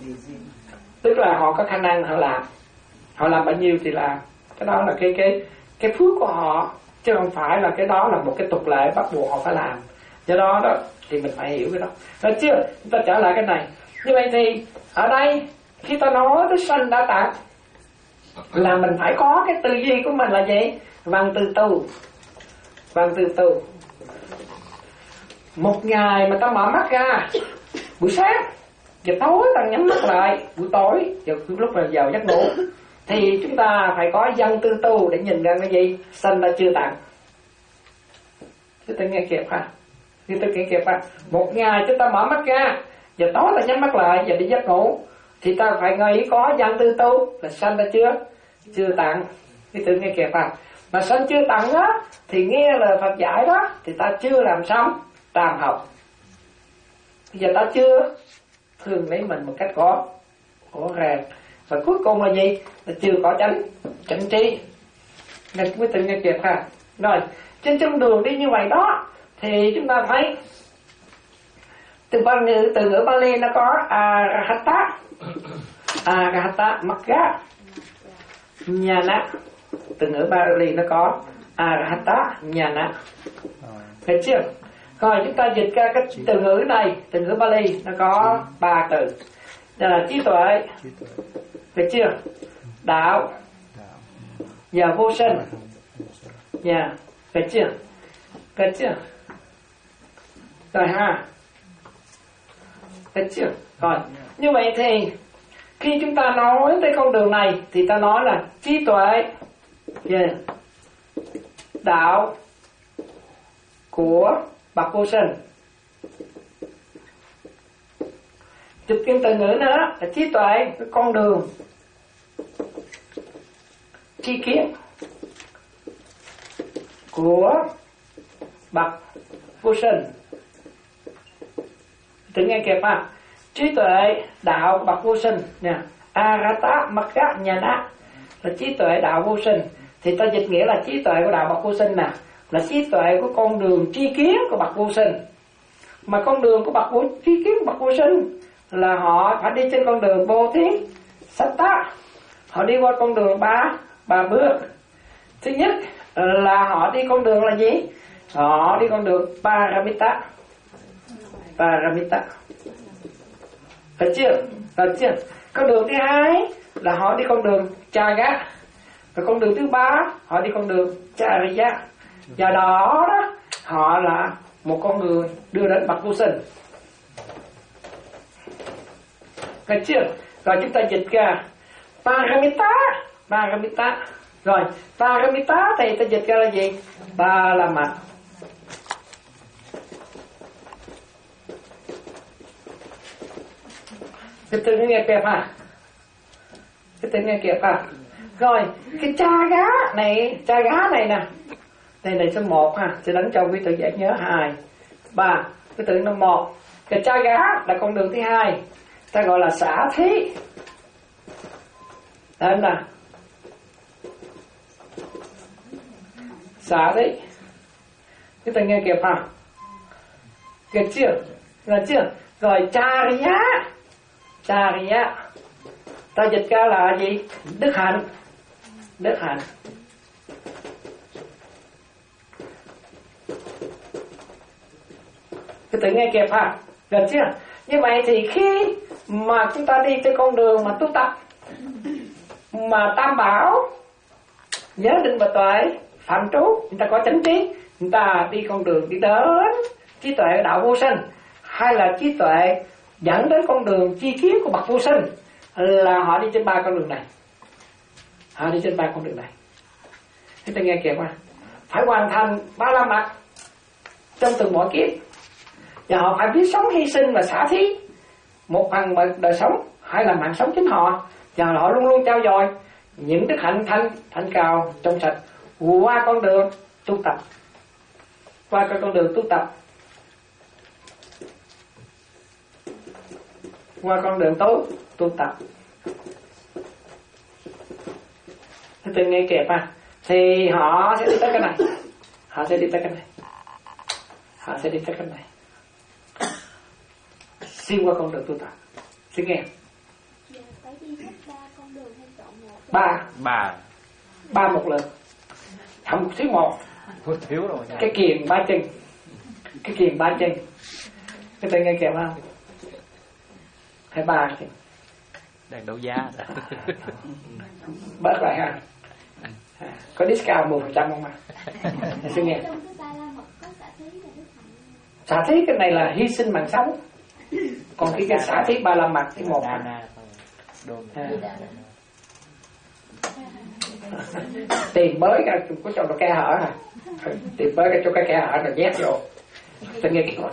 Tức là họ có khả năng họ làm, họ làm bao nhiêu thì làm. Cái đó là cái cái cái phước của họ, chứ không phải là cái đó là một cái tục lệ bắt buộc họ phải làm. Do đó đó thì mình phải hiểu cái đó. Rồi chưa? Chúng ta trở lại cái này. Như vậy thì ở đây khi ta nói tới sanh đã tặng là mình phải có cái tư duy của mình là gì? Văn tư tu. Văn tư tu. Một ngày mà ta mở mắt ra buổi sáng, giờ tối ta nhắm mắt lại buổi tối, giờ lúc là vào giấc ngủ, thì chúng ta phải có văn tư tu để nhìn ra cái gì? Sanh đã chưa tặng. Chúng ta nghe kịp ha? Chúng ta nghe kịp ha? Một ngày chúng ta mở mắt ra, giờ tối ta nhắm mắt lại, giờ đi giấc ngủ, thì ta phải nghĩ có văn tư tu là sanh đã chưa chưa tặng. Chúng ta nghe kịp ha? Mà sanh chưa tặng á thì nghe lời Phật dạy đó thì ta chưa làm xong tam học. Bây giờ ta chưa thường lấy mình một cách có rõ ràng, và cuối cùng là gì? Là chưa có chánh chánh trí. Nên mới tự nghe kịp ha. Rồi trên trong đường đi như vậy đó thì chúng ta thấy từ văn ngữ từ ngữ Bali nó có arahata, arahata magga, nhana. Từ ngữ Bali nó có arahata nhana. Thấy chưa? Rồi chúng ta dịch ra cái từ ngữ này, từ ngữ Bali nó có ba từ. Đó là trí tuệ, được chưa? Đạo và vô sinh. Dạ, được chưa? Được chưa? Rồi ha. Được chưa? Rồi, như vậy thì khi chúng ta nói tới con đường này thì ta nói là trí tuệ, yeah, đạo của bậc vô sinh. Chụp cái từ ngữ nữa là trí tuệ, cái con đường tri kiến của bậc vô sinh. Tự nghe kịp ha. Trí tuệ đạo bậc vô sinh nha. Arata Magga Nhana là trí tuệ đạo vô sinh. Thì ta dịch nghĩa là trí tuệ của đạo bậc vô sinh nè. là trí tuệ của con đường tri kiến của bậc vô sinh. Mà con đường của bậc vô tri kiến của bậc vô sinh là họ phải đi trên con đường vô thí sát tá. Họ đi qua con đường ba ba bước. Thứ nhất là họ đi con đường là gì? Họ đi con đường Paramita. Paramita. Được chưa? Được chưa? Con đường thứ hai là họ đi con đường Chaga. Và con đường thứ ba họ đi con đường Chariya. Và đó đó họ là một con người đưa đến bậc vô sinh. Được chưa? Rồi chúng ta dịch ra Paramita. Paramita. Rồi Paramita thì ta dịch ra là gì? Ba la mật. Cái từ nghe kẹp à? Cái từ nghe kẹp à? Rồi cái cha gá này, cha gá này nè, đây này số một ha, sẽ đánh cho quý tử dễ nhớ. Hai, ba, cái từ nó một. Cái cha gá là con đường thứ hai, ta gọi là xả thí. Đấy nè, xả thí. Cái từ nghe kịp ha? Kịp chưa? Rồi chưa? Rồi chariya. Chariya ta dịch ra là gì? Đức hạnh. Đức hạnh. Cái tự nghe kịp ha? Được chưa? Như vậy thì khi mà chúng ta đi trên con đường mà tu tập mà tam bảo nhớ định và tuệ phạm trú, người ta có chánh trí, người ta đi con đường đi đến trí tuệ đạo vô sinh, hay là trí tuệ dẫn đến con đường chi kiến của bậc vô sinh, là họ đi trên ba con đường này. Họ đi trên ba con đường này. Chúng ta nghe kìa qua, phải hoàn thành ba la mật trong từng mỗi kiếp, và họ phải biết sống hy sinh và xả thí một phần đời sống hay là mạng sống chính họ, và họ luôn luôn trao dồi những đức hạnh thanh thanh cao trong sạch qua con đường tu tập, qua con đường tu tập, qua con đường tu tu tập. Thế tôi nghe kịp à, thì họ sẽ đi tới cái này, họ sẽ đi tới cái này, họ sẽ đi tới cái này, xuyên qua con đường tu tập. Xin nghe. Phải đi hết ba con đường hay chọn một? Ba. Ba. Ba một lượt. Không một xíu một. Thiếu rồi. Cái kiềng ba chân. Cái kiềng ba chân. Cái tôi nghe kịp không? Hay ba kìa. Đang đấu giá. Bớt lại ha. À, có discount mười phần trăm không mà. Xin nghe. Trong cái ba la mật có xả thí và đức hạnh. Xả thí cái này là hy sinh mạng sống. Còn khi cái xả thí ba la mật thì một à. Tìm mới ra có cho nó kẽ hở hả? Tìm mới ra cho cái kẽ hở là nhét vô. Tôi nghe kìa.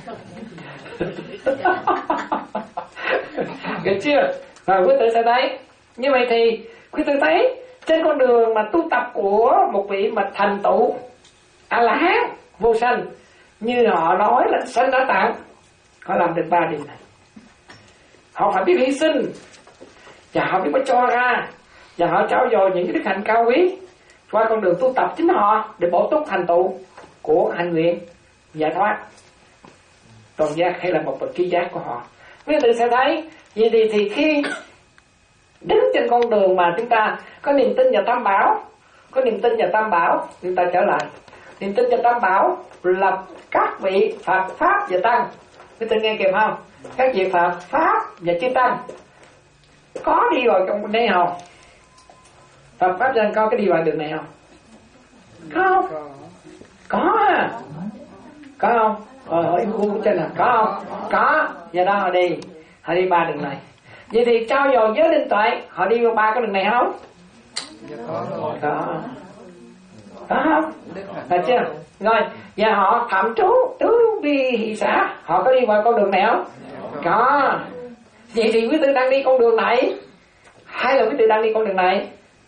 Được chưa? Rồi quý tử sẽ thấy. Như vậy thì quý tử thấy trên con đường mà tu tập của một vị mà thành tựu A La Hán vô sanh, như họ nói là sanh đã tạng, họ làm được ba điều này. Họ phải biết hy sinh, và họ biết bắt cho ra, và họ trao dồi những cái đức hạnh cao quý qua con đường tu tập chính họ để bổ túc thành tựu của hạnh nguyện giải thoát toàn giác hay là một bậc trí giác của họ. Quý vị sẽ thấy vì thì, thì khi đứng trên con đường mà chúng ta có niềm tin vào Tam Bảo, có niềm tin vào Tam Bảo, chúng ta trở lại niềm tin vào Tam Bảo là các vị Phật Pháp và Tăng. Quý vị nghe kịp không? Các vị Phật Pháp và chư Tăng có đi vào trong đây không? Phật Pháp Tăng có cái đi vào đường này không? Có không? Có à? Có không? Rồi hỏi khu trên là có không? Có. Giờ đó họ đi, họ đi ba đường này. Vậy thì trao dồi giới định tuệ, họ đi vào ba cái đường này không? Có. Có. Có không? Được chưa? Rồi, và họ phạm trú tứ bi hỷ xã, họ có đi vào con đường này không? Có. Vậy thì quý tử đang đi con đường này, hay là quý tử đang đi con đường này?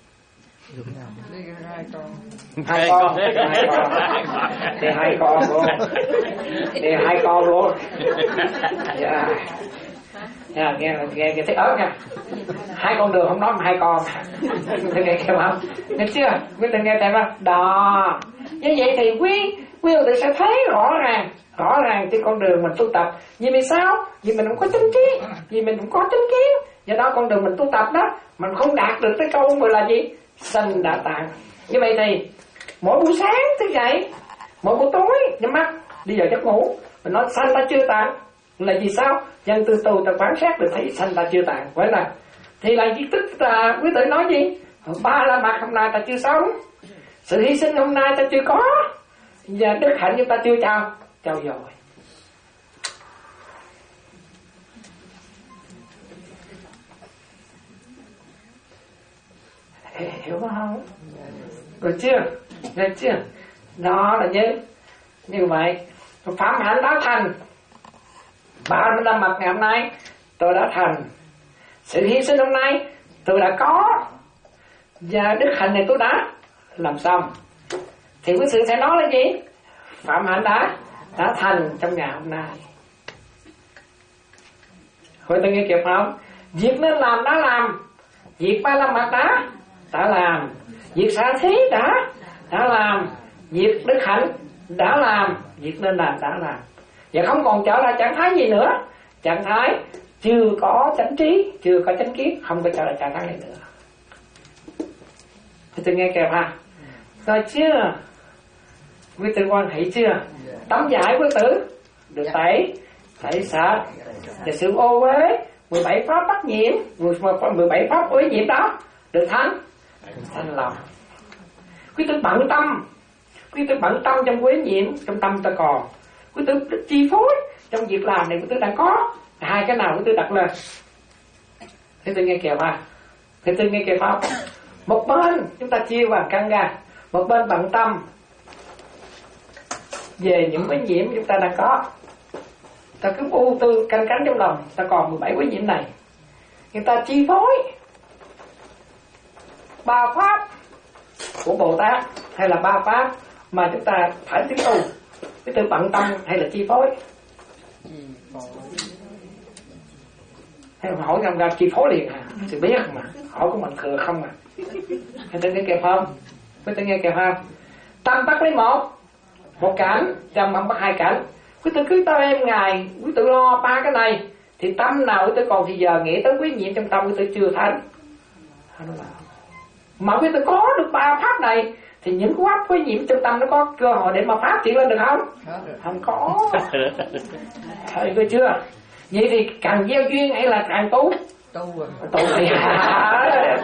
Hai con, hai con, đi hai con luôn, đi hai con luôn. Dạ, yeah. nghe nghe nghe thấy ớt nha. Hai con đường không nói mà hai con, nghe nghe không? Nghe chưa? Quý vị nghe thấy không? Đó, Như vậy thì quý quý Phật tử sẽ thấy rõ ràng, rõ ràng trên con đường mình tu tập. Vì sao? Vì mình không có chánh trí, vì mình không có chánh kiến. Do đó con đường mình tu tập đó, mình không đạt được cái câu gọi là gì? Sanh Đà Tạng. Như vậy thì mỗi buổi sáng thức dậy, mỗi buổi tối nhắm mắt đi vào giấc ngủ, mình nói sanh ta chưa tạng là vì sao? Dân từ từ ta quan sát được thấy sanh ta chưa tạng, phải là thì là gì? Tức là quý tử nói gì? Ba la mật hôm nay ta chưa sống, sự hy sinh hôm nay ta chưa có, và đức hạnh chúng ta chưa trao trao dồi. Hiểu không? Rồi chưa? Rồi chưa? Đó là như như vậy. Phạm hạnh đã thành, ba mươi năm mặt ngày hôm nay tôi đã thành, sự hy sinh hôm nay tôi đã có, và đức hạnh này tôi đã làm xong. Thì quý sự sẽ nói là gì? Phạm hạnh đã đã thành trong ngày hôm nay. Hồi tôi nghe kịp không? Việc nên làm đã làm, việc ba la mật đã đã làm, việc xả thí đã đã làm, việc đức hạnh đã làm, việc nên làm đã làm, và không còn trở lại trạng thái gì nữa. Trạng thái chưa có chánh trí, chưa có chánh kiến, không có trở lại trạng thái này nữa. Thì tôi nghe kịp ha. Rồi chưa? Quý tử quan hệ chưa? Tấm giải quý tử được tẩy, tẩy sạch, và sự ô uế mười bảy pháp bắt nhiễm, mười bảy pháp uế nhiễm đó được thắng thanh lòng. Quý tử bận tâm, quý tử bận tâm trong uế nhiễm, trong tâm ta còn. Quý tử chi phối trong việc làm này quý tử đã có. Hai cái nào quý tử đặt lên. Thế tôi nghe kìa mà. Thế tôi nghe kìa không? Một bên chúng ta chia hoàn căn ra, một bên bận tâm về những uế nhiễm chúng ta đang có. Ta cứ ưu tư canh cánh trong lòng, ta còn mười bảy uế nhiễm này. Người ta chi phối ba pháp của Bồ Tát hay là ba pháp mà chúng ta phải tiếp tu, cái tự bận tâm hay là chi phối? Hay mà hỏi rằng ra chi phối liền à? Sự biết mà hỏi của mình thừa không à? Hay tự nghe kịp không? Quý tự nghe kịp không? Tâm bắt lấy một một cảnh, tâm bắt hai cảnh. Quý tự cứ tới em ngày, quý tự lo ba cái này, thì tâm nào quý tự còn thì giờ nghĩ tới quý nhiệm trong tâm quý tự chưa thành. Mà quý tự có được ba pháp này thì những cái pháp quý nhiệm trong tâm nó có cơ hội để mà phát triển lên được không? Không có. Thấy chưa chưa? Vậy thì càng gieo duyên hay là càng tu? Tu rồi. Tu thì hả?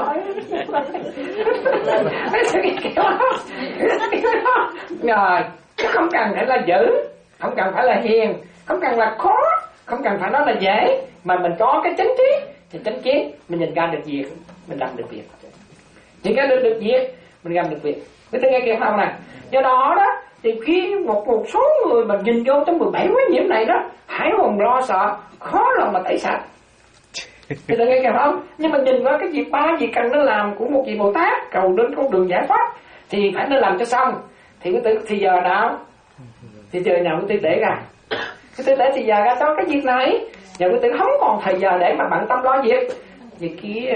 Rồi, không cần phải là dữ, không cần phải là hiền, không cần là khó, không cần phải nói là dễ, mà mình có cái chánh trí thì chánh kiến mình nhìn ra được việc, mình làm được việc. Nhìn ra được được việc, mình làm được việc. Cái thứ nghe kịp không này? Do đó đó thì khi một một số người mà nhìn vô trong mười bảy uế nhiễm này đó, hãi hùng lo sợ, khó lòng mà tẩy sạch. Thì tôi nghe kịp không? Nhưng mà nhìn vào cái việc ba việc cần nên làm của một vị Bồ Tát cầu đến con đường giải thoát thì phải nên làm cho xong. Thì cái thì giờ nào? Thì giờ nào cái để ra? Cái tôi để thì giờ ra cho cái việc này. Giờ cái tôi không còn thời giờ để mà bận tâm lo việc. Việc kia.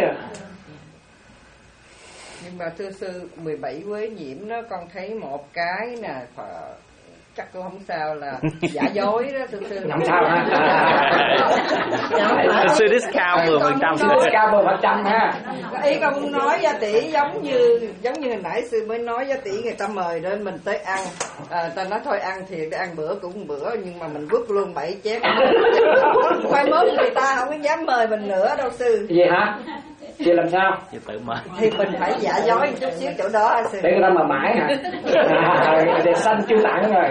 Nhưng mà thưa sư, mười bảy uế nhiễm đó con thấy một cái nè, chắc cũng không sao là giả dối đó thưa sư. Không sao ha. Sư discount mười phần trăm. Sư discount mười phần trăm ha. Ý con muốn nói giá tỷ giống như giống như hồi nãy sư mới nói giá tỷ người ta mời đến mình tới ăn, à, ta nói thôi ăn thiệt để ăn bữa cũng một bữa, nhưng mà mình vứt luôn bảy chén. Mai mốt người ta không có dám mời mình nữa đâu sư. Vậy hả? Chị làm sao? Chị tự mời. Thì mình phải giả dối một chút xíu chỗ đó sư. Để người ta mà mãi hả? À, để xanh chưa tặng rồi.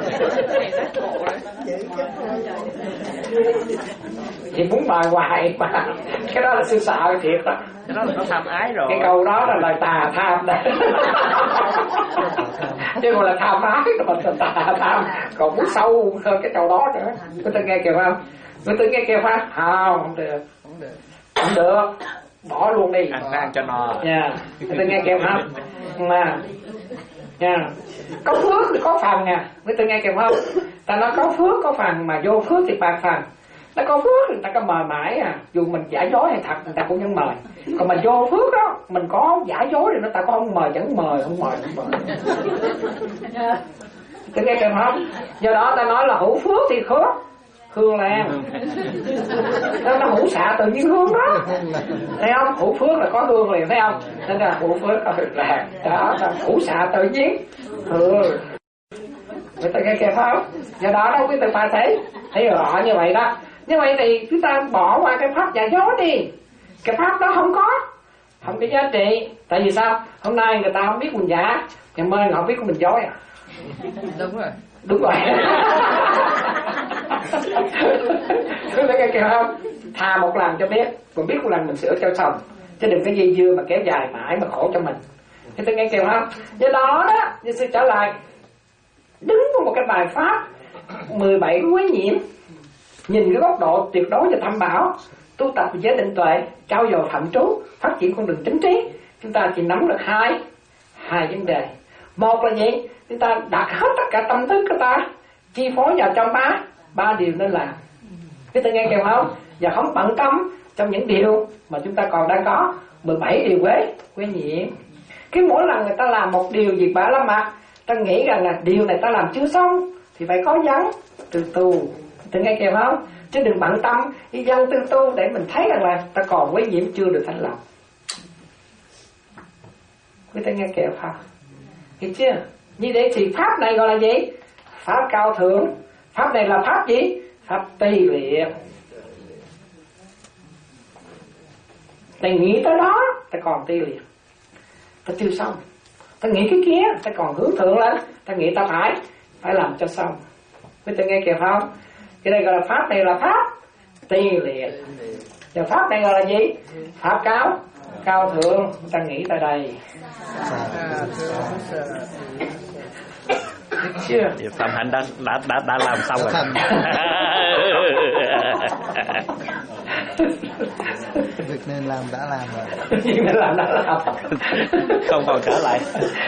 Thì muốn mời hoài mà. Cái đó là sư sợ thiệt đó. Cái đó là nó tham ái rồi. Cái câu đó là lời tà tham đấy. Chứ còn là tham ái mà tà tham. Còn muốn sâu hơn cái câu đó nữa. Có tôi nghe kìa không? Có tôi nghe kìa không? Không, không được. Không được. Không được. Bỏ luôn đi. Ăn ăn cho no. Nha. Tôi nghe kìa không? Mà. Nha. Có phước thì có phần nha. Với tôi nghe kìa không? Ta nói có phước có phần mà vô phước thì bạc phần. Ta có phước người ta có mời mãi à, dù mình giả dối hay thật người ta cũng vẫn mời. Còn mà vô phước đó, mình có giả dối thì người ta có không mời vẫn mời, không mời không mời. Tôi nghe kịp không? Do đó ta nói là hữu phước thì khước hương lan. Nó nó hữu xạ tự nhiên hương đó. Thấy không? Hữu phước là có hương liền, thấy không? Nên là hữu phước là lạc. Đó, hữu xạ tự nhiên hương. Người ta nghe kịp không? Do đó đâu quý vị phải thấy thấy rõ như vậy đó. Như vậy thì chúng ta bỏ qua cái pháp giả dối đi. Cái pháp đó không có, không có giá trị. Tại vì sao? Hôm nay người ta không biết mình giả, ngày mai họ biết mình dối à. Đúng rồi. Đúng rồi. Cứ lấy cái kia không? Thà một lần cho biết, còn biết một lần mình sửa cho xong, chứ đừng cái dây dưa mà kéo dài mãi mà khổ cho mình. Thế tôi nghe kêu không? Do đó đó, như sư trở lại đứng với một cái bài pháp mười bảy cái quế nhiễm, nhìn cái góc độ tuyệt đối và tham bảo, tu tập giới định tuệ, trau dồi thậm trú, phát triển con đường chính trí. Chúng ta chỉ nắm được hai hai vấn đề. Một là gì? Chúng ta đặt hết tất cả tâm thức của ta chi phối vào trong ba ba điều nên làm. Chúng ta nghe kêu không? Và không bận tâm trong những điều mà chúng ta còn đang có mười bảy điều quế quế nhiễm. Cái mỗi lần người ta làm một điều gì bả la mặt, ta nghĩ rằng là điều này ta làm chưa xong thì phải có vấn từ tu. Tự nghe kịp không? Chứ đừng bận tâm đi dân tư tu để mình thấy rằng là ta còn quế nhiễm chưa được thanh lọc. Quý ta nghe kịp không? Hiểu chưa? Như thế thì pháp này gọi là gì? Pháp cao thượng. Pháp này là pháp gì? Pháp tây liệt. Ta nghĩ tới đó ta còn tây liệt, ta chưa xong. Ta nghĩ cái kia ta còn hướng thượng lên, ta nghĩ ta phải phải làm cho xong. Quý ta nghe kịp không? Cái này gọi là pháp này là pháp tây liệt. Và pháp này gọi là gì? Pháp cao cao thượng. Ta nghĩ tại đây. Được chưa? Phạm Hạnh đã đã đã đã làm xong rồi. Việc nên làm đã làm rồi. Việc nên làm đã làm. Không còn trở lại.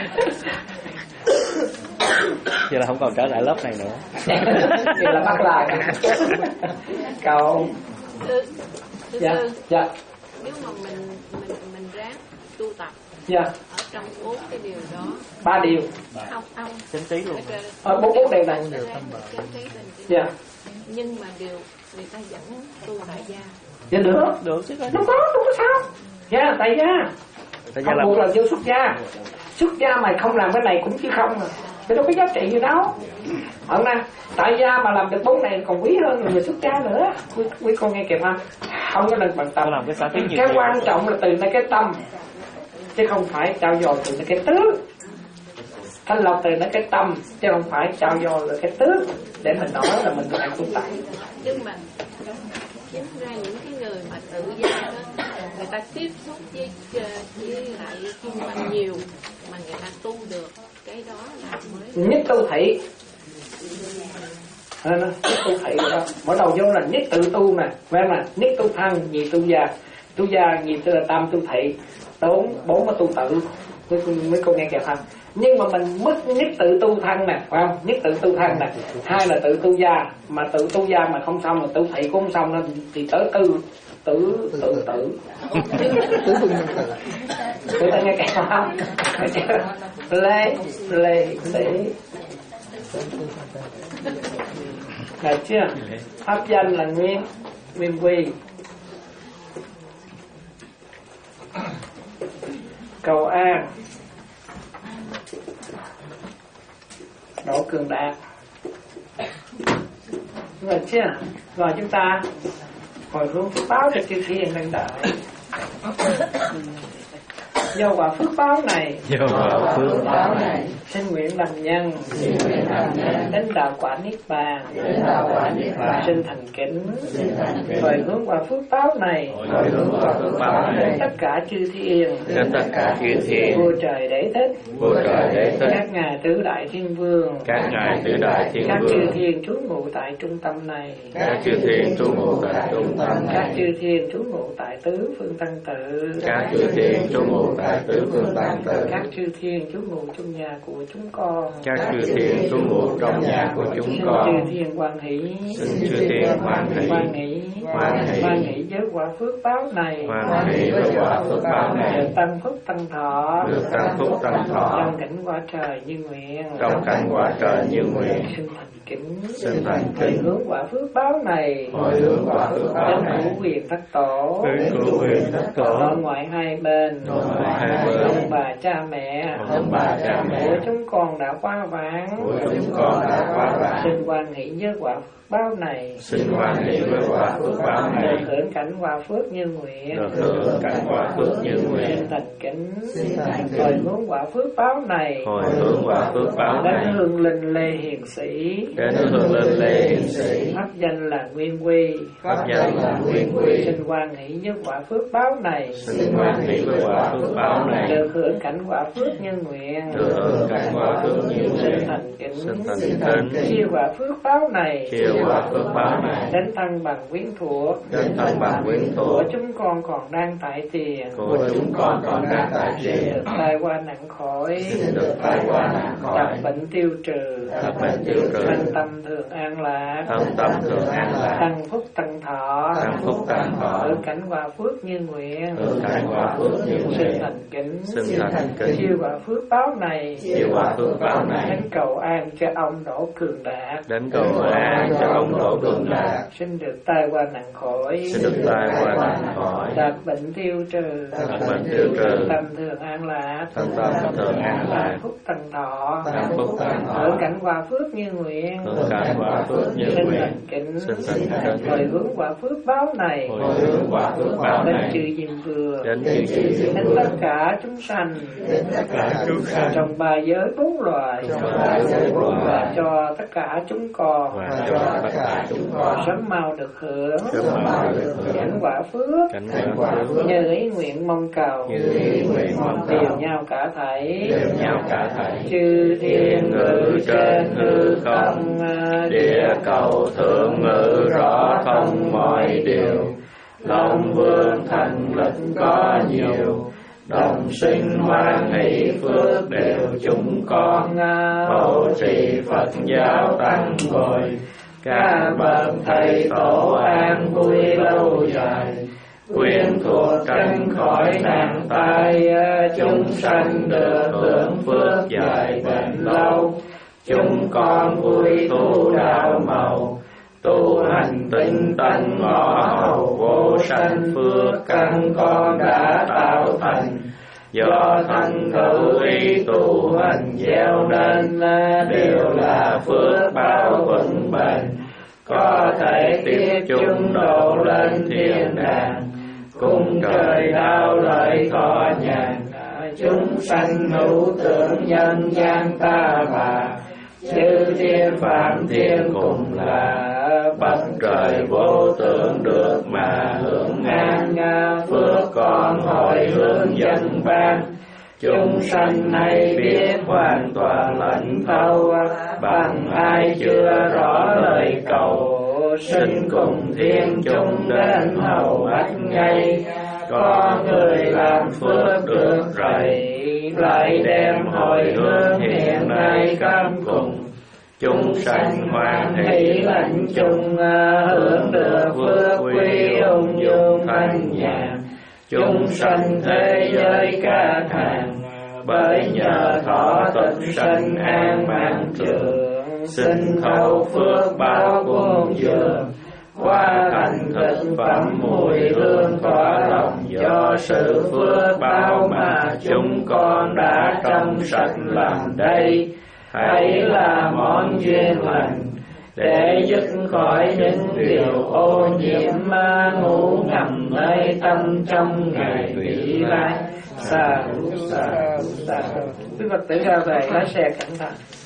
Vậy là không còn trở lại lớp này nữa. Vậy là bắt lại. Cậu. Dạ. Dạ. Nếu mà mình mình mình ráng tu tập. Dạ. Ở trong bốn cái điều đó. Ba điều. Không không. Chính trí luôn. Ở bốn bốn điều này. Dạ. Nhưng mà điều người ta dẫn tu tại gia. Dạ được. Được chứ. Không có, không có sao. Dạ, tại gia. Không buộc là vô xuất gia. Xuất gia mà không làm cái này cũng chứ không à. Cái đâu có giá trị gì đâu. Ở nè, tại gia mà làm được bốn này còn quý hơn người xuất gia nữa. Quý, quý con nghe kịp không? Không có nên bận tâm. Làm cái, cái quan trọng là từ nơi cái tâm, chứ không phải trao dồi từ nơi cái tướng. Thanh lọc từ nơi cái tâm, chứ không phải trao dồi từ cái tướng để mình nói là mình đang tu tập. Nhưng mà chính ra những cái người mà tự gia đó, người ta tiếp xúc với với lại chung quanh nhiều mà người ta tu được, cái đó là mới nhất tu thị. À, nhất tu thị đó. Mở đầu vô là nhất tự tu nè, quen nè, nhất tu thân, nhị tu gia, tu gia nhị tu là tam tu thị, bốn bốn là tu tự. Mấy, mấy cô nghe kịp không? Nhưng mà mình mất nhất tự tu thân nè, phải không? Nhất tự tu thân nè, hai là tự tu gia, mà tự tu gia mà không xong, mà tu thị cũng không xong, thì tới tư tử tự tử. Tứ phương nhân tử. Người ta nghe kịp không? Lê lê lê. Được chưa? Pháp danh là nguyên nguyên quy. Cầu an, độ cường đạt. Được chưa? Rồi chúng ta hồi hướng phước báo cho chư thiên đang đợi. Do quả phước báo này, do quả phước báo này, xin nguyện làm nhân, đến đạo quả niết bàn, xin thành kính, hồi hướng quả phước báo này, tất cả chư thiên, tất cả chư thiên, vua trời đế thích, vua trời đế thích, các ngài tứ đại thiên vương, các ngài tứ đại thiên các vương, chư thiên trú ngụ tại trung tâm này, các chư thiên trú ngụ tại trung tâm các này, chư thiên trú ngụ tại tứ phương tăng tự, các chư thiên trú ngụ tại tứ phương tam tự, các chư thiên trú ngụ trong nhà của chúng con, các chư thiên trú ngụ trong nhà của chúng con, chư thiên hoan hỷ, xin chư thiên hoan hỷ, hoan hỷ, hoan hỷ, hoan hỷ với quả phước báo này, hoan hỷ với quả phước báo này, được tăng phúc tăng thọ, được tăng phúc tăng thọ, trong cảnh quả trời như nguyện, trong cảnh quả trời như nguyện, xin thành kính, xin thành hồi kính, hướng quả phước báo này, hồi hướng quả phước báo đến này, cửu quyền thất tổ, đến cửu quyền thất tổ, nội ngoại hai bên, nội ngoại hai bên, ông bà cha mẹ, ông bà cha mẹ của chúng con đã quá vãng, của chúng con đã quá vãng, xin hoan hỷ với quả phước báo này, xin hoan hỷ với quả phước báo này, được hưởng cảnh quả phước như nguyện, được hưởng cảnh quả phước như nguyện, xin thành kính, hồi hướng quả phước báo này, hồi hướng quả phước báo này, đến hương linh lê hiền sĩ, đến hương linh lê hiền sĩ, pháp danh là nguyên quy, pháp danh là nguyên quy, xin hoan hỷ với quả phước báo này, xin hoan hỷ với quả phước báo này, được hưởng cảnh quả phước như nguyện, được hưởng cảnh quả phước như xin nguyện, thành kính, xin thành kính, chia quả phước báo này, chia quả phước báo này, đến tăng bằng quyến thuộc, đến thân bằng quyến của thuộc, chúng con còn đang tại tiền, của chúng con còn đang tại tiền, được tai qua nặng khỏi, xin được tai qua nạn khỏi, tập bệnh tiêu trừ, tập bệnh tiêu trừ, thân tâm thường an lạc, thân tâm thường an lạc, tăng phúc tăng thọ, tăng phúc tăng thọ, hưởng cảnh quả phước như nguyện, hưởng cảnh quả phước như xin nguyện, thành kính, xin thành kính, chia quả phước báo này, chia quả phước báo này, đến cầu an cho ông Đỗ Cường Đạt, đến cầu an cho ông Đỗ Cường Đạt, xin được tai qua nặng khỏi, xin được tai qua nạn khỏi, đạt bệnh tiêu trừ, tập bệnh tiêu trừ, tâm thường an lạc, thân tâm thường an lạc, tăng phúc tăng thọ, tăng phúc tăng thọ, hưởng cảnh quả phước như nguyện, hưởng cảnh quả phước như xin nguyện, thành kính, xin thành kính, hồi hướng quả phước báo này, hồi hướng quả phước báo đến này, chư Diêm Vương, đến chư Diêm đến Vương, tất cả chúng sanh, tất cả chúng sanh, trong ba giới bốn loài, trong ba giới bốn loài, và cho tất cả chúng con, và cho tất cả chúng con sớm mau được hưởng sớm mau được hưởng cảnh quả phước, cảnh quả phước, như ý nguyện mong cầu, như ý nguyện mong cầu, đều nhau cả thảy, đều nhau cả thảy, chư thiên ngự trên hư không, địa cầu thượng ngự rõ thông mọi điều, Long vương thành lực có nhiều, đồng sinh hoan hỷ phước đều chúng con, hộ trì Phật giáo tăng bồi, các bậc thầy tổ an vui lâu dài, quyến thuộc tránh khỏi nạn tai, chúng sanh được hưởng phước dài bền lâu, chúng con vui tu đạo màu, tu hành tinh tấn ngõ hầu vô sanh phước căn con đã tạo thành, do thân tự ý tu hành gieo nên đều là phước báo vững bền, có thể tiếp chúng độ lên thiên đàng, cùng trời đau lợi thọ nhàn, chúng sanh hữu tưởng nhân gian ta bà, chư thiên phạm thiên cùng là bậc trời vô tưởng được mà hưởng an, phước con hồi hướng dân ban, chúng sanh nay biết hoàn toàn lãnh thâu, bằng ai chưa rõ lời cầu, xin cùng thiên chúng đến hầu ách ngay, có người làm phước được rầy, lại đem hồi hướng hiện nay cam cùng, chúng sanh hoan hỷ lãnh chung, hưởng được phước quý ung dung thanh nhàn, chúng sanh thế giới ca thàn, bởi nhờ thọ tịnh sanh an mạng trường, xin thâu phước báo cung dường, qua thành thực phẩm mùi hương tỏa lòng, do sự phước báo mà chúng con đã trong sạch làm đây, hãy là món duyên lành để dứt khỏi những điều ô nhiễm ngủ ngầm nơi tâm trong ngày vị lai. Sa sa sa. Quý Phật tử ra về lái xe cẩn thận.